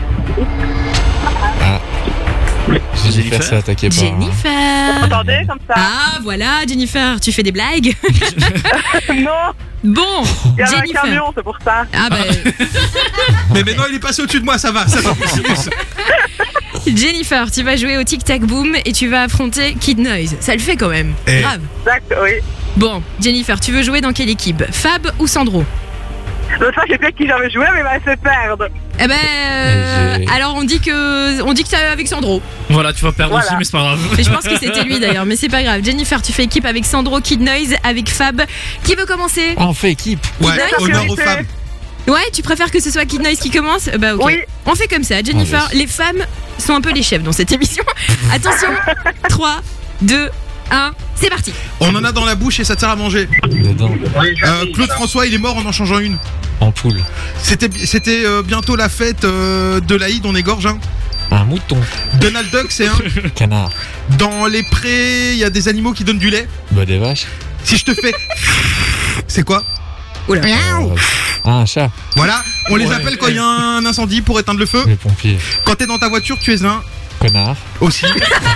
Ah. Jennifer s'est attaquée par. Jennifer. Attendez, comme ça. Ah, voilà, Jennifer, tu fais des blagues? Non. Bon, Il y avait Jennifer. un camion, c'est pour ça. Ah bah. Mais maintenant, il est passé au-dessus de moi, ça va. Jennifer, tu vas jouer au Tic Tac Boom et tu vas affronter Kid Noise. Ça le fait quand même. Grave. Exact, oui. Bon, Jennifer, tu veux jouer dans quelle équipe? Fab ou Sandro? L'autre fois, je sais plus avec qui j'avais joué, mais il m'a fait perdre. Eh ben, alors on dit que t'es avec Sandro. Voilà, tu vas perdre Voilà. aussi, mais c'est pas grave. Mais je pense que c'était lui d'ailleurs, mais c'est pas grave. Jennifer, tu fais équipe avec Sandro, Kid Noise, avec Fab. Qui veut commencer? Ah, on fait équipe. Ouais, Kid Noise, honneur aux femmes. Ouais, tu préfères que ce soit Kid Noise qui commence? Bah ok. Oui. On fait comme ça, Jennifer. Les femmes sont un peu les chefs dans cette émission. Attention, 3, 2, 1, c'est parti. On en a dans la bouche et ça te sert à manger. Dedans. Claude François, il est mort en changeant une. En poule. C'était bientôt la fête de l'Aïd, on égorge un. Un mouton. Donald Duck, c'est un. Canard. Dans les prés, il y a des animaux qui donnent du lait. Bah, des vaches. Si je te fais. C'est quoi? Oula. Ah, un chat. Voilà, on les Ouais. appelle quand il y a un incendie pour éteindre le feu. Les pompiers. Quand t'es dans ta voiture, tu es un. Connard. Aussi.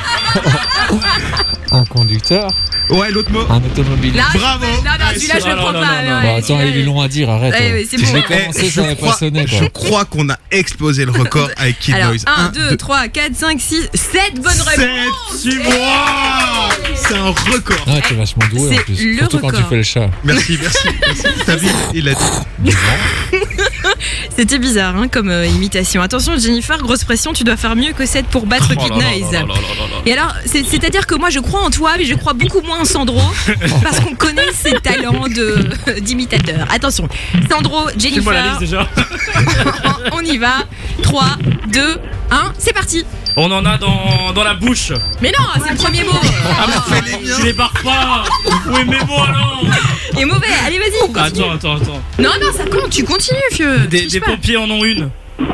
Un conducteur. Ouais, l'autre mot. Un automobile. Là, Bravo. Non, celui-là, je le prends pas. Bah, attends, ils lui l'ont à dire, arrête. Ouais, ouais, c'est si bon. je l'ai commencé, ça n'avait pas sonné, Je quoi. crois qu'on a explosé le record avec Kid Alors, Noise. 1, 2, 3, 4, 5, 6, 7 bonnes réponses. C'est un record. Ouais, t'es vachement doué C'est en plus. le Surtout quand record. tu fais le chat. Merci. T'as vu, il a dit. C'était bizarre hein, comme imitation. Attention Jennifer, grosse pression, tu dois faire mieux que 7 pour battre Kid Noise. Et alors, c'est-à-dire que moi je crois en toi, mais je crois beaucoup moins en Sandro, parce qu'on connaît ses talents d'imitateur. Attention, Sandro, C'est moi la Jennifer, liste déjà. on y va. 3, 2, 1, c'est parti. On en a dans la bouche. Mais non, c'est le premier mot. Tu les barres pas. Oui, mais bon alors. Il est mauvais, allez vas-y, continue. Attends. Non, ça compte, tu continues, vieux. Des Triche pas. pompiers en ont une.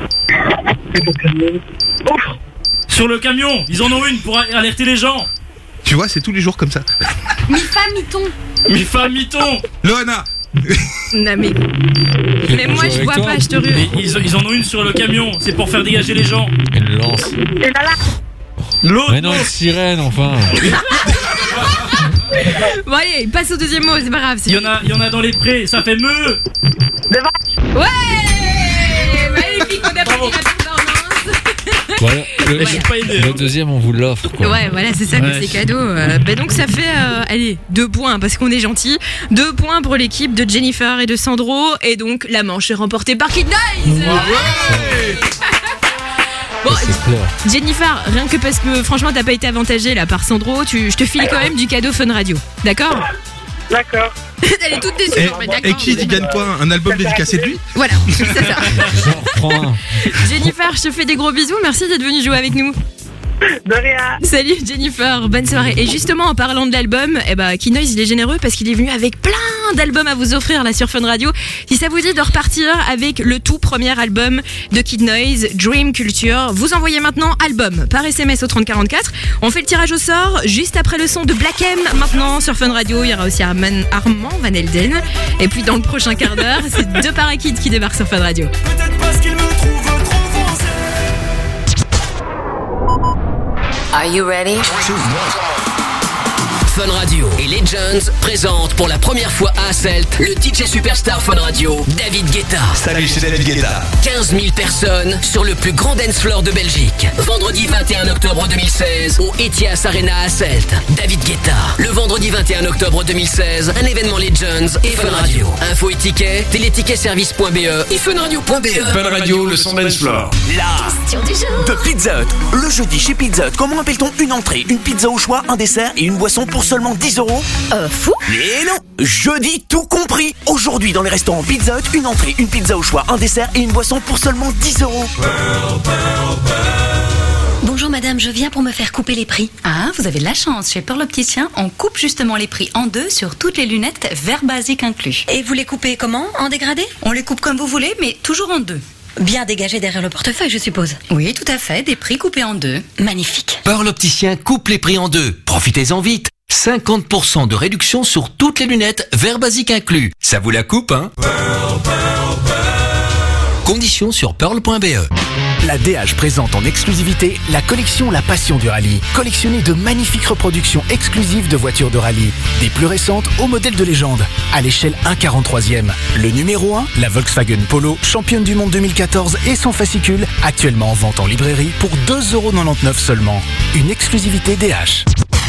Sur le camion, ils en ont une pour alerter les gens. Tu vois, c'est tous les jours comme ça. Mi-femme, mi-ton. Mi-femme, mi-ton. Loana. Non mais moi je vois pas, je te Mais rue. ils en ont une sur le camion, c'est pour faire dégager les gens. Une lance. Et là, L'autre. Mais non, une sirène, enfin. Bon allez, passe au deuxième mot, c'est pas grave. Il y en a dans les prés, ça fait meu. Ouais, magnifique, on a pris la performance. Voilà. Le deuxième, on vous l'offre, quoi. Ouais, voilà, c'est ça que c'est cadeau. Donc ça fait, allez, 2 points parce qu'on est gentil. 2 points pour l'équipe de Jennifer et de Sandro. Et donc la manche est remportée par Kid Noise. Bon, Jennifer, rien que parce que franchement t'as pas été avantagée là par Sandro, je te file quand même du cadeau Fun Radio. D'accord ? D'accord. Elle est toute déçue. Et qui gagne quoi? Un album dédicacé de lui? Voilà, c'est ça. Jennifer, je te fais des gros bisous. Merci d'être venue jouer avec nous. De rien. Salut Jennifer, bonne soirée. Et justement en parlant de l'album, Kid Noise il est généreux parce qu'il est venu avec plein d'albums à vous offrir là sur Fun Radio. Si ça vous dit de repartir avec le tout premier album de Kid Noise, Dream Culture, vous envoyez maintenant album par SMS au 3044. On fait le tirage au sort juste après le son de Black M. Maintenant sur Fun Radio, il y aura aussi Armand Van Helden. Et puis dans le prochain quart d'heure, c'est 2 Parakids qui débarquent sur Fun Radio. Peut-être parce qu'il me trouve trop foncé. Are you ready? Fun Radio et Legends présentent pour la première fois à Asselt le DJ Superstar Fun Radio, David Guetta. Salut, c'est David Guetta. 15 000 personnes sur le plus grand dance floor de Belgique. Vendredi 21 octobre 2016 au Ethias Arena à Asselt. David Guetta. Le vendredi 21 octobre 2016, un événement Legends et Fun Radio. Info et tickets, téléticketservice.be et funradio.be. Fun Radio, le son dance floor. Question du jour. De Pizza Hut. Le jeudi chez Pizza Hut, comment appelle-t-on une entrée, une pizza au choix, un dessert et une boisson pour seulement 10 €? Fou. Mais non, jeudi tout compris. Aujourd'hui dans les restaurants Pizza Hut, une entrée, une pizza au choix, un dessert et une boisson pour seulement 10 €. Bonjour madame, je viens pour me faire couper les prix. Ah, vous avez de la chance. Chez Pearl Opticien, on coupe justement les prix en 2 sur toutes les lunettes, verre basique inclus. Et vous les coupez comment? En dégradé? On les coupe comme vous voulez, mais toujours en 2. Bien dégagé derrière le portefeuille, je suppose. Oui, tout à fait, des prix coupés en 2. Magnifique. Pearl Opticien coupe les prix en 2. Profitez-en vite. 50% de réduction sur toutes les lunettes, verre basique inclus. Ça vous la coupe, hein? Conditions sur pearl.be. La DH présente en exclusivité la collection La Passion du Rallye. Collectionnez de magnifiques reproductions exclusives de voitures de rallye. Des plus récentes au modèle de légende, à l'échelle 1/43e. Le numéro 1, la Volkswagen Polo, championne du monde 2014 et son fascicule, actuellement en vente en librairie pour 2,99 € seulement. Une exclusivité DH.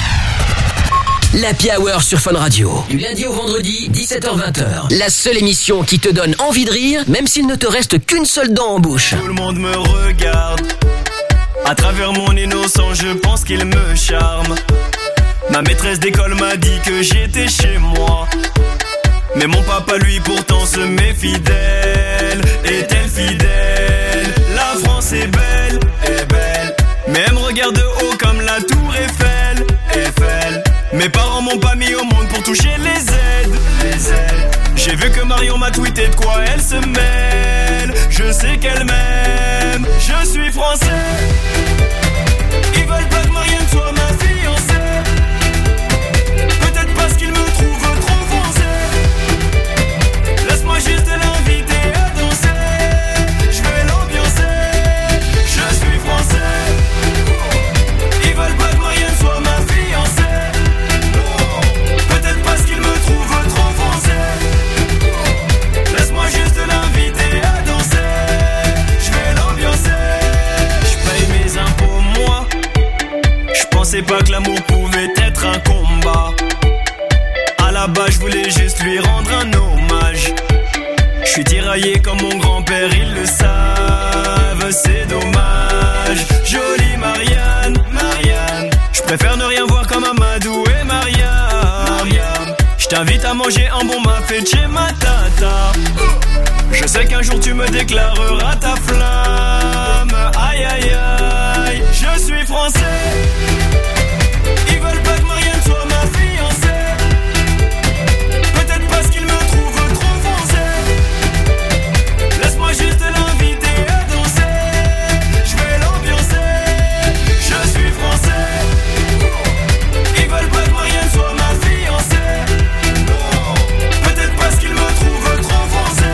L'Happy Hour sur Fun Radio. Du lundi au vendredi, 17h-20h. La seule émission qui te donne envie de rire, même s'il ne te reste qu'une seule dent en bouche. Tout le monde me regarde. À travers mon innocence, je pense qu'il me charme. Ma maîtresse d'école m'a dit que j'étais chez moi. Mais mon papa, lui, pourtant se méfie d'elle. Est-elle fidèle? La France est belle, mais elle me regarde de haut comme la tour Eiffel. Mes parents m'ont pas mis au monde pour toucher les aides. J'ai vu que Marion m'a tweeté de quoi elle se mêle. Je sais qu'elle m'aime, je suis français. Ils veulent pas que Marianne soit ma fiancée. Peut-être parce qu'ils me trouvent trop foncé. Laisse-moi juste l'inviter à danser. Je vais l'ambiancer. Je suis français. Ils veulent pas que Marianne soit ma fiancée. Peut-être parce qu'ils me trouvent trop foncé. Laisse-moi juste l'inviter à danser. Je vais l'ambiancer. Je paye mes impôts moi. Je pensais pas que l'amour pouvait être un combat. À la base je voulais juste lui rendre un hommage. Je suis tiraillé comme mon grand-père, ils le savent, c'est dommage. Jolie Marianne, je préfère ne rien voir comme Amadou et Mariam. Je t'invite à manger un bon mafé de chez ma tata. Je sais qu'un jour tu me déclareras ta flamme. Aïe aïe aïe, je suis français. Ils veulent pas que Marianne soit ma fiancée. Peut-être parce qu'ils me trouvent trop foncé. Laisse-moi juste l'inviter à danser. Je vais l'ambiancer. Je suis français. Ils veulent pas que Marianne soit ma fiancée. Peut-être parce qu'ils me trouvent trop foncé.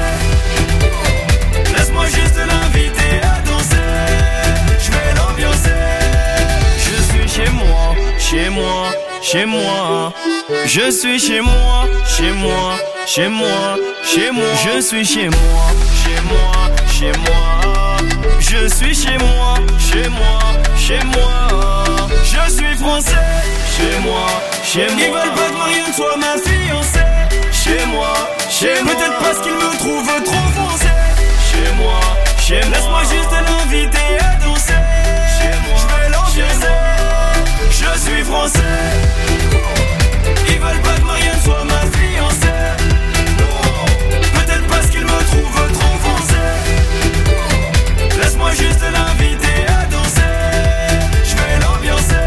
Laisse-moi juste l'inviter à danser. Je vais l'ambiancer. Je suis chez moi, chez moi, chez moi. Je suis chez moi, chez moi, chez moi, chez moi. Je suis chez moi, chez moi, chez moi. Je suis chez moi, chez moi, chez moi. Je suis français, chez moi, chez moi. Ils veulent pas que Marianne soit ma fiancée. Chez moi, chez moi. Peut-être parce qu'ils me trouvent trop français. Chez moi, chez moi. Laisse-moi juste l'inviter à danser. Chez moi, je vais l'ambiancer. Je suis français. Ils veulent pas que Marianne soit ma fiancée. Non, peut-être parce qu'ils me trouvent trop français. Laisse-moi juste l'inviter à danser. Je vais l'ambiancer.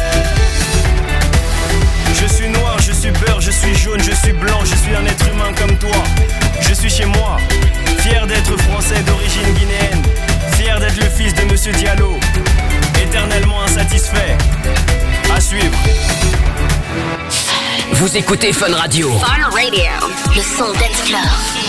Je suis noir, je suis beurre, je suis jaune, je suis blanc, je suis un être humain comme toi. Je suis chez moi, fier d'être français d'origine guinéenne. Fier d'être le fils de Monsieur Diallo. Éternellement insatisfait. À suivre. Vous écoutez Fun Radio. Fun Radio, le son dance floor.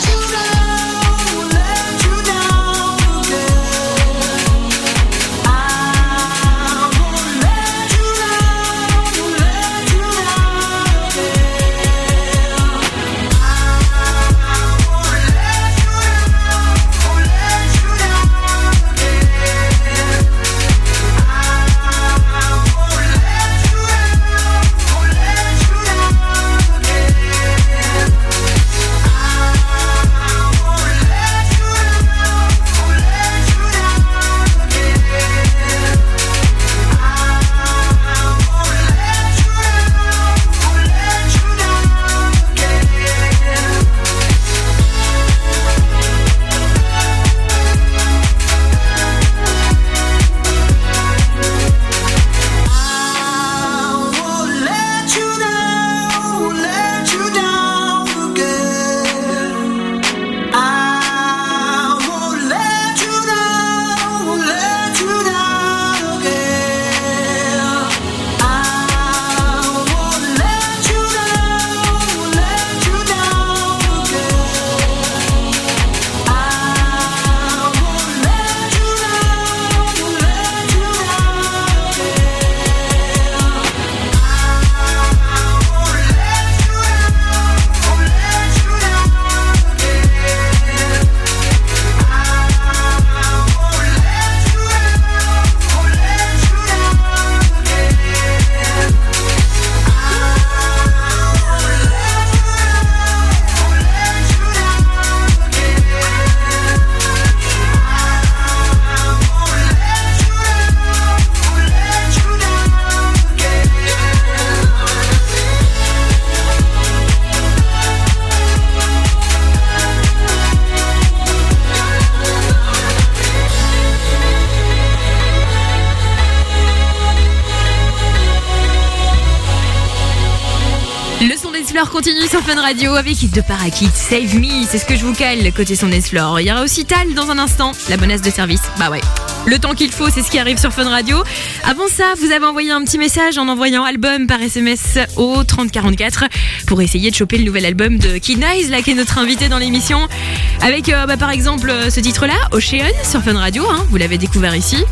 Continue sur Fun Radio avec Hit de Parakit, Save Me, c'est ce que je vous cale côté son dance floor. Il y aura aussi Tal dans un instant, la bonasse de service. Bah ouais, le temps qu'il faut, c'est ce qui arrive sur Fun Radio. Avant ça, vous avez envoyé un petit message en envoyant album par SMS au 3044 pour essayer de choper le nouvel album de Kid Noise, là qui est notre invité dans l'émission. Avec par exemple ce titre-là, Ocean sur Fun Radio, hein, vous l'avez découvert ici.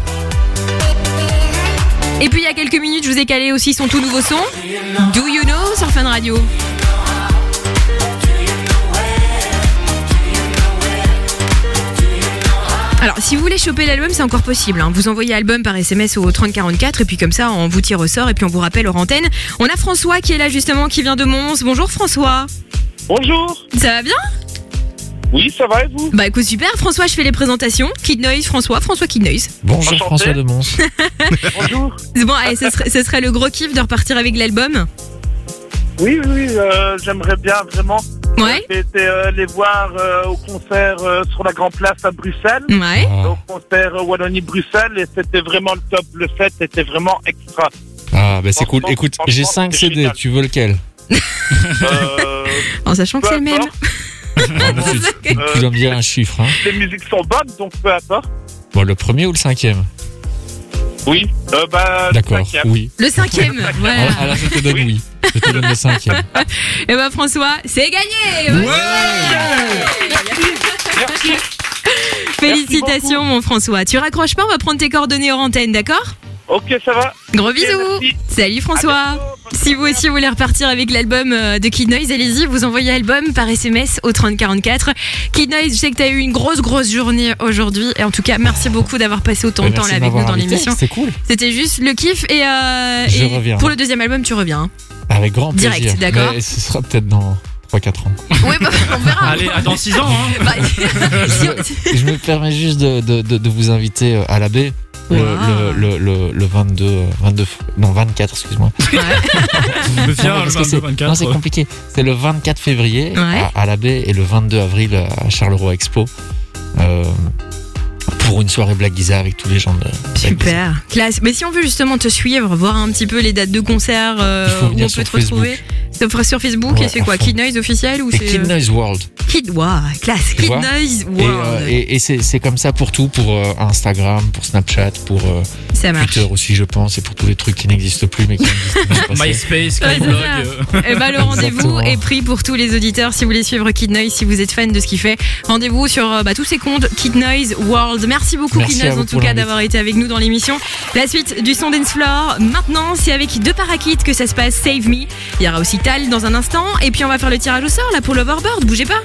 Et puis il y a quelques minutes, je vous ai calé aussi son tout nouveau son, Do You Know sur Fun Radio. Alors, si vous voulez choper l'album, c'est encore possible. Hein. Vous envoyez l'album par SMS au 3044 et puis comme ça, on vous tire au sort et puis on vous rappelle hors antenne. On a François qui est là justement, qui vient de Mons. Bonjour François. Bonjour. Ça va bien ? Oui, ça va et vous ? Bah écoute, super. François, je fais les présentations. Kid Noise, François Kid Noise. Bonjour François de Mons. Bonjour. Bon, allez, ce serait le gros kiff de repartir avec l'album. Oui, j'aimerais bien vraiment. Ouais. J'ai été les voir au concert sur la Grande Place à Bruxelles. Ouais. Au concert Wallonie-Bruxelles et c'était vraiment le top. Le set était vraiment extra. Ah bah c'est cool. Écoute, j'ai 5 CD, génial. Tu veux lequel En sachant que c'est le même. Tu dois me dire un chiffre. Hein. Les musiques sont bonnes, donc peu importe. Bon, le premier ou le 5e ? Oui, d'accord, le 5e. oui. Le 5e, voilà. Alors je te donne oui. Je te donne le 5e. Et bah François, c'est gagné. Ouais. Merci. Félicitations mon François. Tu raccroches pas, on va prendre tes coordonnées hors antenne, d'accord ? Ok, ça va. Gros bisous. Salut François. Si vous aussi voulez repartir avec l'album de Kid Noise, allez-y, vous envoyez l'album par SMS au 3044. Kid Noise, je sais que t'as eu une grosse journée aujourd'hui. Et en tout cas, merci beaucoup d'avoir passé autant de temps là avec nous dans l'émission. C'était cool. C'était juste le kiff. Et reviens. Pour le deuxième album, tu reviens. Avec grand plaisir. Direct, d'accord. Mais ce sera peut-être dans 3-4 ans. Oui, bah, on verra. Allez, dans 6 ans. Hein. Bah, Je me permets juste de vous inviter à la baie. Le 24, excuse-moi. Le fier, le 24. Non, c'est compliqué. C'est le 24 février à la baie et le 22 avril à Charleroi Expo. Pour une soirée Black Giza avec tous les gens de Super, classe. Mais si on veut justement te suivre, voir un petit peu les dates de concert où on peut te retrouver, c'est sur Facebook. Et c'est quoi, Kid Noise officiel ou c'est Kid Noise World. Classe, Kid Noise World. Et c'est comme ça pour tout, pour Instagram, pour Snapchat, pour Twitter aussi, je pense, et pour tous les trucs qui n'existent plus mais qui existent. MySpace, Skyblog. Et bah, le rendez-vous est pris pour tous les auditeurs. Si vous voulez suivre Kid Noise, si vous êtes fan de ce qu'il fait, rendez-vous sur tous ses comptes Kid Noise World. Merci beaucoup Kid Noise en tout cas d'avoir été avec nous dans l'émission. La suite du son Dance Floor, maintenant c'est avec deux parakeets que ça se passe, Save Me. Il y aura aussi Tal dans un instant et puis on va faire le tirage au sort là pour l'Overboard, bougez pas.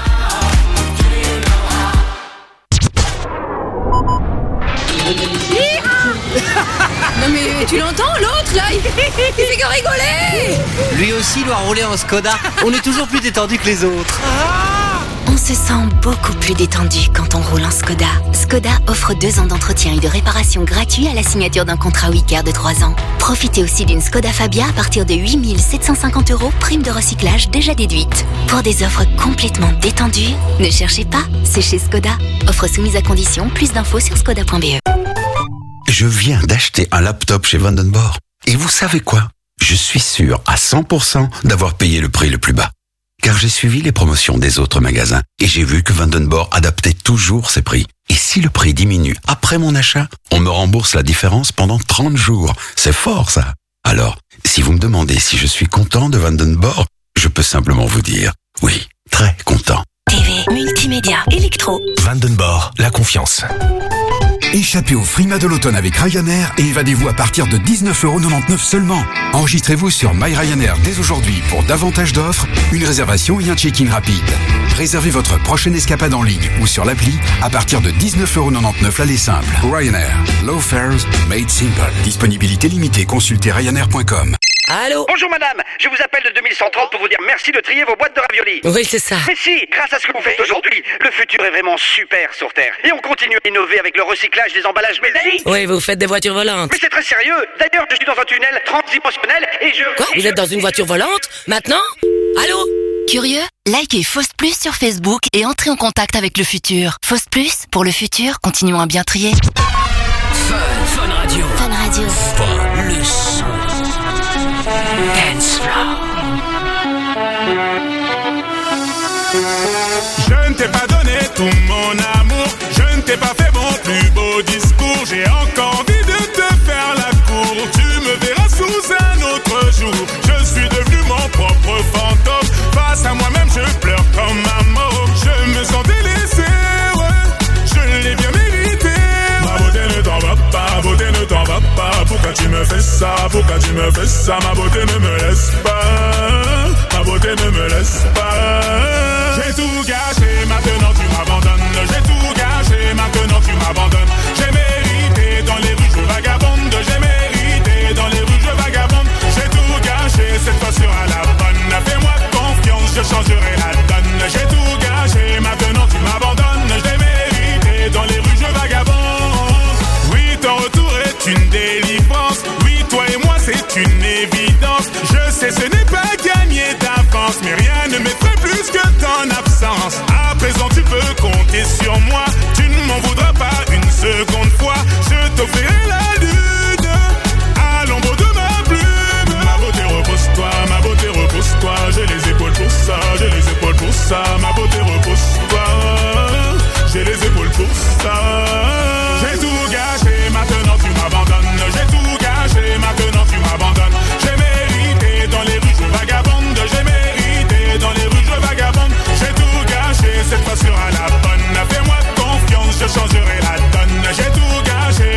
Non mais tu l'entends l'autre là, il fait que rigoler. Lui aussi doit rouler en Skoda. On est toujours plus détendu que les autres. On se sent beaucoup plus détendu quand on roule en Skoda. Skoda offre 2 ans d'entretien et de réparation gratuits à la signature d'un contrat Wicker de 3 ans. Profitez aussi d'une Skoda Fabia à partir de 8 750 €, prime de recyclage déjà déduite. Pour des offres complètement détendues, ne cherchez pas, c'est chez Skoda. Offre soumise à condition, plus d'infos sur skoda.be. Je viens d'acheter un laptop chez Vandenborg. Et vous savez quoi? Je suis sûr à 100% d'avoir payé le prix le plus bas. Car j'ai suivi les promotions des autres magasins et j'ai vu que Vandenborg adaptait toujours ses prix. Et si le prix diminue après mon achat, on me rembourse la différence pendant 30 jours. C'est fort ça. Alors, si vous me demandez si je suis content de Vandenborg, je peux simplement vous dire oui, très content. TV, multimédia, électro. Vandenborg, la confiance. Échappez au Frima de l'automne avec Ryanair et évadez-vous à partir de 19,99 € seulement. Enregistrez-vous sur My Ryanair dès aujourd'hui pour davantage d'offres, une réservation et un check-in rapide. Réservez votre prochaine escapade en ligne ou sur l'appli à partir de 19,99 € l'aller simple. Ryanair, low fares made simple. Disponibilité limitée, consultez ryanair.com. Allô? Bonjour madame, je vous appelle de 2130 pour vous dire merci de trier vos boîtes de raviolis. Oui, c'est ça. Mais si, grâce à ce que vous faites aujourd'hui, le futur est vraiment super sur Terre. Et on continue à innover avec le recyclage des emballages métalliques. Oui, vous faites des voitures volantes. Mais c'est très sérieux. D'ailleurs, je suis dans un tunnel transdimensionnel et je... Quoi? Vous êtes dans une voiture volante? Maintenant? Allô? Curieux? Likez Faust Plus sur Facebook et entrez en contact avec le futur. Faust Plus, pour le futur, continuons à bien trier. Fun Radio. Fun Radio. Fun, le son. Dance Floor. Je ne t'ai pas donné tout mon amour, je ne t'ai pas fait mon plus beau discours. J'ai encore envie de te faire la cour. Tu me verras sous un autre jour. Je suis devenu mon propre fantôme. Face à moi-même, je pleure comme un mort. Je me sens délaissé, ouais. Je l'ai bien mérité. Ma beauté ne t'en va pas, beauté ne t'en va pas. Pourquoi tu me fais ça? Pourquoi tu me fais ça? Ma beauté ne me laisse pas. Ma beauté ne me laisse pas. J'ai tout gâché, maintenant tu m'abandonnes. J'ai tout gâché, maintenant tu m'abandonnes. J'ai mérité dans les rues, je vagabonde. J'ai mérité dans les rues, je vagabonde. J'ai tout gâché, cette fois sera la bonne. Fais-moi confiance, je changerai la donne. J'ai tout gâché, maintenant tu m'abandonnes. J'ai mérité dans les rues, je vagabonde. Oui, ton retour est une délivrance. Oui, toi et moi, c'est une évidence. Je sais, ce n'est pas gagné d'avance, mais rien ne m'effraie plus que ton absence. À présent, tu peux compter sur moi. Tu ne m'en voudras pas une seconde fois. Je t'offrirai la lune à l'ombre de ma plume. Ma beauté, repose-toi, ma beauté, repose-toi. J'ai les épaules pour ça, j'ai les épaules pour ça. Ma beauté, repose-toi. J'ai les épaules pour ça. J'ai tout gâché, maintenant tu m'abandonnes. J'ai tout gâché, maintenant tu m'abandonnes. J'ai mérité dans les rues, je vagabonde. J'ai mérité dans les rues, je vagabonde. J'ai tout gâché, cette fois sera la bonne. Fais-moi confiance, je changerai la donne. J'ai tout gâché,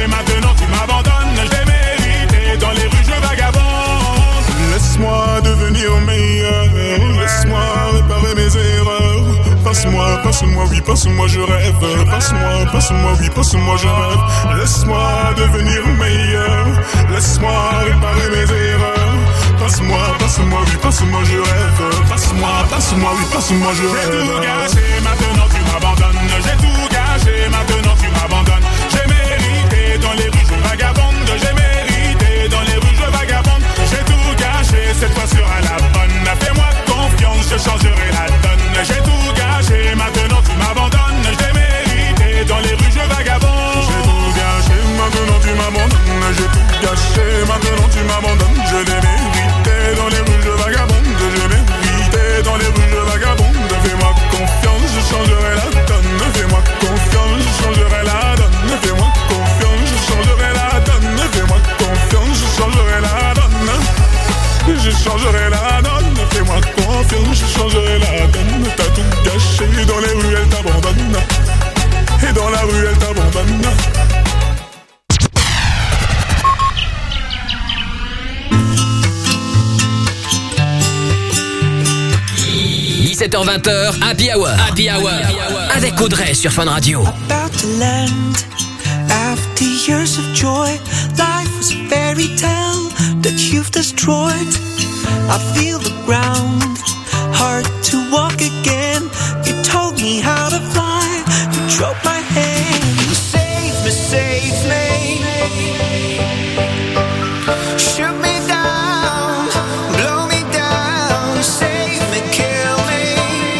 passe-moi, oui, passe-moi, je rêve. Laisse-moi devenir meilleur. Laisse-moi réparer mes erreurs. Passe-moi, passe-moi, oui, passe-moi, je rêve. Passe-moi, passe-moi, oui, passe-moi, je rêve. J'ai tout gâché, maintenant tu m'abandonnes. J'ai tout gâché, maintenant tu m'abandonnes. J'ai mérité dans les rues, je vagabonde. J'ai mérité dans les rues, je vagabonde. J'ai tout gâché, cette fois sera la bonne. Fais-moi confiance, je changerai la donne. J'ai tout gâché, maintenant tu m'abandonnes. J'ai mérité dans les rues, je vagabonde. J'ai tout gâché, maintenant tu m'abandonnes. J'ai tout gâché, maintenant tu m'abandonnes. Je l'ai mérité dans les rues, je vagabonde. J'ai mérité dans les rues, je vagabonde. Fais-moi confiance, je changerai la donne. Fais-moi confiance, je changerai la donne. Fais-moi confiance, je changerai la donne. Fais-moi confiance, je changerai la donne. Je changerai la donne. Fais-moi confiance, je changerai la donne. T'as tout gâché, dans les rues elle t'abandonne. Et dans la rue elle t'abandonne. 17h-20h, Happy Hour. Happy Hour. Avec Audrey sur Fun Radio. About to land after years of joy. Life was a fairy tale that you've destroyed. I feel the ground, hard to walk again. You told me how to fly, you drove my hand. Save me, save me. Shoot me down, blow me down. Save me, kill me.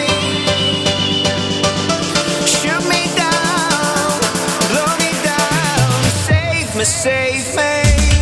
Shoot me down, blow me down. Save me, save me.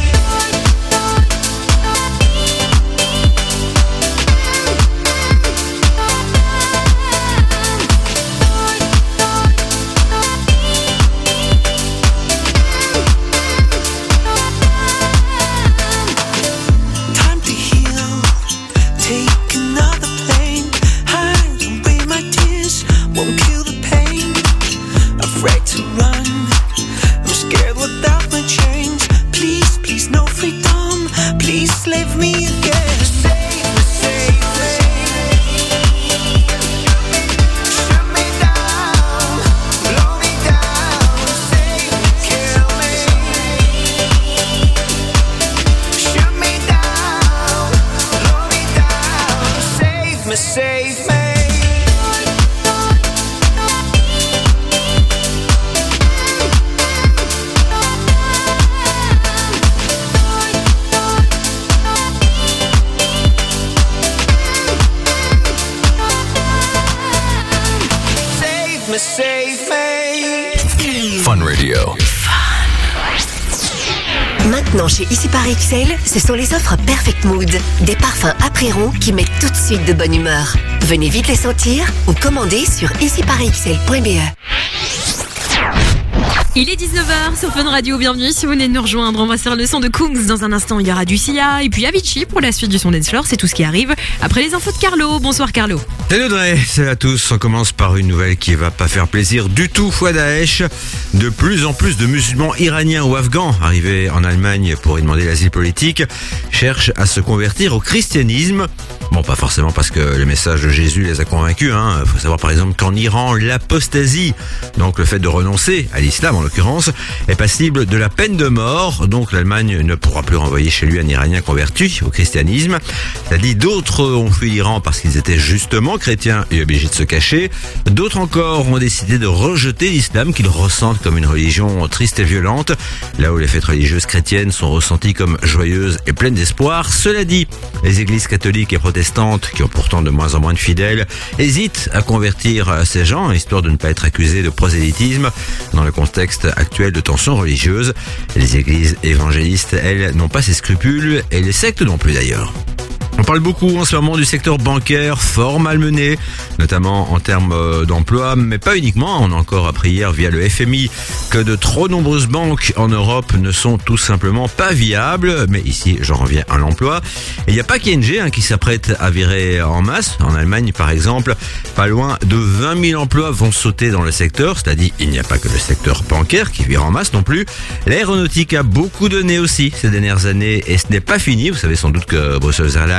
Leave me again. Save me, save me. Shoot me down, blow me down. Save me, kill me. Shoot me down, blow me down. Save me, save me. Save me. Fun Radio. Maintenant chez Ici par XL, ce sont les offres Perfect Mood. Des parfums après-ron qui mettent tout de suite de bonne humeur. Venez vite les sentir ou commandez sur ici-par-xl.be. Il est 19h sur Fun Radio, bienvenue si vous venez de nous rejoindre. On va faire le son de Kungs dans un instant, il y aura du Sia et puis Avicii pour la suite du son Dance Floor, c'est tout ce qui arrive. Après les infos de Carlo, bonsoir Carlo. Salut Audrey, salut à tous. On commence par une nouvelle qui va pas faire plaisir du tout à Daesh. De plus en plus de musulmans iraniens ou afghans arrivés en Allemagne pour y demander l'asile politique cherchent à se convertir au christianisme. Bon, pas forcément parce que le message de Jésus les a convaincus. Faut savoir par exemple qu'en Iran, l'apostasie, donc le fait de renoncer à l'islam en l'occurrence, est passible de la peine de mort. Donc l'Allemagne ne pourra plus renvoyer chez lui un Iranien converti au christianisme. Ça dit, d'autres ont fui l'Iran parce qu'ils étaient justement chrétiens et obligés de se cacher. D'autres encore ont décidé de rejeter l'islam qu'ils ressentent comme une religion triste et violente, là où les fêtes religieuses chrétiennes sont ressenties comme joyeuses et pleines d'espoir. Cela dit, les églises catholiques et protestantes, qui ont pourtant de moins en moins de fidèles, hésitent à convertir ces gens, histoire de ne pas être accusés de prosélytisme dans le contexte actuel de tensions religieuses. Les églises évangélistes, elles, n'ont pas ces scrupules, et les sectes non plus d'ailleurs. On parle beaucoup en ce moment du secteur bancaire, fort malmené, notamment en termes d'emploi, mais pas uniquement. On a encore appris hier via le FMI que de trop nombreuses banques en Europe ne sont tout simplement pas viables. Mais ici, j'en reviens à l'emploi. Et il n'y a pas qu'ING qui s'apprête à virer en masse. En Allemagne, par exemple, pas loin de 20 000 emplois vont sauter dans le secteur. C'est-à-dire, il n'y a pas que le secteur bancaire qui vire en masse non plus. L'aéronautique a beaucoup donné aussi ces dernières années et ce n'est pas fini. Vous savez sans doute que Brussels Airlines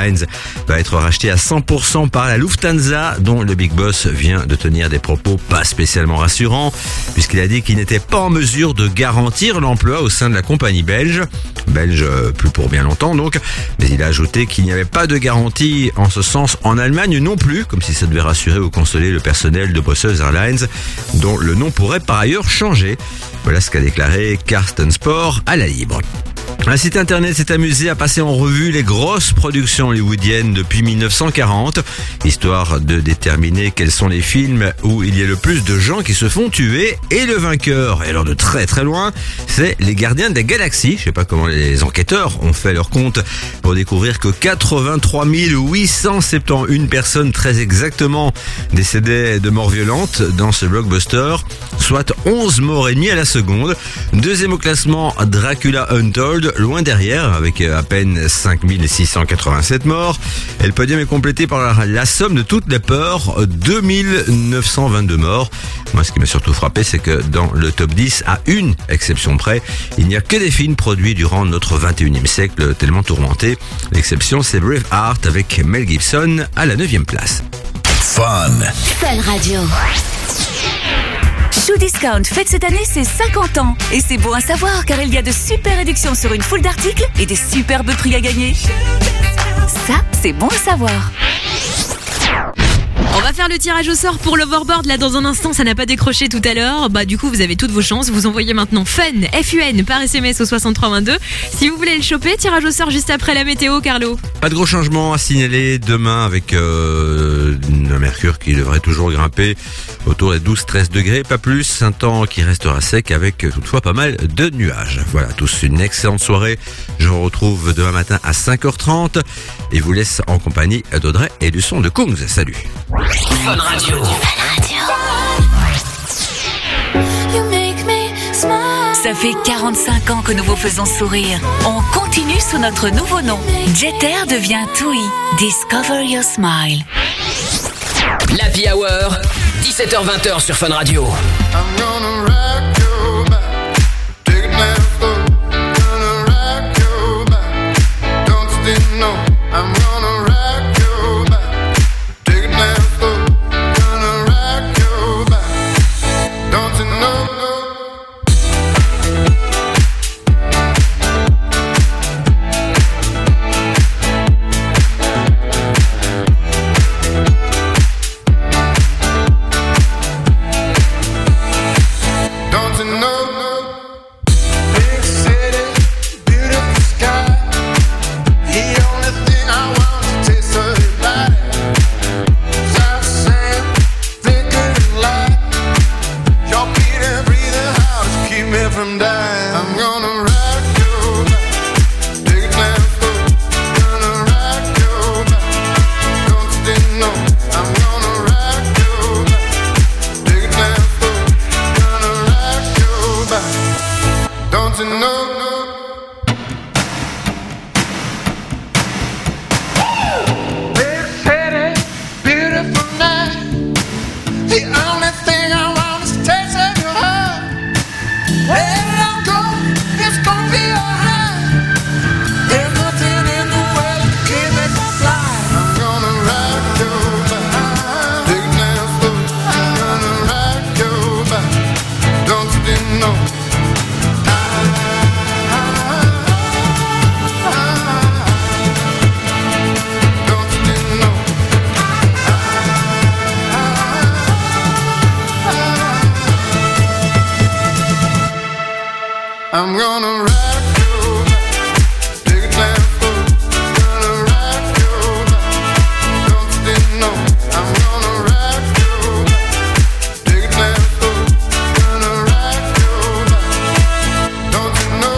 Airlines va être racheté à 100% par la Lufthansa, dont le Big Boss vient de tenir des propos pas spécialement rassurants, puisqu'il a dit qu'il n'était pas en mesure de garantir l'emploi au sein de la compagnie belge, plus pour bien longtemps donc, mais il a ajouté qu'il n'y avait pas de garantie en ce sens en Allemagne non plus, comme si ça devait rassurer ou consoler le personnel de Brussels Airlines, dont le nom pourrait par ailleurs changer. Voilà ce qu'a déclaré Carsten Spohr à La Libre. Un site internet s'est amusé à passer en revue les grosses productions hollywoodiennes depuis 1940, histoire de déterminer quels sont les films où il y a le plus de gens qui se font tuer, et le vainqueur, et alors de très très loin, c'est Les Gardiens des Galaxies. Je sais pas comment les enquêteurs ont fait leur compte pour découvrir que 83 871 personnes très exactement décédaient de mort violente dans ce blockbuster, soit 11 morts et demi à la seconde. Deuxième au classement, Dracula Untold, loin derrière, avec à peine 5687 morts. Et le podium est complété par la somme de toutes les peurs, 2922 morts. Moi, ce qui m'a surtout frappé, c'est que dans le top 10, à une exception près, il n'y a que des films produits durant notre 21e siècle, tellement tourmenté. L'exception, c'est Braveheart avec Mel Gibson à la 9e place. Fun Radio. Shoe Discount fête cette année ses 50 ans. Et c'est bon à savoir car il y a de super réductions sur une foule d'articles et des superbes prix à gagner. Ça, c'est bon à savoir. On va faire le tirage au sort pour l'overboard là dans un instant, ça n'a pas décroché tout à l'heure. Du coup vous avez toutes vos chances, vous envoyez maintenant FUN, FUN par SMS au 6322. Si vous voulez le choper, tirage au sort juste après la météo, Carlo. Pas de gros changements à signaler demain avec un mercure qui devrait toujours grimper autour des 12-13 degrés, pas plus. Un temps qui restera sec avec toutefois pas mal de nuages. Voilà, tous une excellente soirée. Je vous retrouve demain matin à 5h30 et vous laisse en compagnie d'Audrey et du son de Kungs. Salut. Fun Radio. Ça fait 45 ans que nous vous faisons sourire. On continue sous notre nouveau nom. Jeter devient TUI. Discover your smile. L'Happy Hour, 17h-20h sur Fun Radio. I'm gonna rock you back. Take a chance, gonna rock you back. Don't you know I'm gonna rock you back. Take a chance, gonna rock you back. Don't you know?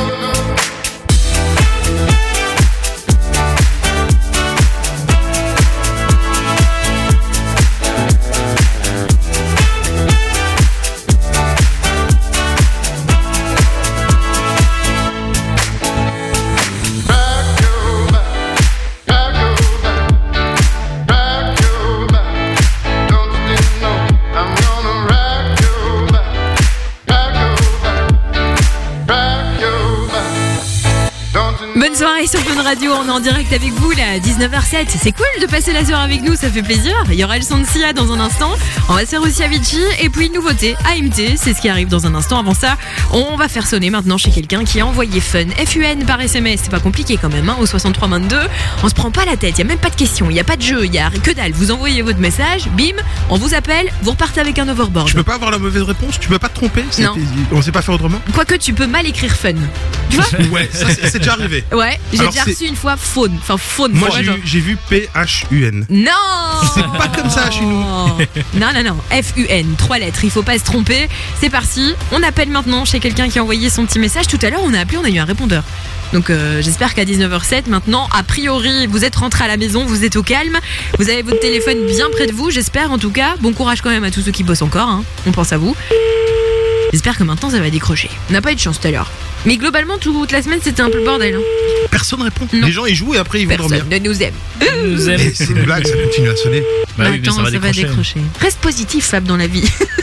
Bonne soirée sur Fun Radio, on est en direct avec vous là, 19h07. C'est cool de passer la soirée avec nous, ça fait plaisir. Il y aura le son de Sia dans un instant. On va se faire aussi Avicii et puis une nouveauté, AMT, c'est ce qui arrive dans un instant. Avant ça, on va faire sonner maintenant chez quelqu'un qui a envoyé Fun, FUN par SMS. C'est pas compliqué quand même, hein, au 6322. On se prend pas la tête, il y a même pas de questions, il y a pas de jeu, il y a que dalle. Vous envoyez votre message, bim, on vous appelle, vous repartez avec un overboard. Je peux pas avoir la mauvaise réponse, tu peux pas te tromper. Non. On sait pas faire autrement. Quoique tu peux mal écrire Fun. Tu vois? Ouais, ça c'est déjà arrivé. Ouais, j'ai Alors, déjà reçu une fois faune. Enfin, faune. Moi ouais, j'ai vu PHUN. Non. C'est pas comme ça chez nous. Non, FUN, 3 lettres, il faut pas se tromper. C'est parti, on appelle maintenant chez quelqu'un qui a envoyé son petit message. Tout à l'heure, on a appelé, on a eu un répondeur. Donc j'espère qu'à 19h07, maintenant, a priori, vous êtes rentré à la maison, vous êtes au calme. Vous avez votre téléphone bien près de vous, j'espère en tout cas. Bon courage quand même à tous ceux qui bossent encore, hein. On pense à vous. J'espère que maintenant ça va décrocher. On n'a pas eu de chance tout à l'heure. Mais globalement, toute la semaine, c'était un peu le bordel. Hein. Personne répond. Non. Les gens ils jouent et après ils vont dormir. Personne ne nous aime. Mais c'est une blague, ça continue à sonner. Bah oui, mais Attends, ça va décrocher. Reste positif, Fab, dans la vie.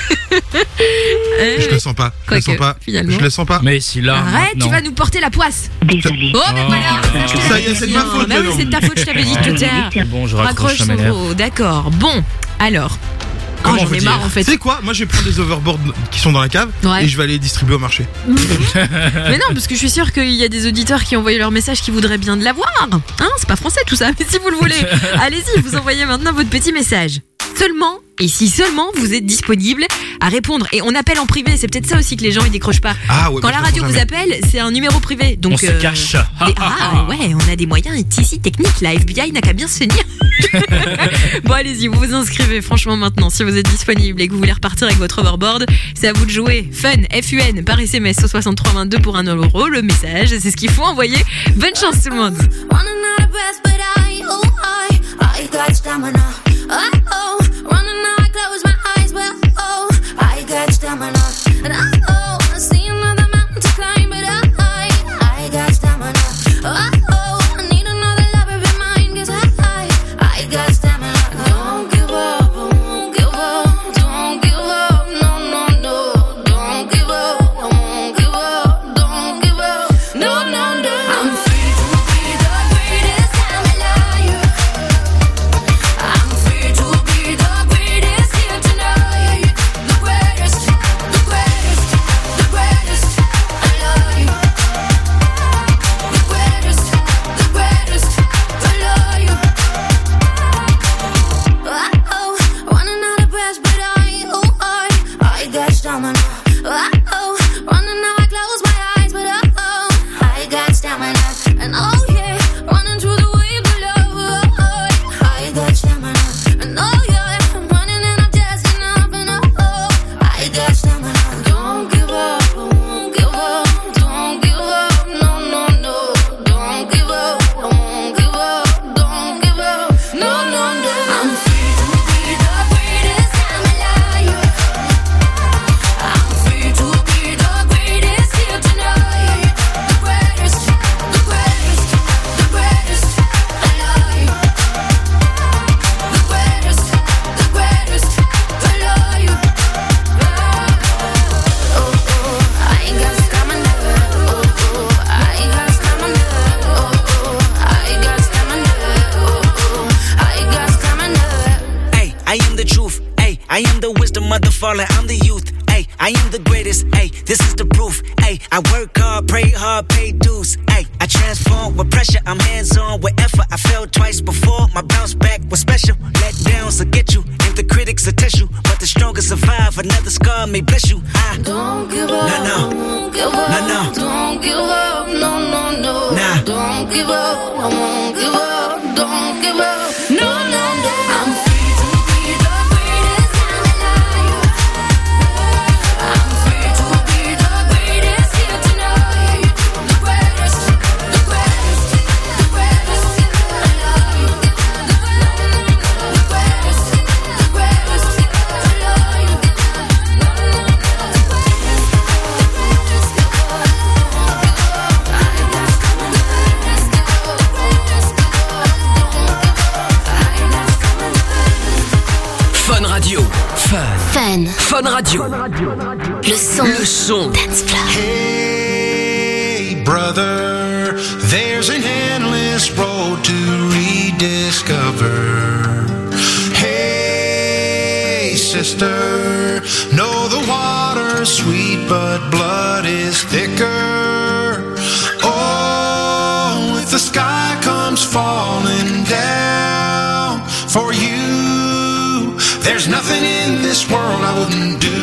Je le sens pas. Je le sens pas. Finalement. Je le sens pas. Mais si là. Arrête, maintenant. tu vas nous porter la poisse. Désolé. Oh, ben voilà. Ça y est, c'est de ma faute. Bah oui, c'est de ta faute, je t'avais dit de te taire. Bon, je raccroche, Raccroche ça son m'énerve. gros, d'accord. Bon, alors. Comment j'en vous ai dire marre en fait. Tu sais quoi? Moi je vais prendre des overboards qui sont dans la cave Ouais. et je vais aller les distribuer au marché. Mais non, parce que je suis sûre qu'il y a des auditeurs qui ont envoyé leur message qui voudraient bien de l'avoir. Hein, c'est pas français tout ça, mais si vous le voulez, allez-y, vous envoyez maintenant votre petit message. Seulement, et si seulement vous êtes disponible à répondre. Et on appelle en privé, c'est peut-être ça aussi que les gens ils décrochent pas. Ah ouais, Quand moi, la je radio réponds vous jamais. appelle, c'est un numéro privé. Donc, On se cache. Ah ouais, on a des moyens ici techniques. La FBI n'a qu'à bien se tenir. Bon, allez-y, vous vous inscrivez franchement maintenant. Si vous êtes disponible et que vous voulez repartir avec votre overboard, c'est à vous de jouer. Fun, FUN, par SMS au 6322 pour 1 €. Le message, c'est ce qu'il faut envoyer. Bonne chance tout le monde. Running out of breath, but I got stamina. Oh, running out, I close my eyes, but I got stamina. And I see another mountain to climb, but I got stamina. Oh, I need another lover in mine, 'cause I got stamina. Don't give up, don't give up, don't give up, no, no, no. Don't give up, don't give up, don't give up, no, no, no. I'm free to be the greatest I'm alive. I'm free to be the greatest here tonight. The greatest, the greatest, the greatest alive. The greatest, the greatest alive. Oh, running out of breath, but I got stamina. Oh, running out, I close my eyes, but I got stamina. And oh yeah, running through the waves of love. I got stamina. And oh yeah, I'm running and I'm just enough. And I got stamina. Don't give up, don't give up, don't give up, no, no, no. Don't give up, don't give up, don't give up, no, no, no. I'm free to be the greatest I'm alive. I'm free to be the greatest here tonight. The greatest, the greatest, the greatest alive. The greatest, the greatest alive. I got stamina. I got stamina. I got stamina. I got stamina. Hey, I am the truth. Hey, I am the wisdom of the fallen. I'm the youth. Hey, I am the greatest. Hey, this is the proof. Hey, I work hard, pray hard, pay dues. Hey, I transform with pressure. I'm hands on with effort. I failed twice before. My bounce back was special. Let downs will get you. If the critics will test you, but the strongest survive. Another scar may bless you. Don't give up. No. Don't give up. No. Don't give up. No, no, no. Nah. Don't give up. I won't give up. Don't give up. No, no, no. I'm free to be the greatest I'm alive. I'm free to be the greatest here tonight. The greatest, the greatest, the greatest alive. The greatest, the greatest alive. Fun Radio. Fun. Fun Radio. Le son. Le son. Dance Floor. Hey, brother, There's an endless road to rediscover. Hey, sister, know the water's sweet, but blood is thicker. Oh, if the sky comes falling down for you, there's nothing in this world I wouldn't do.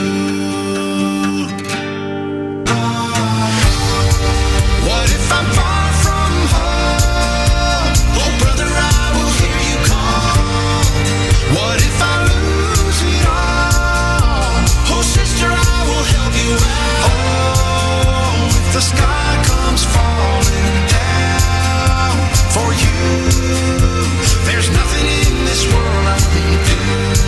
What if I'm far from home? Oh, brother, I will hear you call. What if I lose it all? Oh, sister, I will help you out. Oh, if the sky comes falling down for you, there's nothing in this world I wouldn't do.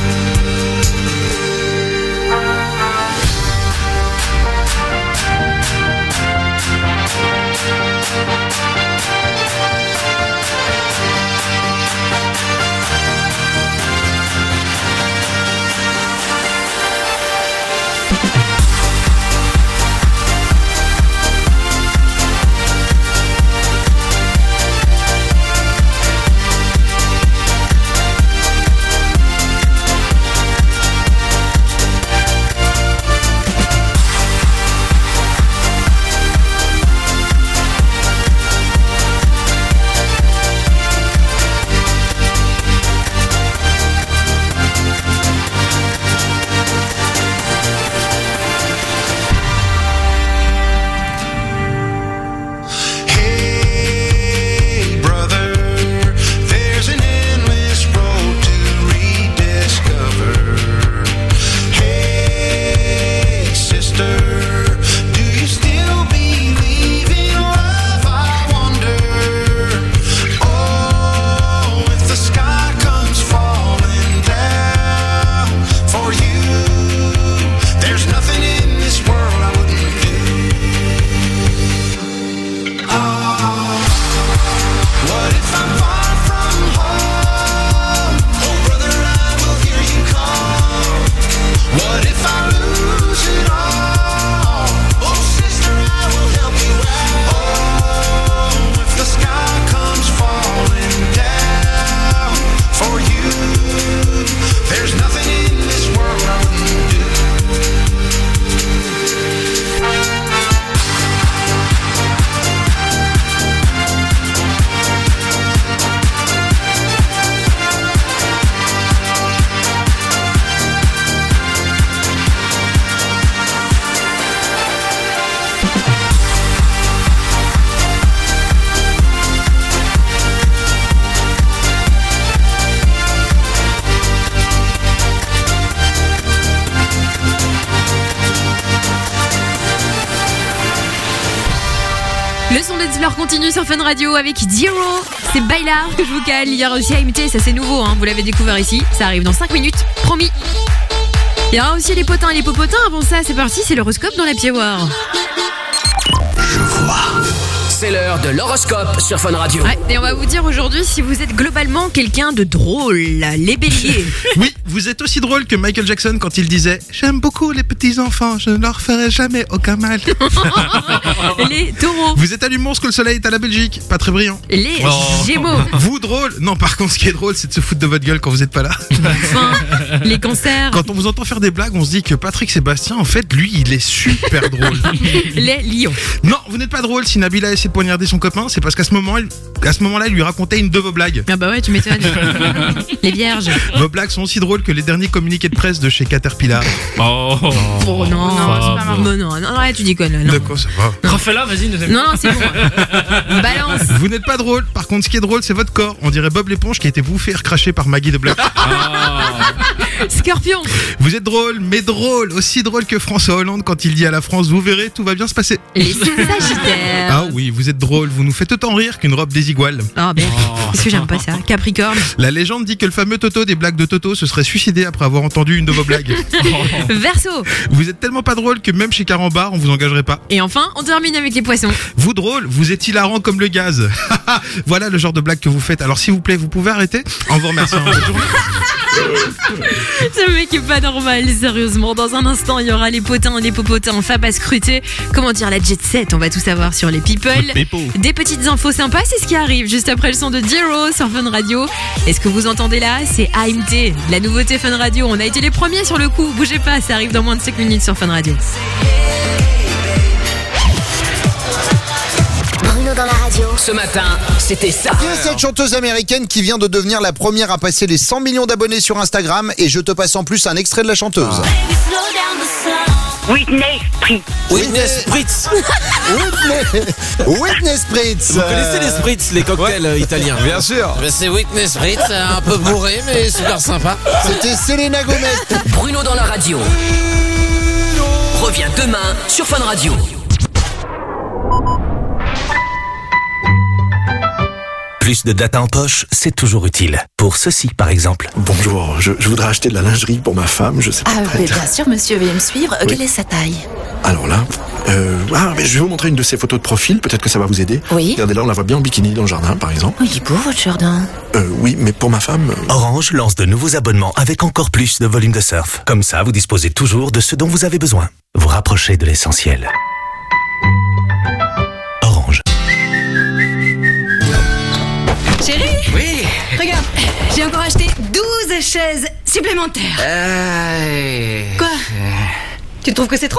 Continue sur Fun Radio avec Diro. C'est Bailar que je vous cale. Il y aura aussi AMT, ça c'est nouveau, hein. Vous l'avez découvert ici. Ça arrive dans 5 minutes, promis. Il y aura aussi les potins et les popotins. Avant ça, c'est parti, c'est l'horoscope dans la Piawar. C'est l'heure de l'horoscope sur Fun Radio. Ouais, et on va vous dire aujourd'hui si vous êtes globalement quelqu'un de drôle, les béliers. Oui, vous êtes aussi drôle que Michael Jackson quand il disait « J'aime beaucoup les petits enfants, je ne leur ferai jamais aucun mal. » Les taureaux. Vous êtes à l'humour ce que le soleil est à la Belgique, pas très brillant. Les gémeaux. Vous drôle. Non, par contre, ce qui est drôle, c'est de se foutre de votre gueule quand vous n'êtes pas là. Enfin, les cancers. Quand on vous entend faire des blagues, on se dit que Patrick Sébastien, en fait, lui, il est super drôle. Les lions. Non, vous n'êtes pas drôle. Si Nabila essaie de poignarder son copain, c'est parce qu'à ce moment-là, il lui racontait une de vos blagues. Ah bah ouais, tu m'étonnes. Les vierges. Vos blagues sont aussi drôles que les derniers communiqués de presse de chez Caterpillar. Oh non, c'est pas marrant. Non, ouais, tu déconnes là. Non. De quoi ça va? Refais-la, vas-y, nous aimons. Non, c'est bon. Balance. Vous n'êtes pas drôle. Par contre, ce qui est drôle, c'est votre corps. On dirait Bob l'éponge qui a été bouffé et recraché par Maggie de Black. Scorpion. Vous êtes drôle, mais drôle. Aussi drôle que François Hollande quand il dit à la France, vous verrez, tout va bien se passer. Les Sagittaires. Ah oui, vous êtes drôle. Vous nous faites autant rire qu'une robe désiguale. Ah ben, qu'est-ce que j'aime pas ça. Capricorne. La légende dit que le fameux Toto des blagues de Toto se serait suicidé après avoir entendu une de vos blagues. Verseau. Vous êtes tellement pas drôle que même chez Carambar, on vous engagerait pas. Et enfin, on termine avec les poissons. Vous drôle, vous êtes hilarant comme le gaz. Voilà le genre de blague que vous faites. Alors s'il vous plaît, vous pouvez arrêter. En vous remerciant. Bonne journée. Ce mec est pas normal, sérieusement. Dans un instant, il y aura les potins et les popotins. Fab à scruter. Comment dire la jet set? On va tout savoir sur les people. rappelle, des petites infos sympas, c'est ce qui arrive juste après le son de Diro sur Fun Radio. Et ce que vous entendez là, c'est AMT, la nouveauté Fun Radio. On a été les premiers sur le coup, bougez pas, ça arrive dans moins de 5 minutes sur Fun Radio. Bruno dans la radio. Ce matin, c'était ça. Qui est cette chanteuse américaine qui vient de devenir la première à passer les 100 millions d'abonnés sur Instagram? Et je te passe en plus un extrait de la chanteuse. Whitney Spritz. Whitney Spritz. Whitney Spritz. Vous connaissez les Spritz, les cocktails italiens? Bien sûr. C'est Whitney Spritz, un peu bourré mais super sympa. C'était Selena Gomez. Bruno dans la radio. Reviens demain sur Fun Radio. Plus de data en poche, c'est toujours utile. Pour ceci, par exemple. Bonjour, je voudrais acheter de la lingerie pour ma femme, je sais pas. Mais bien sûr, monsieur, veuillez me suivre. Oui. Quelle est sa taille? Alors là, mais je vais vous montrer une de ses photos de profil, peut-être que ça va vous aider. Oui. Regardez là, on la voit bien en bikini dans le jardin, par exemple. Il est beau, votre jardin. Oui, mais pour ma femme... Orange lance de nouveaux abonnements avec encore plus de volume de surf. Comme ça, vous disposez toujours de ce dont vous avez besoin. Vous rapprochez de l'essentiel. Orange. Chérie? Oui. Regarde, j'ai encore acheté 12 chaises supplémentaires. Quoi? Tu trouves que c'est trop?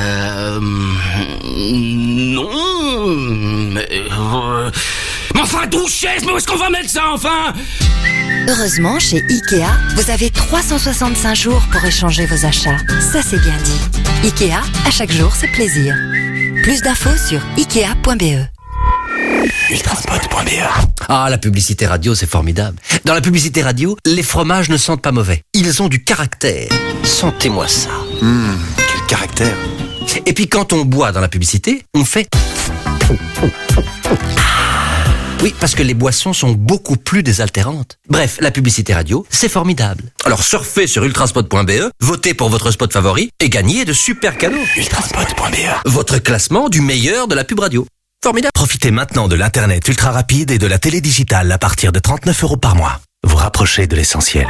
Non. Mais enfin, 12 chaises, mais où est-ce qu'on va mettre ça, enfin? Heureusement, chez Ikea, vous avez 365 jours pour échanger vos achats. Ça, c'est bien dit. Ikea, à chaque jour, c'est plaisir. Plus d'infos sur ikea.be. Ultraspot.be. Ah, la publicité radio, c'est formidable. Dans la publicité radio, les fromages ne sentent pas mauvais. Ils ont du caractère. Sentez-moi ça. Quel caractère. Et puis quand on boit dans la publicité, on fait... Oui, parce que les boissons sont beaucoup plus désaltérantes. Bref, la publicité radio, c'est formidable. Alors surfez sur ultraspot.be, votez pour votre spot favori et gagnez de super cadeaux. Ultraspot.be. Votre classement du meilleur de la pub radio. Formidable. Profitez maintenant de l'internet ultra rapide et de la télé digitale à partir de 39 € par mois. Vous rapprochez de l'essentiel.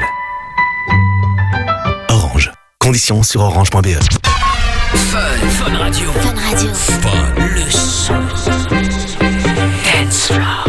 Orange. Conditions sur orange.be. Fun Radio. Fun Radio. Fun. Le son. Dance Floor.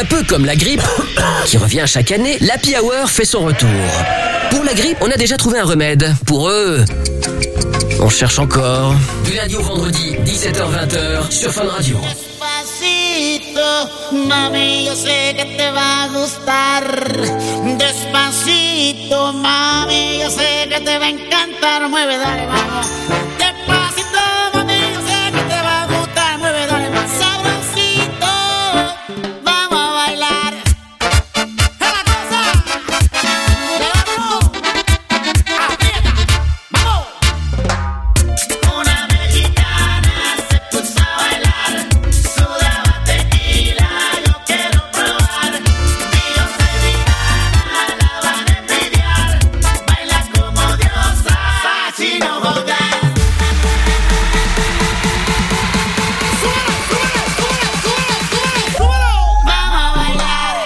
peu comme la grippe, qui revient chaque année, l'Happy Hour fait son retour. Pour la grippe, on a déjà trouvé un remède. Pour eux, on cherche encore. Du lundi au vendredi, 17h-20h, sur Fun Radio. Despacito, mami, yo sé que te va a gustar. Despacito, mami, yo sé que te va a encantar. Mueve, dale, vamos. Despacito, mami, yo sé que te va a gustar. Mueve, dale, más sabrosito. Vamos a bailar. ¡Es la cosa! ¡Vámonos! ¡Aprieta! ¡Vamos! Una mexicana se puso a bailar. Sudaba tequila, yo quiero probar. Yo soy Rihanna, la van a envidiar. Baila como diosa, así no jodas. Vamos a bailar.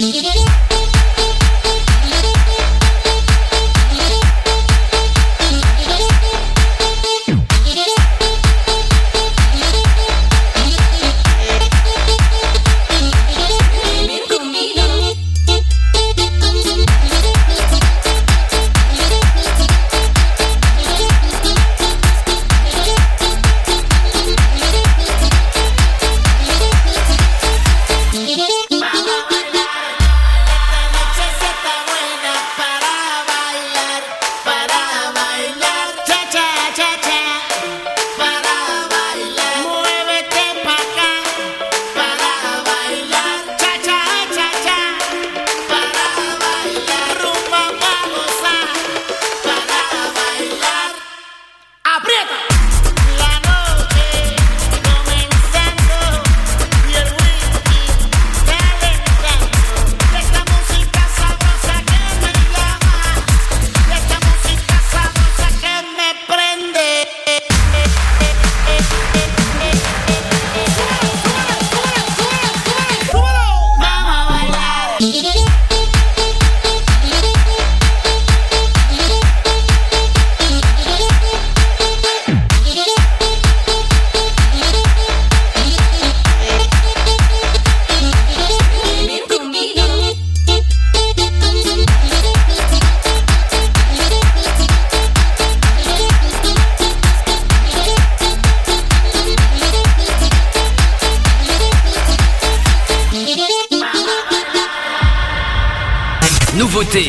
Nouveauté,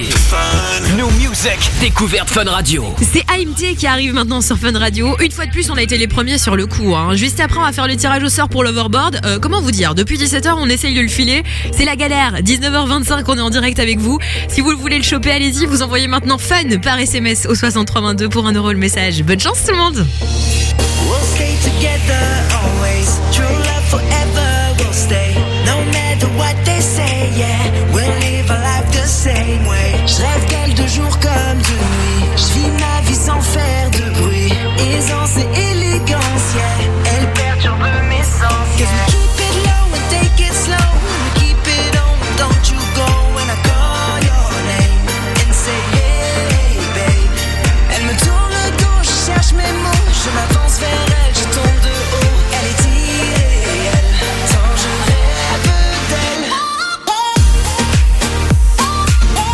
New Music, découverte Fun Radio. C'est AMT qui arrive maintenant sur Fun Radio. Une fois de plus, on a été les premiers sur le coup. Juste après, on va faire le tirage au sort pour l'Overboard. Comment vous dire, depuis 17h, on essaye de le filer. C'est la galère. 19h25, on est en direct avec vous. Si vous voulez le choper, allez-y. Vous envoyez maintenant Fun par SMS au 6322 pour 1 € le message. Bonne chance tout le monde. We'll stay together always. True love forever. We'll stay no matter what they say. Yeah, we'll live our life the same way. Je rêve d'elle de jour comme de nuit. Je vis ma vie sans faire de bruit. Aisance et élégance. Yeah, elle perturbe mes sens. Cause we keep it low and take it slow. We keep it on, don't you go when I call your name and say hey babe. Elle me tourne le dos, je cherche mes mots. Je m'avance vers elle, je tombe de haut. Elle est irréelle, tant je rêve d'elle.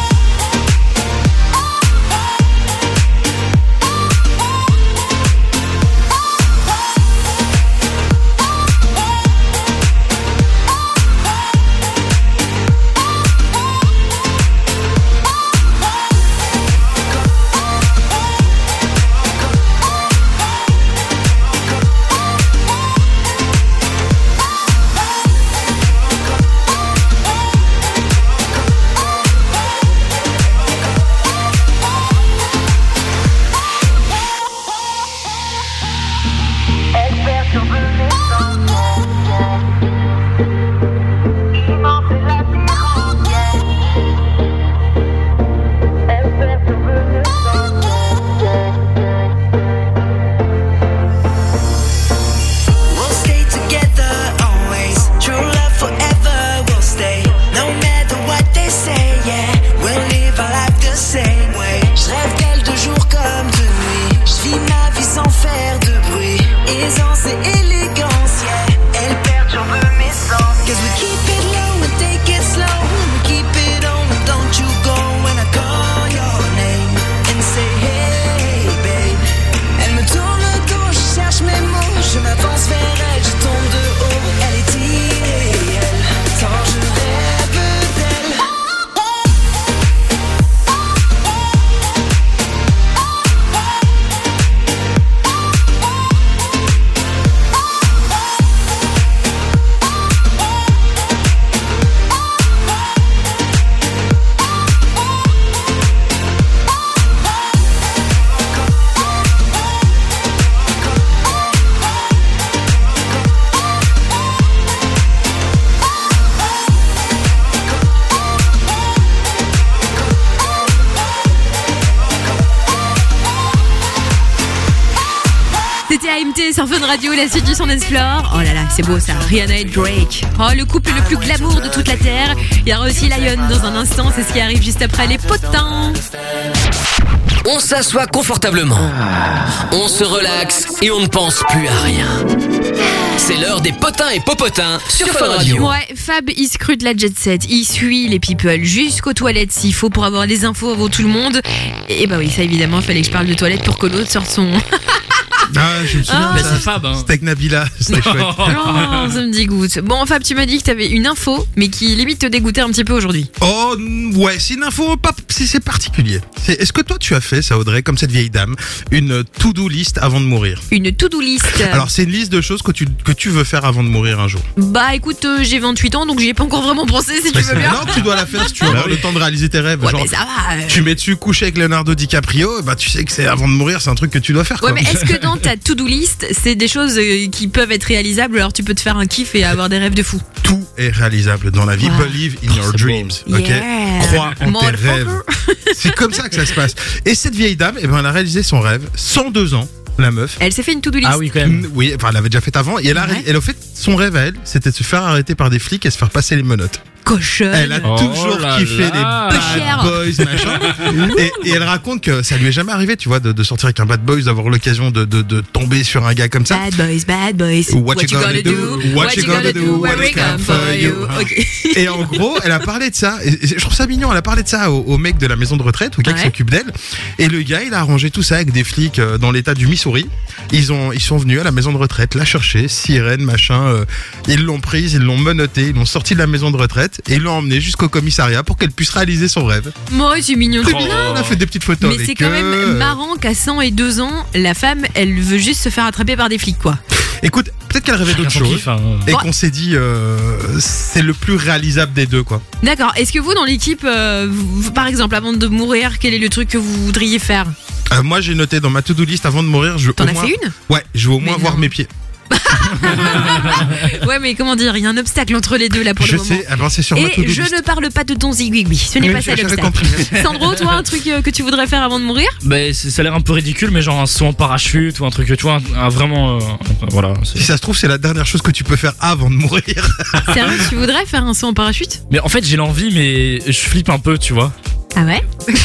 C'était AMT sur Fun Radio, la suite du son Dance Floor. Oh là là, c'est beau ça, Rihanna et Drake. Oh, le couple le plus glamour de toute la Terre. Il y aura aussi Lion dans un instant, c'est ce qui arrive juste après les potins. On s'assoit confortablement. On se relaxe et on ne pense plus à rien. C'est l'heure des potins et popotins sur Fun Radio. Ouais, Fab, il scrute la jet set. Il suit les people jusqu'aux toilettes s'il faut pour avoir les infos avant tout le monde. Et bah oui, ça évidemment, fallait que je parle de toilettes pour que l'autre sorte son... Ah, je me souviens. Bah, c'est Fab, hein. C'était avec Nabila, c'était chouette. Oh, ça me dégoûte. Bon, Fab, tu m'as dit que t'avais une info, mais qui limite te dégoûtait un petit peu aujourd'hui. Oh, ouais, c'est une info, pas, c'est particulier. Est-ce que toi, tu as fait ça, Audrey, comme cette vieille dame, une to-do list avant de mourir? Une to-do list. Alors, c'est une liste de choses que tu veux faire avant de mourir un jour. Bah, écoute, j'ai 28 ans, donc j'y ai pas encore vraiment pensé, si tu veux bien. Non, tu dois la faire si tu veux avoir le temps de réaliser tes rêves. Ouais, genre, mais ça va. Tu mets dessus coucher avec Leonardo DiCaprio, bah, tu sais que c'est avant de mourir, c'est un truc que tu dois faire. Ouais, quoi. mais est-ce que dans ta to-do list, c'est des choses qui peuvent être réalisables, alors tu peux te faire un kiff et avoir des rêves de fou? Tout est réalisable dans la vie. Ouais. Believe in your dreams. Ok. Yeah. Crois en tes Motherfucker. rêves. C'est comme ça que ça se passe. Et cette vieille dame, eh ben, elle a réalisé son rêve. 102 ans, la meuf. Elle s'est fait une to-do list. Ah oui, quand même. Oui, enfin, elle l'avait déjà fait avant. Et elle a, Ouais. elle a fait son rêve à elle, c'était de se faire arrêter par des flics et se faire passer les menottes. Cochonne. Elle a toujours là kiffé là. les Peu cher. bad boys, machin. et elle raconte que ça lui est jamais arrivé, tu vois, de sortir avec un bad boy, d'avoir l'occasion de tomber sur un gars comme ça. Bad boys. What you gonna do? What you gonna do when we come for you? Ok. Et en gros, elle a parlé de ça. Et je trouve ça mignon. Elle a parlé de ça au mec de la maison de retraite, au gars qui Ouais. s'occupe d'elle. Et le gars, il a arrangé tout ça avec des flics dans l'état du Missouri. Ils sont venus à la maison de retraite, la chercher, sirène, machin. Ils l'ont prise, ils l'ont menottée, ils l'ont sortie de la maison de retraite et ils l'ont emmenée jusqu'au commissariat pour qu'elle puisse réaliser son rêve. Moi, c'est mignon. C'est tout mignon, ça. on a fait des petites photos Mais avec c'est quand eux. même marrant qu'à 102 ans, la femme, elle veut juste se faire attraper par des flics, quoi. Écoute, peut-être qu'elle rêvait d'autre Chacun son chose. kiff, hein. Et Ouais. qu'on s'est dit, c'est le plus réalisable des deux, quoi. D'accord. Est-ce que vous, dans l'équipe, par exemple, avant de mourir, quel est le truc que vous voudriez faire? Moi, j'ai noté dans ma to-do list avant de mourir, je veux T'en au as moins... fait une? Ouais, je veux au moins Mais voir non. mes pieds. Ouais, mais comment dire, il y a un obstacle entre les deux là pour Je le moment. sais, alors c'est sur ma Et to-do je list. ne parle pas de ton zigouigui, ce n'est Oui, pas ça j'avais l'obstacle. compris. Sandro, toi, un truc que tu voudrais faire avant de mourir? Bah, ça a l'air un peu ridicule, mais genre un saut en parachute ou un truc, tu vois, vraiment. Voilà. Si ça se trouve, c'est la dernière chose que tu peux faire avant de mourir. Sérieux, tu voudrais faire un saut en parachute? Mais en fait, j'ai l'envie, mais je flippe un peu, tu vois. Ah ouais?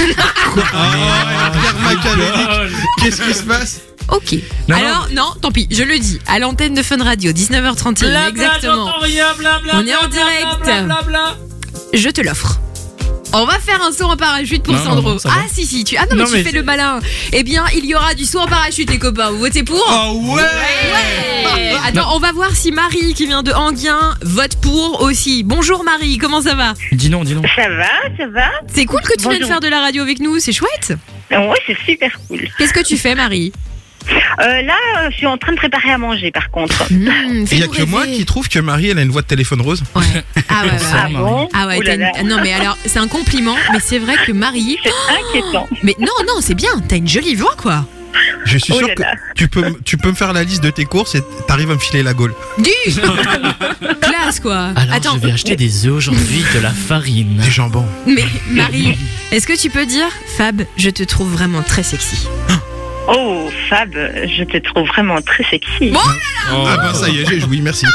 Qu'est-ce qui se passe? Ok. Non, Alors, non, tant pis, je le dis. À l'antenne de Fun Radio, 19h31, exactement. On est en direct. Je te l'offre. On va faire un saut en parachute pour Non, Sandro. non, ça va. Ah si, tu... Ah non, mais Non, tu mais fais c'est- le malin. Eh bien, il y aura du saut en parachute, les copains. Vous votez pour? Oh ouais, Ouais. Attends, on va voir si Marie, qui vient de Anguien, vote pour aussi. Bonjour Marie, comment ça va? Dis non, dis non. Ça va. C'est cool que tu viennes Bonjour. faire de la radio avec nous, c'est chouette. Ouais, c'est super cool. Qu'est-ce que tu fais, Marie? Là, je suis en train de préparer à manger, par contre. Il y a que moi qui trouve que Marie, elle a une voix de téléphone rose. Ah ouais, ouais. Ah bon? Ah ouais, Oh là là. non mais alors c'est un compliment, mais c'est vrai que Marie. C'est inquiétant. Mais non, c'est bien. T'as une jolie voix quoi. Je suis Oh sûr là que là. tu peux me faire la liste de tes courses et t'arrives à me filer la gaule. Classe quoi. Alors, Attends, je vais acheter des œufs aujourd'hui, de la farine. Des jambons. mais Marie, est-ce que tu peux dire Fab, je te trouve vraiment très sexy. Oh, Fab, je te trouve vraiment très sexy. Bon, Ah ben ça y est, j'ai joui, merci.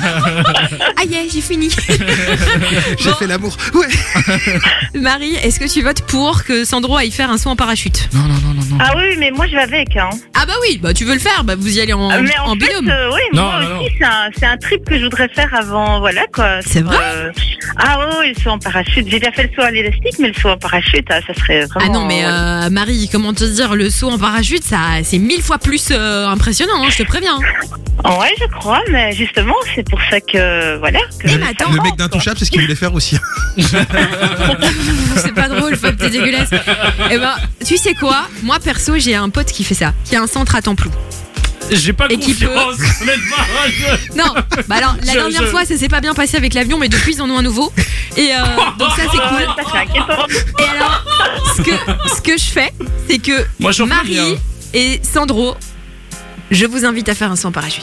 ah yeah, j'ai fini. J'ai fait l'amour. Ouais. Marie, est-ce que tu votes pour que Sandro aille faire un saut en parachute? Non. Ah oui, mais moi je vais avec. Hein. Ah bah oui, bah tu veux le faire, bah vous y allez en Mais en fait, binôme. oui, Non, moi non, aussi, c'est un trip que je voudrais faire avant, voilà quoi. C'est vrai? Ah oui, le saut en parachute. J'ai déjà fait le saut à l'élastique, mais le saut en parachute, ça serait vraiment... Ah non mais Marie, comment te dire, le saut en parachute, ça c'est 1000 fois plus impressionnant, hein, je te préviens. Ouais, je crois, mais justement, c'est pour ça que, voilà. Que Eh, mais attends. Le mec d'Intouchable, c'est ce qu'il voulait faire aussi. C'est pas drôle, Fab, t'es dégueulasse. Eh ben, tu sais quoi? Moi, perso, j'ai un pote qui fait ça, qui a un centre à Templou. J'ai pas Et qui confiance. honnêtement. Non, bah alors, la dernière fois, ça s'est pas bien passé avec l'avion, mais depuis, ils en ont un nouveau. Et donc, ça, c'est cool. Ça, c'est inquiétant. Et alors, ce que je fais, c'est que Moi, j'en fais Marie bien. et Sandro, je vous invite à faire un saut en parachute.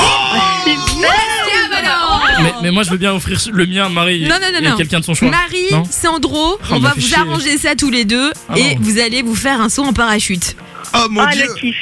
Mais moi, je veux bien offrir le mien à Marie. Non, et à quelqu'un de son choix. Marie, Non Sandro, Oh, on m'a va fait vous chier. arranger ça tous les deux Ah et non. vous allez vous faire un saut en parachute. Oh mon Ah, dieu. le kiff.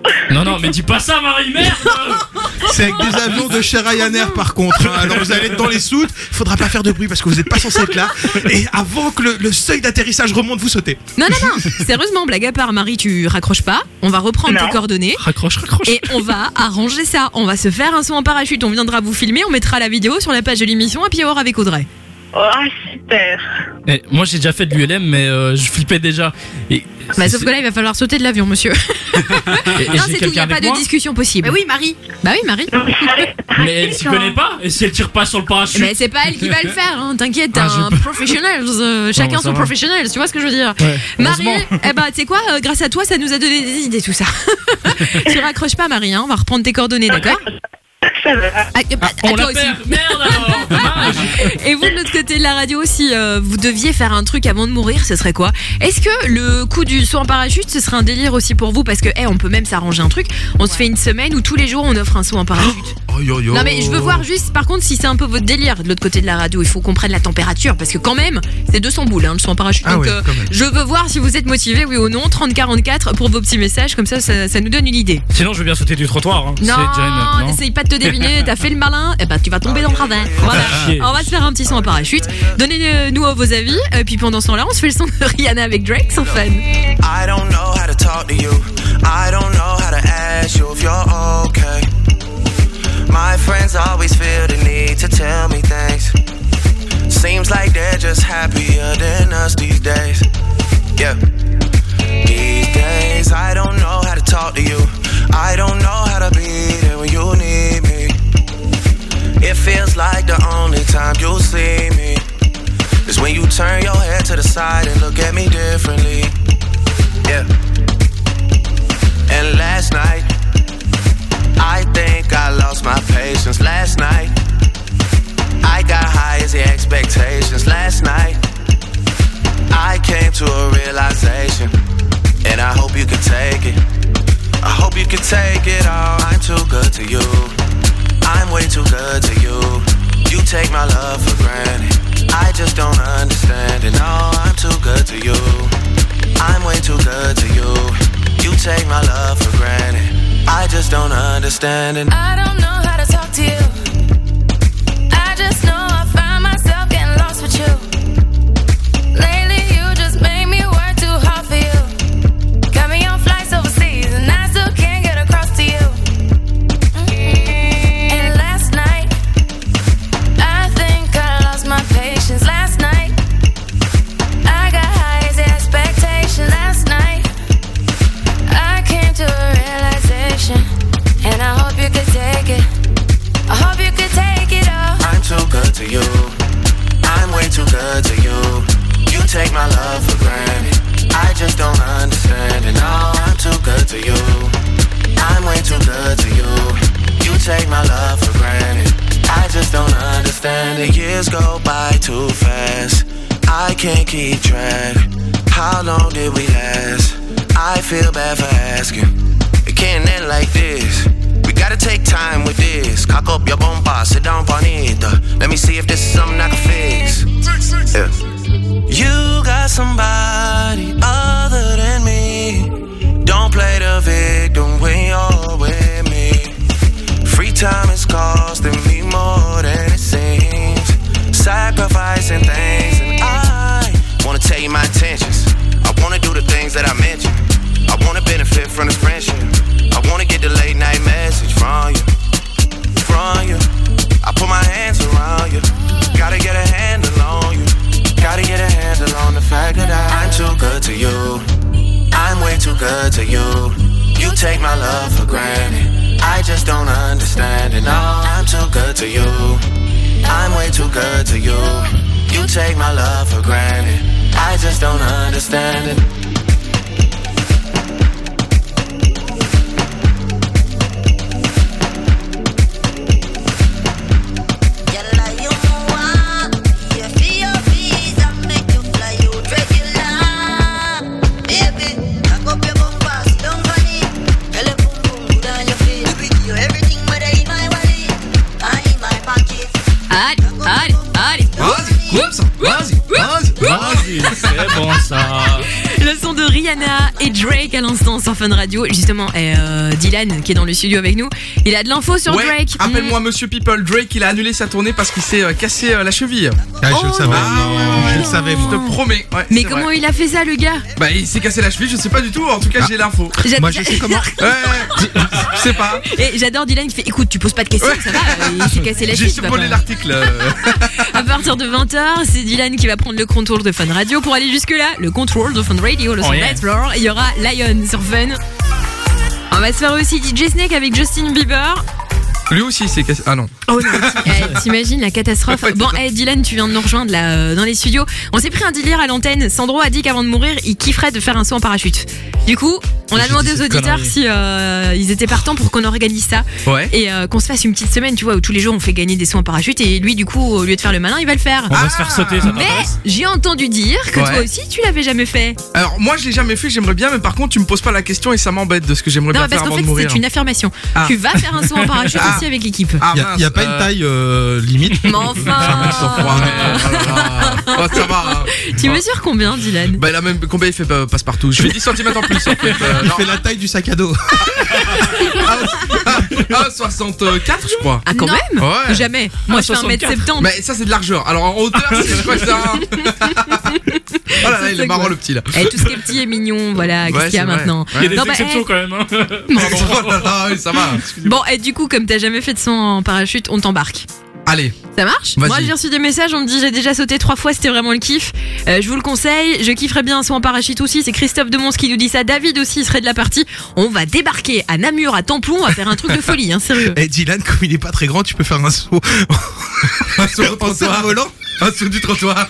Non, mais dis pas ça, Marie, merde. C'est avec des avions de chez Ryanair par contre. Hein. Alors vous allez être dans les soutes, il faudra pas faire de bruit parce que vous n'êtes pas censé être là. Et avant que le seuil d'atterrissage remonte, vous sautez. Non, sérieusement, blague à part, Marie, tu raccroches pas. On va reprendre tes coordonnées. Raccroche. Et on va arranger ça. On va se faire un saut en parachute. On viendra vous filmer. On mettra la vidéo sur la page de l'émission Happy Hour avec Audrey. Oh, super. Et moi j'ai déjà fait de l'ULM, mais je flippais déjà. Et sauf que là il va falloir sauter de l'avion, monsieur. Non, c'est tout, il n'y a pas de discussion possible. Mais oui, Marie. Bah oui, Marie. Mais elle s'y connaît pas. Et si elle tire pas sur le parachute? Mais c'est pas elle qui va le faire, hein. T'inquiète, t'es un professionnel. Chacun son professionnel, tu vois ce que je veux dire. Ouais, Marie, tu sais quoi, grâce à toi, ça nous a donné des idées tout ça. Tu raccroches pas, Marie, hein. On va reprendre tes coordonnées, d'accord? Ça va. On toi la aussi. perd. Merde alors. Dommage. Et vous de l'autre côté de la radio, si vous deviez faire un truc avant de mourir, ce serait quoi? Est-ce que le coup du saut en parachute, ce serait un délire aussi pour vous? Parce que on peut même s'arranger un truc. On se fait une semaine où tous les jours on offre un saut en parachute. Non mais je veux voir juste, par contre, si c'est un peu votre délire de l'autre côté de la radio, il faut qu'on prenne la température parce que quand même, c'est 200 boules le saut en parachute. Ah donc ouais, quand même. je veux voir si vous êtes motivé, oui ou non. 3044 pour vos petits messages, comme ça nous donne une idée. Sinon je veux bien sauter du trottoir. Hein. Non, C'est déjà une- non. n'essaye pas de te deviner, t'as fait le malin, tu vas tomber dans le ravin. Voilà. On va se faire un petit son en parachute. Donnez-nous vos avis, puis pendant ce temps-là, on se fait le son de Rihanna avec Drake sur Fun. I don't know how to talk to you. I don't know how to ask you if you're okay. My friends always feel the need to tell me things. Seems like they're just happier than us these days. Yeah. These days, I don't know how to talk to you. I don't know how to be there when you need me. It feels like the only time you'll see me is when you turn your head to the side and look at me differently. Yeah. And last night, I think I lost my patience. Last night, I got high as the expectations. Last night, I came to a realization, and I hope you can take it. I hope you can take it all. I'm too good to you. I'm way too good to you. You take my love for granted. I just don't understand it. No, I'm too good to you. I'm way too good to you. You take my love for granted. I just don't understand it. I don't know how to talk to you. I just know I find myself getting lost with you. Lately you just made me work too hard for you. Got me on flights overseas and I still can't get across to you. And last night, I think I lost my patience. Last night, I got high as the expectation. Last night, I came to a realization, and I hope you could take it. I hope you could take it all. I'm too good to you. I'm way too good to you. You take my love for granted. I just don't understand it. No, I'm too good to you. I'm way too good to you. You take my love for granted. I just don't understand it. Years go by too fast. I can't keep track. How long did we last? I feel bad for asking. It can't end like this. We gotta take time with this. Cock up your bomba, sit down, bonita. Let me see if this is something I can fix. Yeah. You got somebody other than me. Don't play the victim when you're with me. Free time is costing me more than it seems. Sacrificing things, and I wanna tell you my intentions. I wanna do the things that I mentioned. I wanna benefit from this friendship. I wanna get the late night message from you. I put my hands around you. Gotta get a handle on you. Gotta get a handle on the fact that I'm too good to you. I'm way too good to you. You take my love for granted. I just don't understand it. No, I'm too good to you. I'm way too good to you. You take my love for granted. I just don't understand it. Vas-y, c'est bon ça. Le son de Rihanna et Drake à l'instant sur Fun Radio. Justement, Dylan qui est dans le studio avec nous, il a de l'info sur Drake. Appelle-moi Monsieur People. Drake, il a annulé sa tournée parce qu'il s'est cassé la cheville. Ah, je le savais. Je le savais. Je te promets. Ouais, mais c'est comment vrai. il a fait ça, le gars? Bah, il s'est cassé la cheville, je sais pas du tout. En tout cas, j'ai l'info. Moi, je sais comment. Je sais pas. Et j'adore Dylan qui fait écoute, tu poses pas de questions, ça va, il s'est cassé la cheville. J'ai survolé l'article. À partir de 20h, c'est Dylan qui va prendre le contrôle de Fun Radio. Pour aller jusque-là, le contrôle de Fun Radio, le son Dance Floor. Il y aura Lion sur Fun. On va se faire aussi DJ Snake avec Justin Bieber. Lui aussi, il s'est cassé. Ah non. Oh non, t'imagines la catastrophe. Bon, Dylan, tu viens de nous rejoindre là dans les studios. On s'est pris un délire à l'antenne. Sandro a dit qu'avant de mourir, il kifferait de faire un saut en parachute. Du coup, on a demandé aux auditeurs si ils étaient partants pour qu'on organise ça. Ouais. Et qu'on se fasse une petite semaine, tu vois, où tous les jours on fait gagner des sauts en parachute. Et lui, du coup, au lieu de faire le malin, il va le faire. On va se faire sauter, ça Mais t'intéresse? j'ai entendu dire que toi aussi, tu l'avais jamais fait. Alors, moi, je l'ai jamais fait, j'aimerais bien, mais par contre, tu me poses pas la question et ça m'embête de ce que j'aimerais Non, bien parce faire qu'en avant fait, de mourir. c'est une affirmation. Tu vas faire un saut en parachute aussi avec l'équipe. Il n'y a pas une taille limite. Mais enfin. Oh, ça va. Tu mesures combien, Dylan? Bah, il a même combien il fait passe-partout. Je fais 10 cm en plus en fait. Il fait la taille du sac à dos. 64 je crois. Ah, quand même? Ouais. Jamais. Moi, je fais 1m70. Mais ça, c'est de largeur. Alors, en hauteur, je crois que c'est un. Oh là là, il est marrant le petit là. Et tout ce qui est petit est mignon, voilà, qu'est-ce qu'il y a maintenant? Il y a des exceptions quand même. Hein. Oh là là, oui, ça va. Bon, et du coup, comme t'as jamais fait de saut en parachute, on t'embarque. Allez. Ça marche? Vas-y. Moi, j'ai reçu des messages, on me dit j'ai déjà sauté 3 fois, c'était vraiment le kiff. Je vous le conseille, je kifferais bien un saut en parachute aussi. C'est Christophe de Mons qui nous dit ça. David aussi serait de la partie. On va débarquer à Namur, à Templon, on va faire un truc de folie, hein, sérieux. Et Dylan, comme il est pas très grand, tu peux faire un saut. Un saut au trottoir. Un saut du trottoir.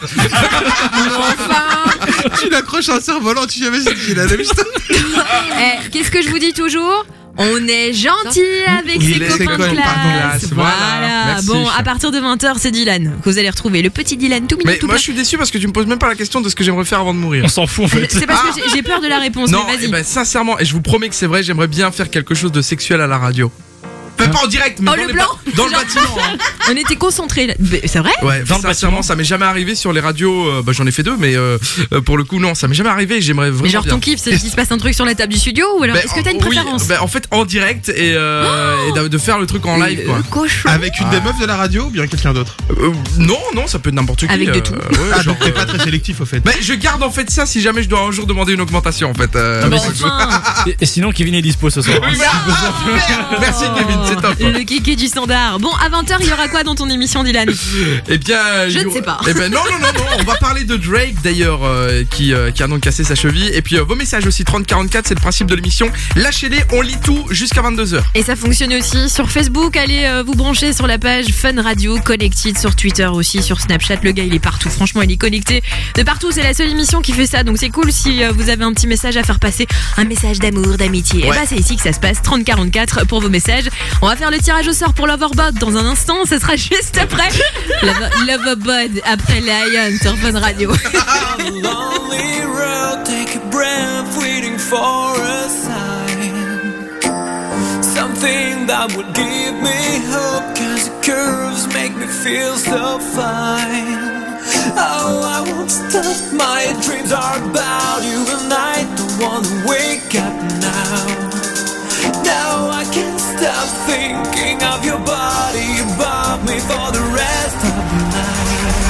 Enfin. Tu l'accroches à un cerf-volant, tu jamais dit Dylan. Qu'est-ce que je vous dis toujours? On est gentil avec ses copains de classe. Voilà. Merci. Bon, à partir de 20h, c'est Dylan que vous allez retrouver. Le petit Dylan tout mignon, Mais tout moi, plein. je suis déçu parce que tu me poses même pas la question de ce que j'aimerais faire avant de mourir. On s'en fout en fait. C'est parce que j'ai peur de la réponse, Non, mais vas-y. eh ben, sincèrement, et je vous promets que c'est vrai, j'aimerais bien faire quelque chose de sexuel à la radio. Enfin, pas en direct, mais Oh, dans, le les blanc dans le bâtiment. Hein. On était concentrés là. C'est vrai? Ouais, Dans le sincèrement, bâtiment. ça m'est jamais arrivé sur les radios. Bah, j'en ai fait 2, mais pour le coup, non, ça m'est jamais arrivé. J'aimerais vraiment. Mais genre bien. ton kiff, c'est qu'il se passe un truc sur la table du studio ou alors Ben, est-ce que t'as une préférence? Oui, ben, en fait, en direct et de faire le truc en live, quoi. Cochon. Avec une des meufs de la radio ou bien quelqu'un d'autre? Non, ça peut être n'importe qui. Avec de tout. Ouais, Ah, genre, donc t'es pas très sélectif au fait. ben, je garde en fait ça si jamais je dois un jour demander une augmentation en fait. Bon, enfin. Et sinon, Kevin est dispo ce soir. Oui, merci Kevin, c'est top. Le kéké du standard. Bon, à 20h, il y aura quoi dans ton émission, Dylan? Eh bien, Je ne sais pas. Eh ben non, on va parler de Drake d'ailleurs qui a donc cassé sa cheville. Et puis vos messages aussi 3044, c'est le principe de l'émission. Lâchez-les, on lit tout jusqu'à 22h. Et ça fonctionne aussi sur Facebook. Allez vous brancher sur la page Fun Radio, Connected sur Twitter aussi, sur Snapchat. Le gars, il est partout. Franchement, il est connecté de partout. C'est la seule émission qui fait ça. Donc c'est cool si vous avez un petit message à faire passer, un message d'amour, d'amitié. Et Ouais. bah c'est ici que ça se passe. 3044 pour vos messages. On va faire le tirage au sort pour Loverbot dans un instant. Ce sera juste après Loverbot après Lion sur Fun Radio. On the lonely road, take a breath, waiting for a sign. Something that would give me hope, cause the curves make me feel so fine. Oh, I won't stop, my dreams are about you, and I don't wanna wake up now. Now I can't stop thinking of your body above me for the rest of the night.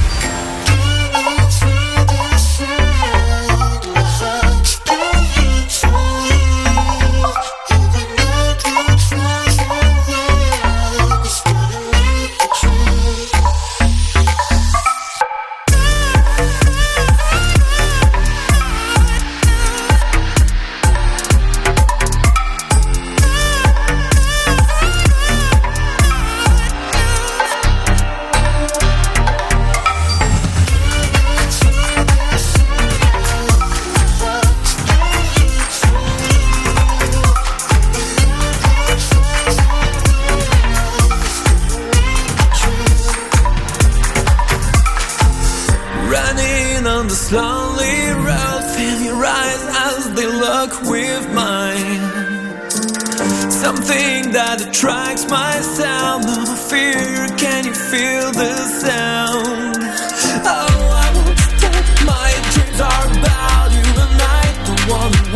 Running on this lonely road, feel your eyes as they look with mine. Something that attracts my sound of fear, can you feel the sound? Oh, I won't stop, my dreams are about you, and I don't wanna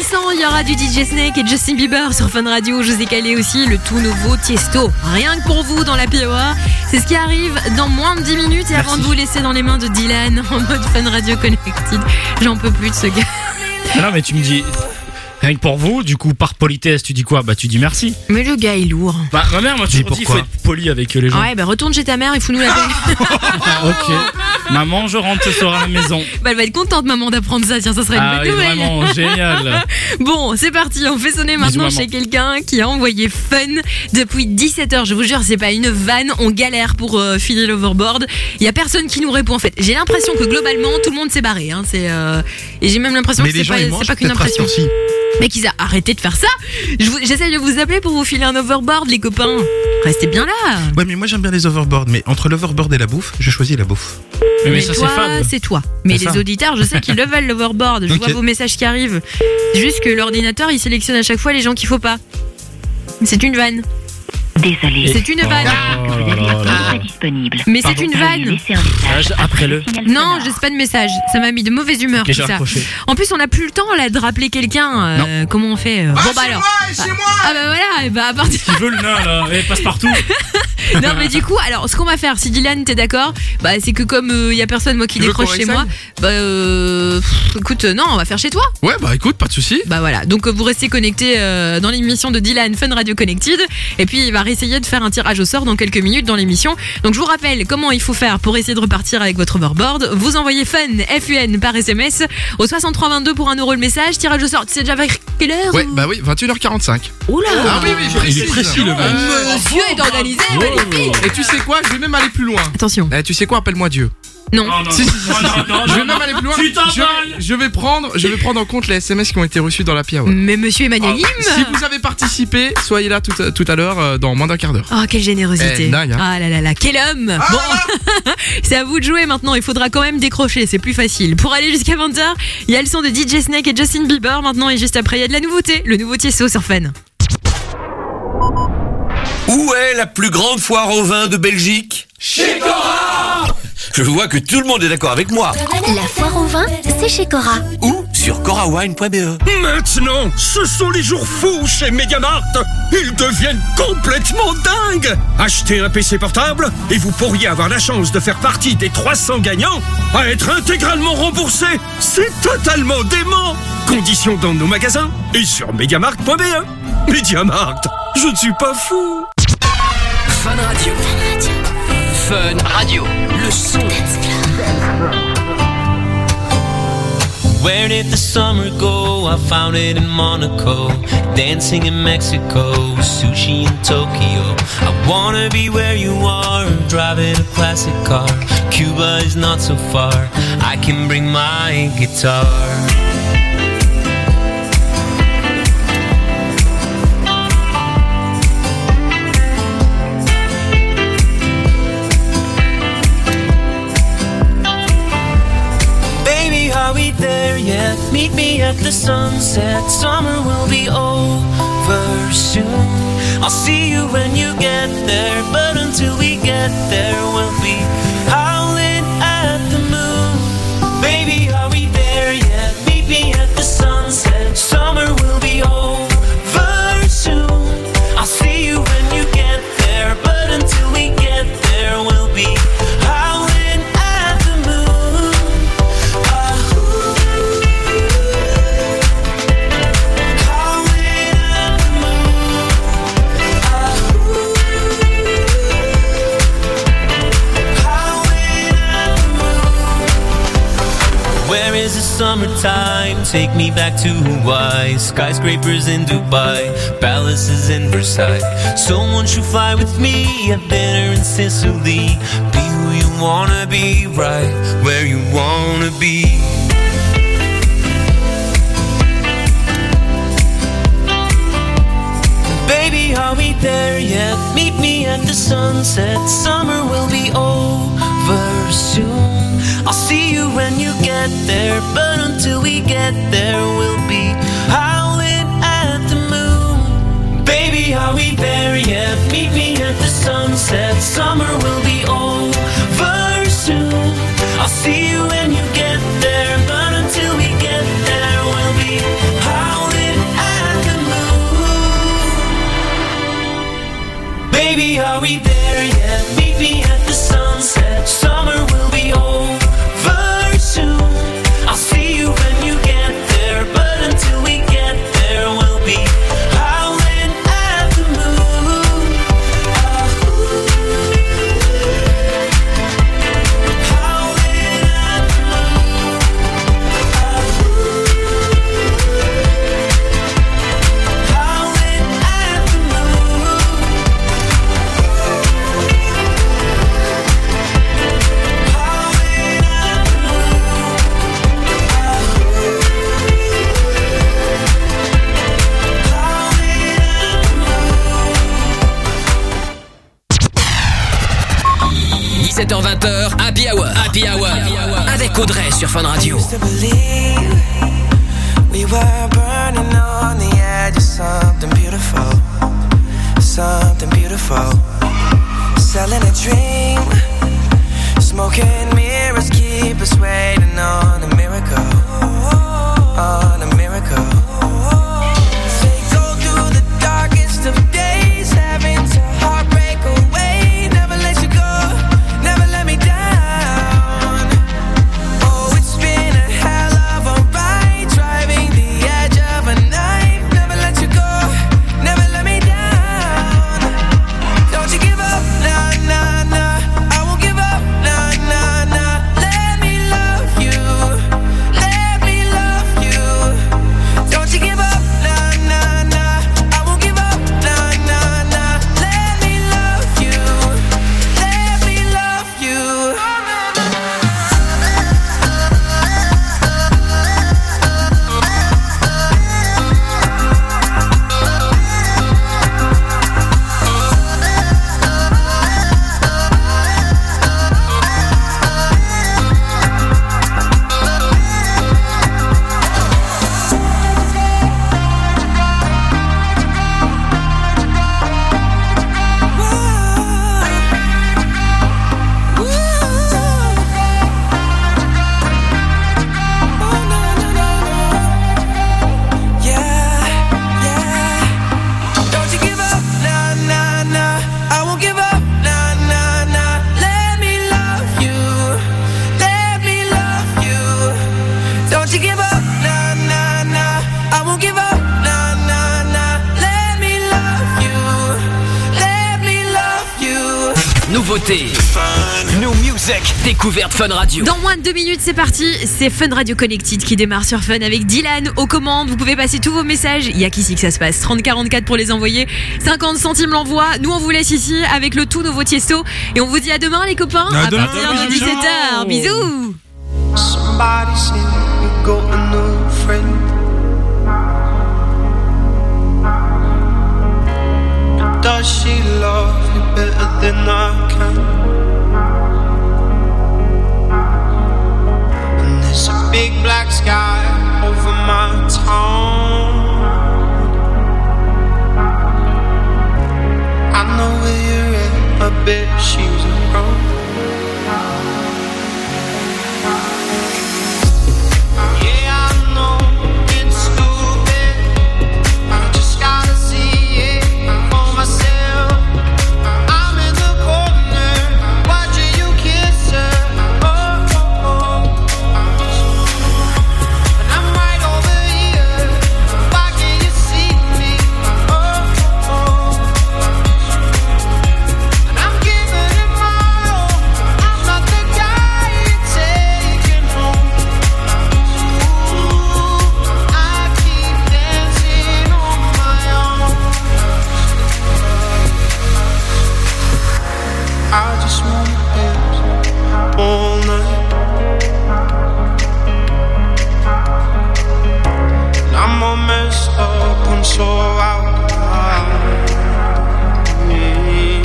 Vincent, il y aura du DJ Snake et Justin Bieber sur Fun Radio. Je vous ai calé aussi le tout nouveau Tiesto. Rien que pour vous dans la POA. C'est ce qui arrive dans moins de 10 minutes. Et avant de vous laisser dans les mains de Dylan en mode Fun Radio Connected, j'en peux plus de ce gars. Ah non, mais tu me dis. Rien que pour vous, du coup, par politesse, tu dis quoi? Bah, tu dis merci. Mais le gars est lourd. Bah, ma mère m'a toujours dit qu'il faut être poli avec les gens. Ouais, bah retourne chez ta mère et fous-nous la paix. Ok. Maman, je rentre ce soir à la maison. Bah, elle va être contente, maman, d'apprendre ça. Tiens, ça serait une bonne nouvelle. Vraiment, génial. Bon, c'est parti. On fait sonner maintenant Bisous, chez quelqu'un qui a envoyé Fun depuis 17h. Je vous jure, c'est pas une vanne. On galère pour filer l'overboard. Il y a personne qui nous répond, en fait. J'ai l'impression que globalement, tout le monde s'est barré. Hein. Et j'ai même l'impression que c'est pas qu'une impression. Mais qu'ils a arrêté de faire ça. J'essaye de vous appeler pour vous filer un overboard, les copains. Restez bien là. Ouais, mais moi j'aime bien les overboards. Mais entre l'overboard et la bouffe, je choisis la bouffe. Mais ça, toi, c'est fable. c'est toi. Mais C'est les ça. auditeurs, je sais qu'ils le veulent, l'overboard. Je vois vos messages qui arrivent. C'est juste que l'ordinateur, il sélectionne à chaque fois les gens qu'il faut pas. C'est une vanne. Désolé. C'est une vanne. Vous avez pas disponible. Mais c'est une vanne. Après-le. Non, je sais pas de message. Ça m'a mis de mauvaise humeur, Ok, tout j'ai ça. raccroché. En plus, on n'a plus le temps là de rappeler quelqu'un. Comment on fait Bon bah alors. Ah bah voilà. Et bah à partir. Tu veux le nain là? Et passe partout. Non mais du coup, alors ce qu'on va faire, si Dylan t'es d'accord, bah c'est que comme y a personne moi qui Tu veux décroche qu'on chez réessaye moi, bah écoute, non, on va faire chez toi. Ouais, bah écoute, pas de soucis. Bah voilà, donc vous restez connectés dans l'émission de Dylan Fun Radio Connected et puis il va réessayer de faire un tirage au sort dans quelques minutes dans l'émission. Donc je vous rappelle comment il faut faire pour essayer de repartir avec votre overboard. Vous envoyez FUN, FUN par SMS au 6322 pour 1€ le message. Tirage au sort, tu sais déjà vers quelle heure? Ouais, bah oui, 21h45. Oula. Ah oui, Il est précis, le mec. Monsieur est organisé, magnifique. Et tu sais quoi, je vais même aller plus loin. Attention. Tu sais quoi, appelle-moi Dieu. Non. Si, je vais même aller plus loin. Tu t'emballes. Je vais prendre en compte les SMS qui ont été reçus dans la PIA. Mais monsieur est magnanime. Si vous avez participé, soyez là tout à l'heure dans moins d'un quart d'heure. Oh, quelle générosité. Dingue, hein. Ah là là là, quel homme. Bon, c'est à vous de jouer maintenant. Il faudra quand même décrocher, c'est plus facile. Pour aller jusqu'à 20h, il y a le son de DJ Snake et Justin Bieber maintenant. Et juste après, il y a de la nouveauté. Le nouveau Tiesto sur Fun. Où est la plus grande foire au vin de Belgique? Chez Cora! Je vois que tout le monde est d'accord avec moi. La foire au vin, c'est chez Cora. Ou sur corawine.be. Maintenant, ce sont les jours fous chez MediaMarkt. Ils deviennent complètement dingues. Achetez un PC portable et vous pourriez avoir la chance de faire partie des 300 gagnants à être intégralement remboursés. C'est totalement dément. Conditions dans nos magasins et sur MediaMarkt.be. MediaMarkt, je ne suis pas fou. Fun Radio. Fun Radio. Le son. Where did the summer go? I found it in Monaco, dancing in Mexico, sushi in Tokyo. I wanna be where you are, driving a classic car. Cuba is not so far, I can bring my guitar. Are we there yet? Meet me at the sunset. Summer will be over soon. I'll see you when you get there, but until we get there, we'll be howling at the moon. Baby, are we there yet? Meet me at the sunset. Summer will be over soon. I'll see you when you get there, but until we get there, we'll be howling at the moon. Where is the summertime? Take me back to Hawaii. Skyscrapers in Dubai, palaces in Versailles. Someone should fly with me, have dinner in Sicily. Be who you wanna be, right where you wanna be. Baby, are we there yet? Meet me at the sunset. Summer will be over soon. I'll see you when you get there, but until we get there, we'll be howling at the moon. Baby, are we there yet? Meet me at the sunset. Summer will be over soon. I'll see you when you get there, but until we get there, we'll be howling. Audrey sur Fun Radio. used to believe we were burning on the edge of something beautiful, something beautiful. Selling a dream, smoking mirrors keep us waiting on a miracle, on a miracle. Say go through the darkest of days, having to heartbreak away, never let you go, never let me down. Oh, it's been a hell of a ride, driving the edge of a knife, never let you go, never let me down. Don't you give up, nah, nah, nah, I won't give up, nah, nah, nah. Let me love you, let me love you. Don't you give up, nah, nah, nah, I won't give up, nah, nah, nah. Let me love you, let me love you. Don't you give up, nah, nah, nah, I won't give up, nah, nah, nah. Let me love you, let me love you. Don't you give up, nah, nah, nah, I won't give up, nah, nah, nah. Let me love you, let me love you. Nouveauté, New Music, découverte Fun Radio. Dans moins de 2 minutes, c'est parti. C'est Fun Radio Connected qui démarre sur Fun avec Dylan aux commandes. Vous pouvez passer tous vos messages. Il y a qu'ici que ça se passe. 3044 pour les envoyer. 50 centimes l'envoi. Nous, on vous laisse ici avec le tout nouveau Tiesto. Et on vous dit à demain, les copains. À demain. partir de 17h. Bisous. Somebody said you got a new friend. But does she love you better than I can? And there's a big black sky over my town. I know where you're at, I bet she's around. Yeah, I know it's stupid. I just gotta see it for myself. I'm in the corner, watching you kiss her. Oh, oh, oh. And I'm right over here. Why can't you see me? Oh, oh, oh. And I'm giving it my all. I'm not the guy you're taking home. I keep dancing on my own. I just wanna dance all night. And I'm all messed up and so out of line.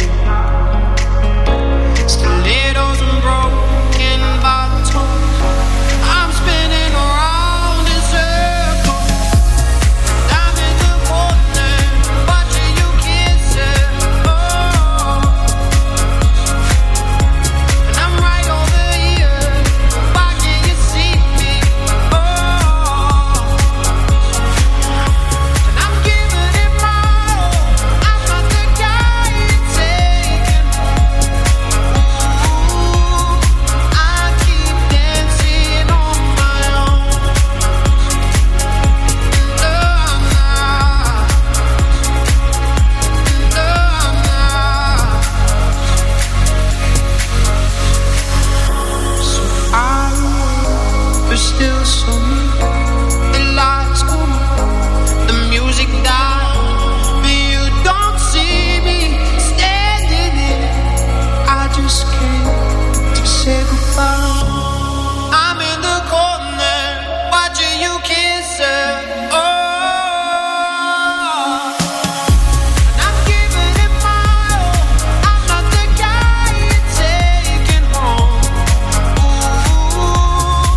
Stilettos and broken bottles. I'm spinning around in circles. I'm in the corner, watching you kiss her. Oh, and I'm right over here. Why can't you see me? Oh, and I'm giving it my all. I'm not the guy you're taking home. I keep dancing on my own. So far away, but still so near. The lights go on, the music dies, but you don't see me standing there. I just came to say goodbye. I'm in the corner, watching you kiss her. Oh, and I'm giving it my all. I'm not the guy you're taking home. Ooh,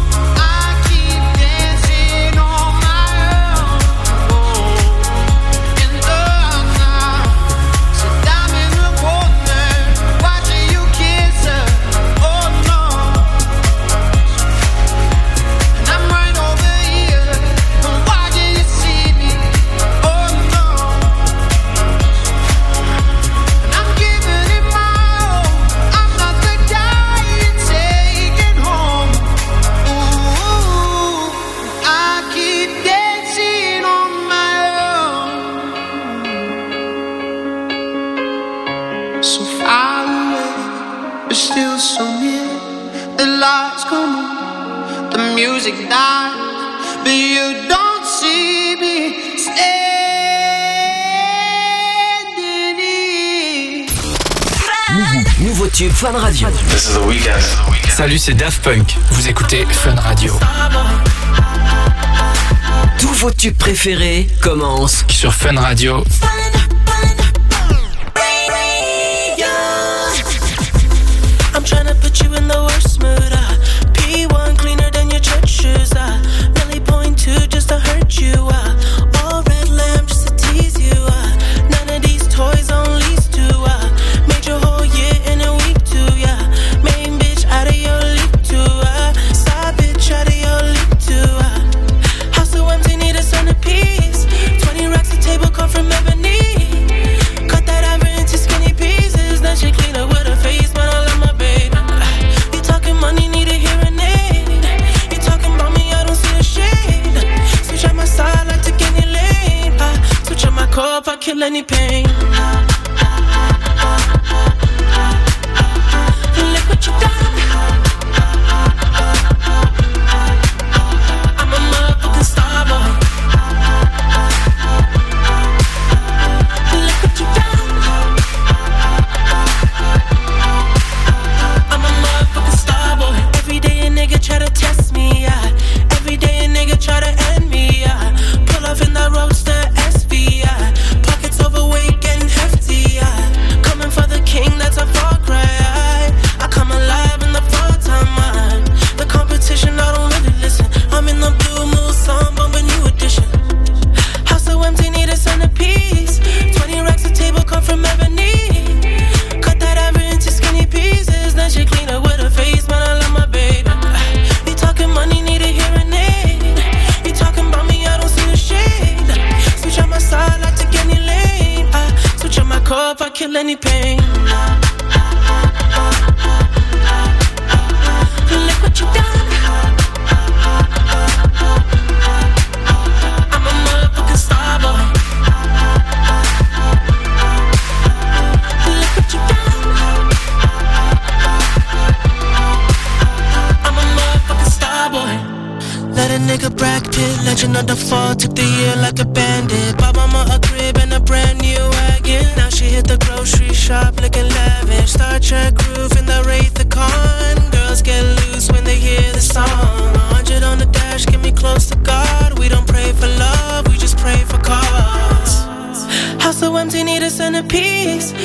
music dies, but you don't see me standing here. Nouveau tube Fun Radio. This is The Weeknd. Salut, c'est Daft Punk. Vous écoutez Fun Radio. Tous vos tubes préférés commencent sur Fun Radio. I'm tryna put you in the worst mood. P1 cleaner than your church shoes. Really point two just to hurt you. All red lamp just to tease you. None of these toys on lease to. Made your whole year in a week too. Yeah, main bitch out of your league too. Side bitch out of your league too. House so empty, need a centerpiece. 20 racks a table come from ebony. Cut that ever into skinny pieces. Then she clean up with her face, man. I love my baby. You talking money, need a hearing aid. You talking about me, I don't see a shade. Switch on my side, I took any lane. Switch on my core, I kill any pain. Look what you done. I'm a motherfucking star boy. Look what you done. I'm a motherfucking star boy. Every day a nigga try to test me, yeah. Every day a nigga try to end me, yeah. Pull off in the roadster SV, yeah. Pockets overweight and hefty, yeah. Coming for the king, that's a far cry. I come alive in the fall time. The competition, I don't really listen. I'm in the blue moon song, bumping new edition. House so empty, need a centerpiece. 20 racks a table come from ebony. Cut that ever into skinny pieces. Then she clean up with her face, man. I love my baby. You talking money, need a hearing aid. You talking about me, I don't see a shade. Switch on my side, I take any lane. Switch on my core, I kill any pain. Look what you done. I'm a motherfucking star boy. Look what you done. I'm a motherfucking star boy. Let a nigga Brad Pitt, legend of the fall, took the year like a bandit. Bought mama a crib and a brand new wagon. Now she hit the grocery shop looking lavish. Star Trek roof in the Wraith the Con. Girls get loose when they hear the song. 100 on the dash, get me close to God. We don't pray for love, we just pray for cause. House so empty, need a centerpiece.